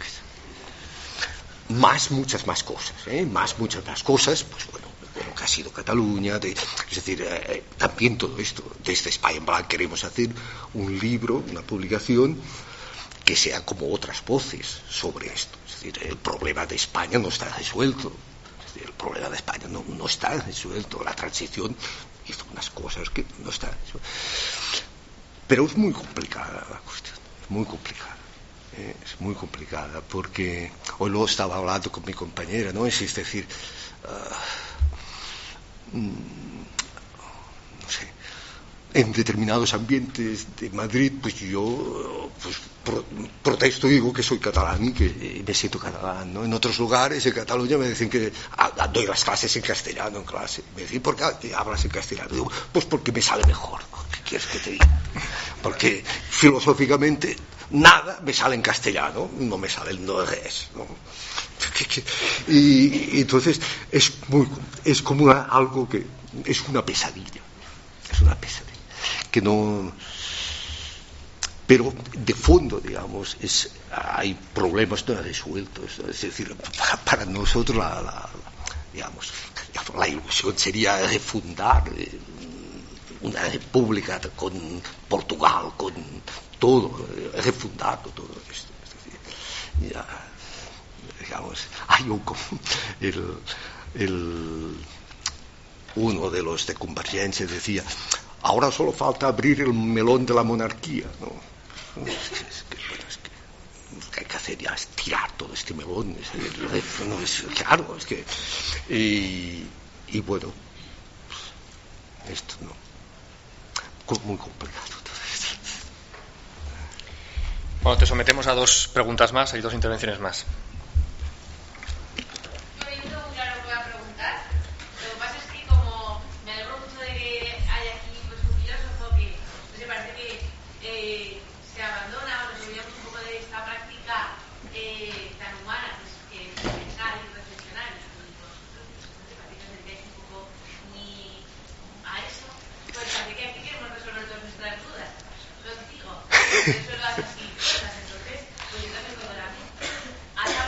pues, más, muchas más cosas, ¿eh? Más, muchas más cosas, pues bueno, como que ha sido Cataluña, de, es decir, eh, también todo esto, desde España en Blanc queremos hacer un libro, una publicación que sea como otras voces sobre esto. Es decir, el problema de España no está resuelto. El problema de España no, no está resuelto. La transición hizo unas cosas que no están resueltas. Pero es muy complicada la cuestión, es muy complicada. ¿eh? Es muy complicada porque hoy lo estaba hablando con mi compañera, ¿no? Es, es decir, uh, no sé, en determinados ambientes de Madrid, pues yo pues, pro, protesto y digo que soy catalán y que me siento catalán, ¿no? En otros lugares, en Cataluña, me dicen que a, doy las clases en castellano en clase. Me dicen: ¿por qué hablas en castellano? Digo: pues porque me sale mejor. ¿Qué quieres que te diga? Porque filosóficamente nada me sale en castellano, no me sale el no res, ¿no? Y, y entonces es muy, es como una, algo que es una pesadilla, es una pesadilla. Que no, pero de fondo, digamos, es, hay problemas no resueltos, ¿no? Es decir, para, para nosotros la, la, digamos, la ilusión sería refundar eh, una república con Portugal, con todo, refundando todo esto. Es decir, ya, digamos, hay un, el, el, uno de los de Convergencia decía: ahora solo falta abrir el melón de la monarquía, ¿no? Es que, es que, bueno, es que lo que hay que hacer ya es tirar todo este melón. Es, no, es, claro, es que... Y, y bueno, pues, esto no. Muy complicado todo esto. Bueno, te sometemos a dos preguntas más, hay dos intervenciones más. Eso lo hace así, entonces, pues yo también tengo la mía.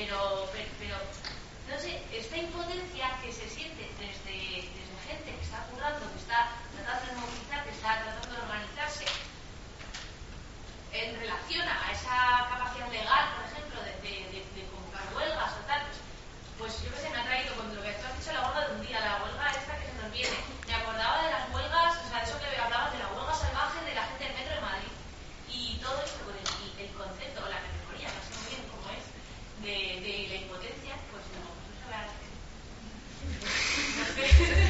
pero, pero, pero no sé, esta impotencia que se siente desde, desde gente que está currando, que está tratando de movilizar, que está tratando de organizarse, en relación a esa capacidad legal, por ejemplo, de, de, de, de convocar huelgas o tal, pues, pues yo que sé, me ha traído, cuando lo que tú has dicho, la huelga de un día, la huelga esta que se nos viene, me acordaba de las huelgas, o sea, de eso que hablabas de la huelga salvaje de la gente del metro de Madrid, y todo esto con el, el concepto, o la categoría, no sé muy bien cómo es, de, de la impotencia, pues no, pues eso la... no sé.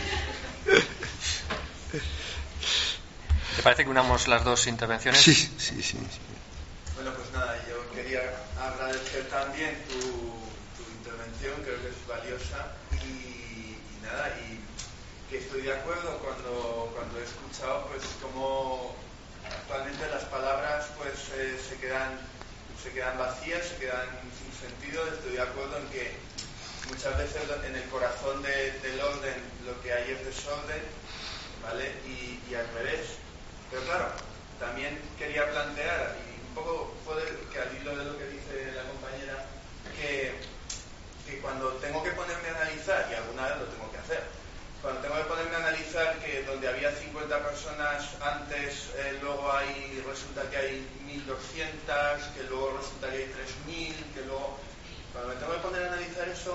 ¿Te parece que unamos las dos intervenciones? Sí, sí, sí, sí. Bueno, pues nada, yo quería agradecer también tu, tu intervención, creo que es valiosa y, y nada, y que estoy de acuerdo cuando, cuando he escuchado pues cómo actualmente las palabras pues eh, se quedan se quedan vacías, se quedan sin sentido. Estoy de acuerdo en que muchas veces en el corazón de, del orden lo que hay es desorden, ¿vale? Y, y al revés. Pero claro, también quería plantear, y un poco puede que al hilo de lo que dice la compañera, que, que cuando tengo que ponerme a analizar, y alguna vez lo tengo que hacer, cuando tengo que ponerme a analizar que donde había cincuenta personas antes, eh, luego hay resulta que hay mil doscientas, que luego resulta que hay tres mil, que luego... Cuando me tengo que poner a analizar eso,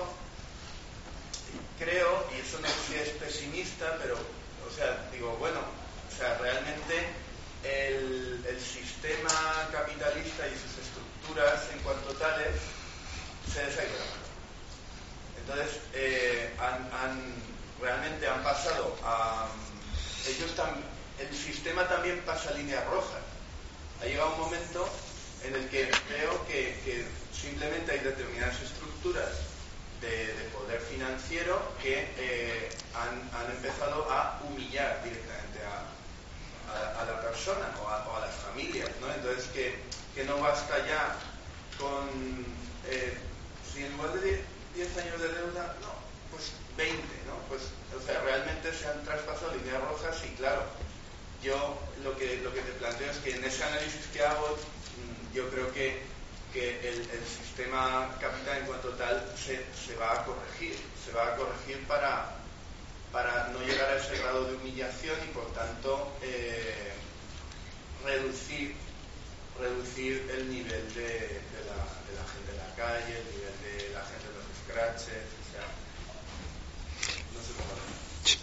creo, y eso no sé si es pesimista, pero, o sea, digo, bueno... O sea, realmente el, el sistema capitalista y sus estructuras en cuanto tales se les ha ido la mano. Entonces, eh, han, han, realmente han pasado a... ellos tam, el sistema también pasa líneas rojas. Ha llegado un momento en el que creo que, que simplemente hay determinadas estructuras de, de poder financiero que eh, han, han empezado a humillar directamente a A, a la persona o a, o a las familias, ¿no? Entonces que, que no basta ya con eh, si en lugar de diez años de deuda, no, pues veinte, ¿no? Pues, o sea, realmente se han traspasado líneas rojas y claro, yo lo que lo que te planteo es que en ese análisis que hago, yo creo que, que el, el sistema capital en cuanto tal se, se va a corregir, se va a corregir para para no llegar a ese grado de humillación y por tanto eh, reducir reducir el nivel de, de, la, de la gente en la calle, el nivel de la gente en los scratches, o sea, no sé cómo lo...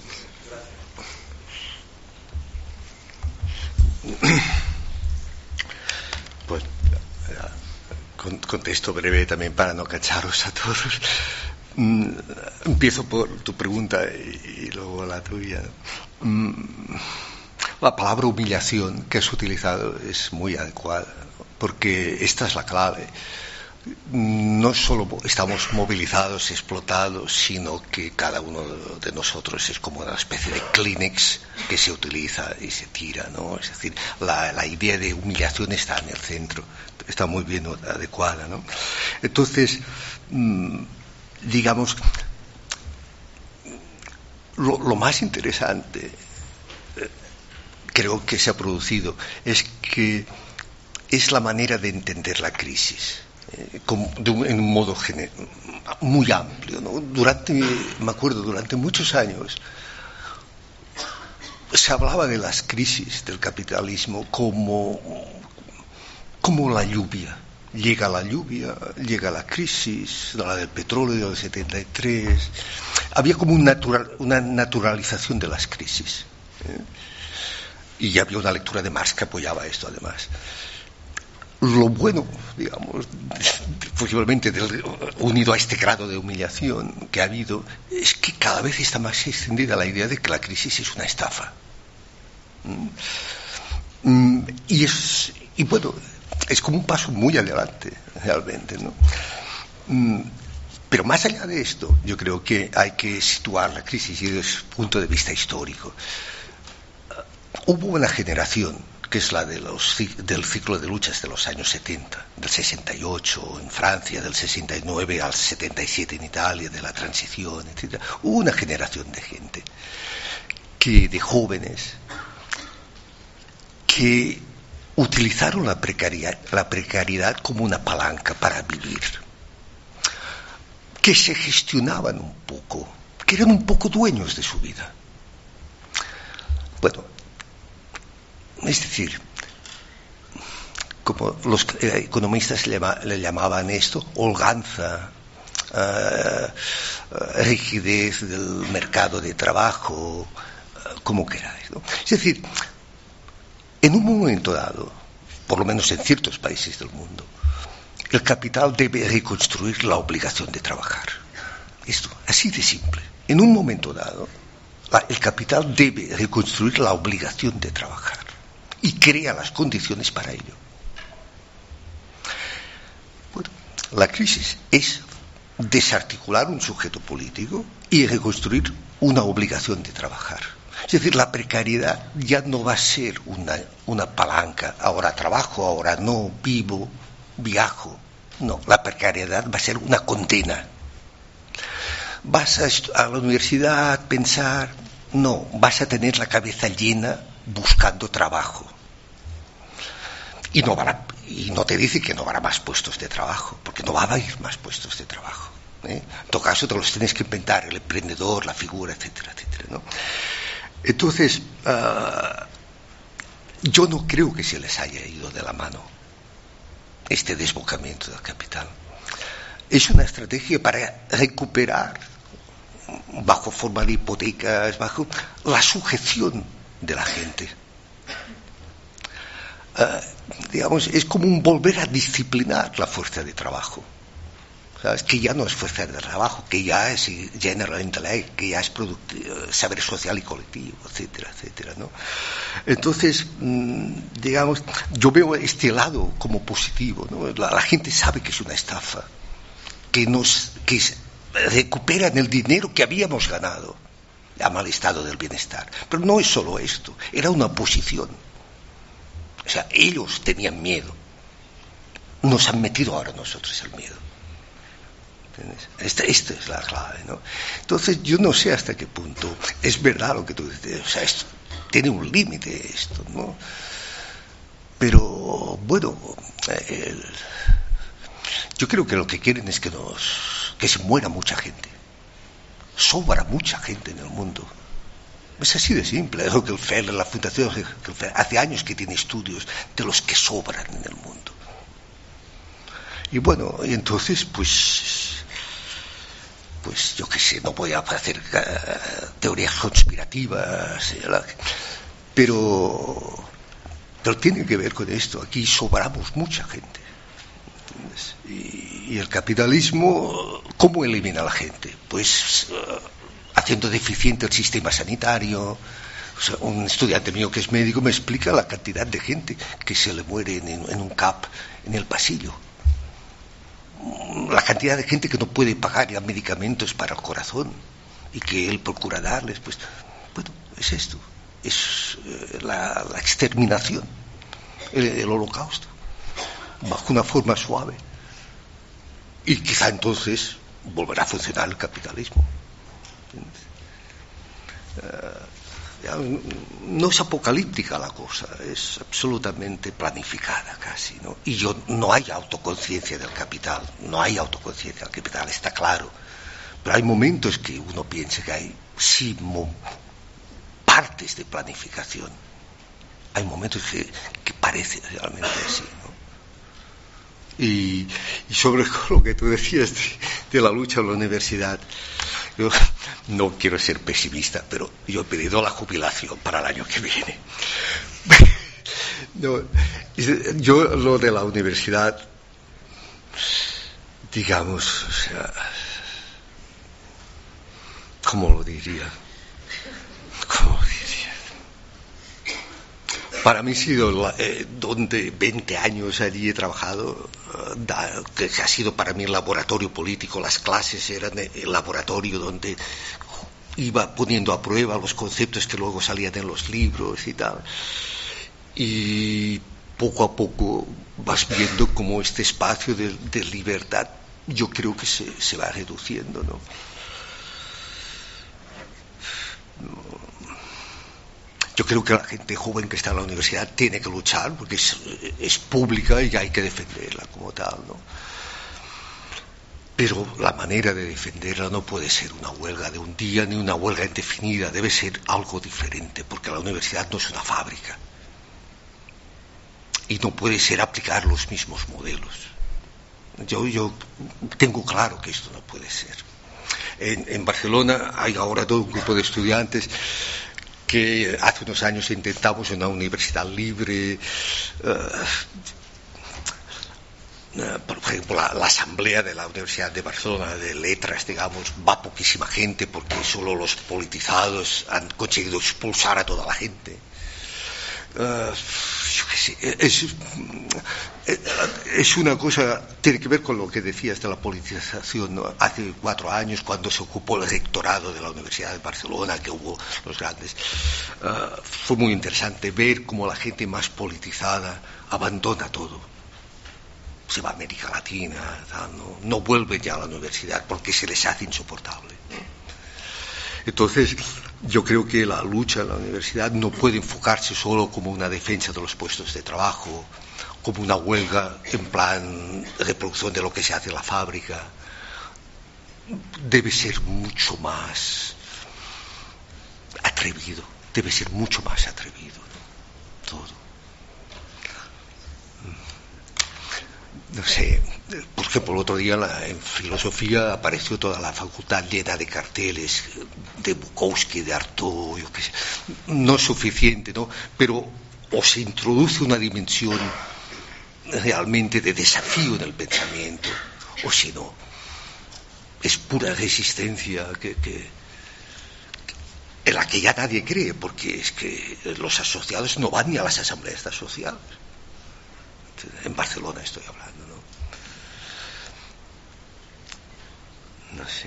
Gracias. Pues con, contesto breve también para no cacharos a todos. Mm, empiezo por tu pregunta y, y luego la tuya. Mm, la palabra humillación que has utilizado es muy adecuada, porque esta es la clave. No solo estamos movilizados, explotados, sino que cada uno de nosotros es como una especie de Kleenex que se utiliza y se tira, ¿no? Es decir, la, la idea de humillación está en el centro, está muy bien adecuada, ¿no? Entonces, mmm, digamos, lo, lo más interesante eh, creo que se ha producido es que es la manera de entender la crisis eh, como de un, en un modo gener, muy amplio, ¿no? Durante, me acuerdo, durante muchos años se hablaba de las crisis del capitalismo como, como la lluvia. Llega la lluvia, llega la crisis, la del petróleo del setenta y tres. Había como un natural, una naturalización de las crisis. ¿eh? Y ya había una lectura de Marx que apoyaba esto, además. Lo bueno, digamos, posiblemente del, unido a este grado de humillación que ha habido, es que cada vez está más extendida la idea de que la crisis es una estafa. ¿Mm? Y es, y bueno, es como un paso muy adelante, realmente, ¿no? Pero más allá de esto, yo creo que hay que situar la crisis desde el punto de vista histórico. Hubo una generación, que es la de los, del ciclo de luchas de los años setenta, del sesenta y ocho en Francia, del sesenta y nueve al setenta y siete en Italia, de la transición, etcétera. Hubo una generación de gente, que, de jóvenes, que utilizaron la precariedad, la precariedad como una palanca para vivir. que se gestionaban un poco, que eran un poco dueños de su vida. Bueno, es decir, como los economistas le, llama, le llamaban esto, holganza, uh, rigidez del mercado de trabajo, uh, como queráis, ¿no? Es decir, en un momento dado, por lo menos en ciertos países del mundo, el capital debe reconstruir la obligación de trabajar. Esto, así de simple. En un momento dado, la, el capital debe reconstruir la obligación de trabajar y crea las condiciones para ello. Bueno, la crisis es desarticular un sujeto político y reconstruir una obligación de trabajar. Es decir, la precariedad ya no va a ser una, una palanca. Ahora trabajo, ahora no, vivo, viajo. No, la precariedad va a ser una condena. Vas a, a la universidad a pensar, no, vas a tener la cabeza llena buscando trabajo. Y no, van a, y no te dice que no habrá más puestos de trabajo, porque no van a ir más puestos de trabajo, ¿eh? En todo caso te los tienes que inventar, el emprendedor, la figura, etcétera, etcétera, ¿no? Entonces, uh, yo no creo que se les haya ido de la mano este desbocamiento del capital. Es una estrategia para recuperar, bajo forma de hipotecas, bajo la sujeción de la gente. Uh, digamos, es como un volver a disciplinar la fuerza de trabajo. ¿Sabes? Que ya no es fuerza de trabajo, que ya es general intellect, que ya es saber social y colectivo, etcétera, etcétera, ¿no? Entonces, mmm, digamos, yo veo este lado como positivo, ¿no? La, la gente sabe que es una estafa, que nos que recuperan el dinero que habíamos ganado, llama al estado del bienestar. Pero no es solo esto, era una posición. O sea, ellos tenían miedo, nos han metido ahora nosotros el miedo. Esta, esta es la clave, ¿no? Entonces yo no sé hasta qué punto es verdad lo que tú dices, o sea, esto, tiene un límite esto, ¿no? Pero bueno, eh, yo creo que lo que quieren es que nos que se muera mucha gente, sobra mucha gente en el mundo. Es así de simple. Rockefeller, la fundación Rockefeller, hace años que tiene estudios de los que sobran en el mundo. Y bueno, y entonces pues pues yo qué sé, no voy a hacer uh, teorías conspirativas, pero pero tiene que ver con esto. Aquí sobramos mucha gente. Y, y el capitalismo, ¿cómo elimina a la gente? Pues uh, haciendo deficiente el sistema sanitario. O sea, un estudiante mío que es médico me explica la cantidad de gente que se le muere en, en un C A P en el pasillo. La cantidad de gente que no puede pagar ya medicamentos para el corazón y que él procura darles, pues, bueno, es esto, es eh, la, la exterminación, el, el holocausto, bajo una forma suave. Y quizá entonces volverá a funcionar el capitalismo. Uh, no es apocalíptica la cosa, es absolutamente planificada casi, ¿no? Y yo, no hay autoconciencia del capital, no hay autoconciencia del capital, está claro. Pero hay momentos que uno piensa que hay sí mo- partes de planificación. Hay momentos que, que parece realmente así, ¿no? Y, y sobre lo que tú decías de, de la lucha en la universidad, yo no quiero ser pesimista, pero yo he pedido la jubilación para el año que viene. No, yo lo de la universidad, digamos, o sea, ¿cómo lo diría? ¿Cómo lo diría? Para mí ha sido la, eh, donde veinte años allí he trabajado, uh, da, que ha sido para mí el laboratorio político. Las clases eran el laboratorio donde iba poniendo a prueba los conceptos que luego salían en los libros y tal. Y poco a poco vas viendo cómo este espacio de, de libertad, yo creo que se, se va reduciendo, ¿no? Yo creo que la gente joven que está en la universidad tiene que luchar porque es, es pública y hay que defenderla como tal, ¿no? pero la manera de defenderla no puede ser una huelga de un día ni una huelga indefinida, debe ser algo diferente, porque la universidad no es una fábrica y no puede ser aplicar los mismos modelos. Yo, yo tengo claro que esto no puede ser. En, en Barcelona hay ahora todo un grupo de estudiantes que hace unos años intentamos una universidad libre. Uh, uh, por ejemplo, la, la asamblea de la Universidad de Barcelona de Letras, digamos, va poquísima gente porque solo los politizados han conseguido expulsar a toda la gente. Uh, yo qué sé, es, es una cosa, tiene que ver con lo que decías de la politización, ¿no? Hace cuatro años, cuando se ocupó el rectorado de la Universidad de Barcelona, que hubo los grandes, uh, fue muy interesante ver cómo la gente más politizada abandona todo, se va a América Latina, no, no vuelve ya a la universidad porque se les hace insoportable. Entonces, yo creo que la lucha en la universidad no puede enfocarse solo como una defensa de los puestos de trabajo, como una huelga en plan reproducción de lo que se hace en la fábrica. Debe ser mucho más atrevido, debe ser mucho más atrevido, ¿no? Todo. No sé, por ejemplo, el otro día la, en filosofía apareció toda la facultad llena de carteles de Bukowski, de Artaud, yo qué sé. No es suficiente, ¿no? Pero o se introduce una dimensión realmente de desafío en el pensamiento, o si no, es pura resistencia que, que, en la que ya nadie cree, porque es que los asociados no van ni a las asambleas asociadas. En Barcelona estoy hablando, ¿no? No sé.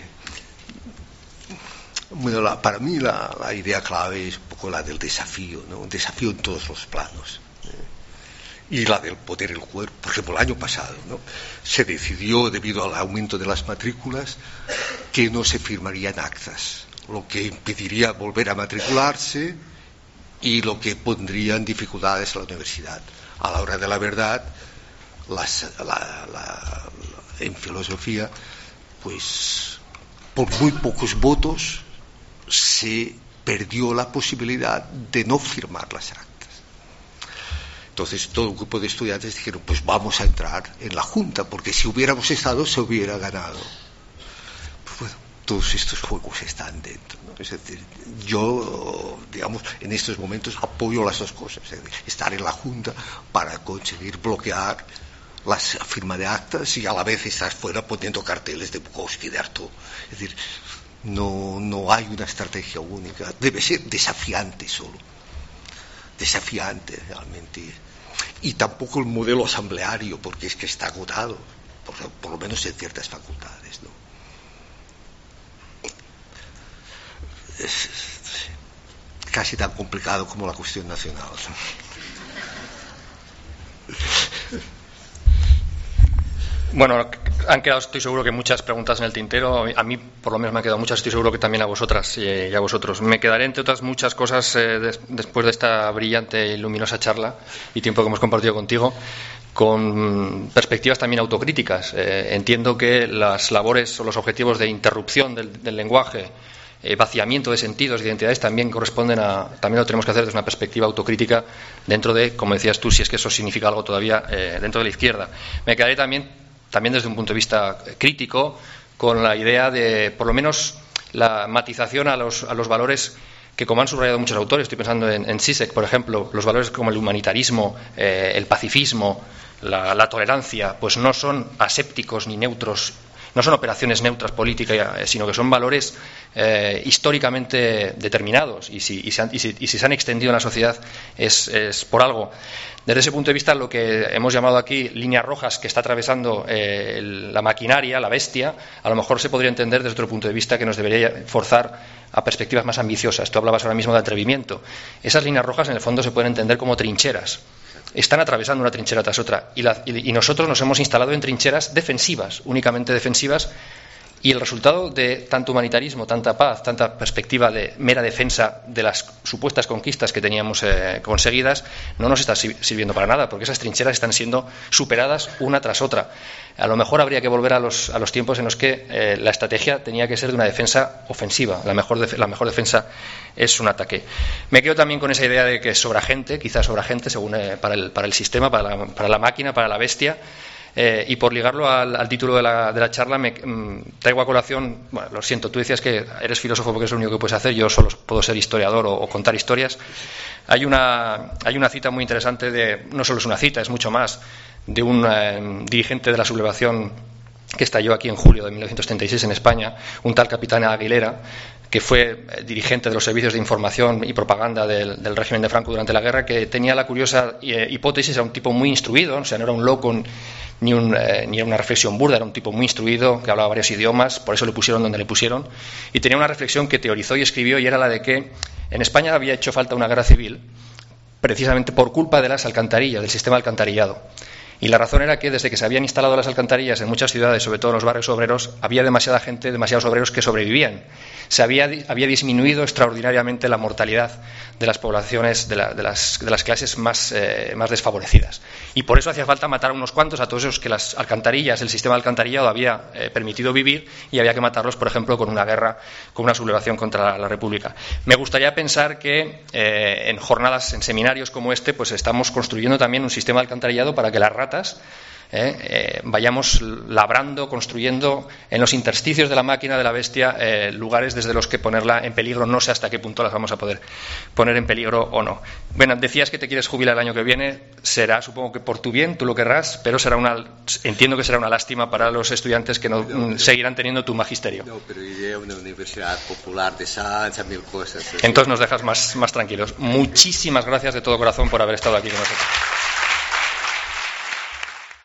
Bueno, la, para mí la, la idea clave es un poco la del desafío, ¿no? Un desafío en todos los planos. ¿eh? Y la del poder el cuerpo. Por ejemplo, el año pasado, ¿no? Se decidió, debido al aumento de las matrículas, que no se firmarían actas, lo que impediría volver a matricularse y lo que pondría en dificultades a la universidad. A la hora de la verdad, las, la, la, la, en filosofía, pues por muy pocos votos se perdió la posibilidad de no firmar las actas. Entonces todo un grupo de estudiantes dijeron, pues vamos a entrar en la Junta, porque si hubiéramos estado se hubiera ganado. Pues bueno, todos estos juegos están dentro, ¿no? Es decir, yo, digamos, en estos momentos apoyo las dos cosas, es decir, estar en la Junta para conseguir bloquear la firma de actas y a la vez estar fuera poniendo carteles de Bukowski, de Artaud. Es decir, no, no hay una estrategia única, debe ser desafiante solo, desafiante realmente, y tampoco el modelo asambleario, porque es que está agotado, por, por lo menos en ciertas facultades, ¿no? Es casi tan complicado como la cuestión nacional. Bueno, han quedado, estoy seguro que muchas preguntas en el tintero. A mí, por lo menos, me han quedado muchas. Estoy seguro que también a vosotras y a vosotros. Me quedaré, entre otras muchas cosas, eh, des, después de esta brillante y luminosa charla y tiempo que hemos compartido contigo, con perspectivas también autocríticas. Eh, entiendo que las labores o los objetivos de interrupción del, del lenguaje, Eh, vaciamiento de sentidos, de identidades, también corresponden a, también lo tenemos que hacer desde una perspectiva autocrítica dentro de, como decías tú, si es que eso significa algo todavía eh, dentro de la izquierda. Me quedaré también, también desde un punto de vista crítico con la idea de, por lo menos, la matización a los, a los valores que, como han subrayado muchos autores, estoy pensando en, en Zizek, por ejemplo, los valores como el humanitarismo, eh, el pacifismo, la, la tolerancia, pues no son asépticos ni neutros. No son operaciones neutras políticas, sino que son valores eh, históricamente determinados, y si, y, se han, y, si, y si se han extendido en la sociedad es, es por algo. Desde ese punto de vista, lo que hemos llamado aquí líneas rojas que está atravesando eh, el, la maquinaria, la bestia, a lo mejor se podría entender desde otro punto de vista que nos debería forzar a perspectivas más ambiciosas. Tú hablabas ahora mismo de atrevimiento. Esas líneas rojas, en el fondo, se pueden entender como trincheras. Están atravesando una trinchera tras otra y, la, y, y nosotros nos hemos instalado en trincheras defensivas, únicamente defensivas, Y el resultado de tanto humanitarismo, tanta paz, tanta perspectiva de mera defensa de las supuestas conquistas que teníamos eh, conseguidas, no nos está sirviendo para nada, porque esas trincheras están siendo superadas una tras otra. A lo mejor habría que volver a los, a los tiempos en los que eh, la estrategia tenía que ser de una defensa ofensiva. La mejor, def la mejor defensa es un ataque. Me quedo también con esa idea de que sobra gente, quizás sobra gente según, eh, para, el, para el sistema, para la, para la máquina, para la bestia. Eh, y por ligarlo al, al título de la, de la charla, me mm, traigo a colación, bueno, lo siento, tú decías que eres filósofo porque es lo único que puedes hacer, yo solo puedo ser historiador o, o contar historias. Hay una, hay una cita muy interesante de, no solo es una cita, es mucho más, de un eh, dirigente de la sublevación que estalló aquí en julio de mil novecientos treinta y seis en España, un tal capitán Aguilera, que fue dirigente de los servicios de información y propaganda del, del régimen de Franco durante la guerra, que tenía la curiosa eh, hipótesis, era un tipo muy instruido, o sea, no era un loco ni, un, eh, ni era una reflexión burda, era un tipo muy instruido, que hablaba varios idiomas, por eso le pusieron donde le pusieron, y tenía una reflexión que teorizó y escribió, y era la de que en España había hecho falta una guerra civil, precisamente por culpa de las alcantarillas, del sistema alcantarillado. Y la razón era que desde que se habían instalado las alcantarillas en muchas ciudades, sobre todo en los barrios obreros, había demasiada gente, demasiados obreros que sobrevivían. Se había, había disminuido extraordinariamente la mortalidad de las poblaciones, de, la, de, las, de las clases más, eh, más desfavorecidas. Y por eso hacía falta matar a unos cuantos, a todos esos que las alcantarillas, el sistema alcantarillado había eh, permitido vivir, y había que matarlos, por ejemplo, con una guerra, con una sublevación contra la, la República. Me gustaría pensar que eh, en jornadas, en seminarios como este, pues estamos construyendo también un sistema alcantarillado para que las ratas Eh, eh, vayamos labrando, construyendo en los intersticios de la máquina, de la bestia, eh, lugares desde los que ponerla en peligro. No sé hasta qué punto las vamos a poder poner en peligro o no. Bueno, decías que te quieres jubilar el año que viene, será, supongo que por tu bien, tú lo querrás, pero será una, entiendo que será una lástima para los estudiantes que no, no pero, seguirán teniendo tu magisterio. No, pero iré a una universidad popular de Sanz, a mil cosas. Entonces nos dejas más, más tranquilos. Muchísimas gracias de todo corazón por haber estado aquí con nosotros.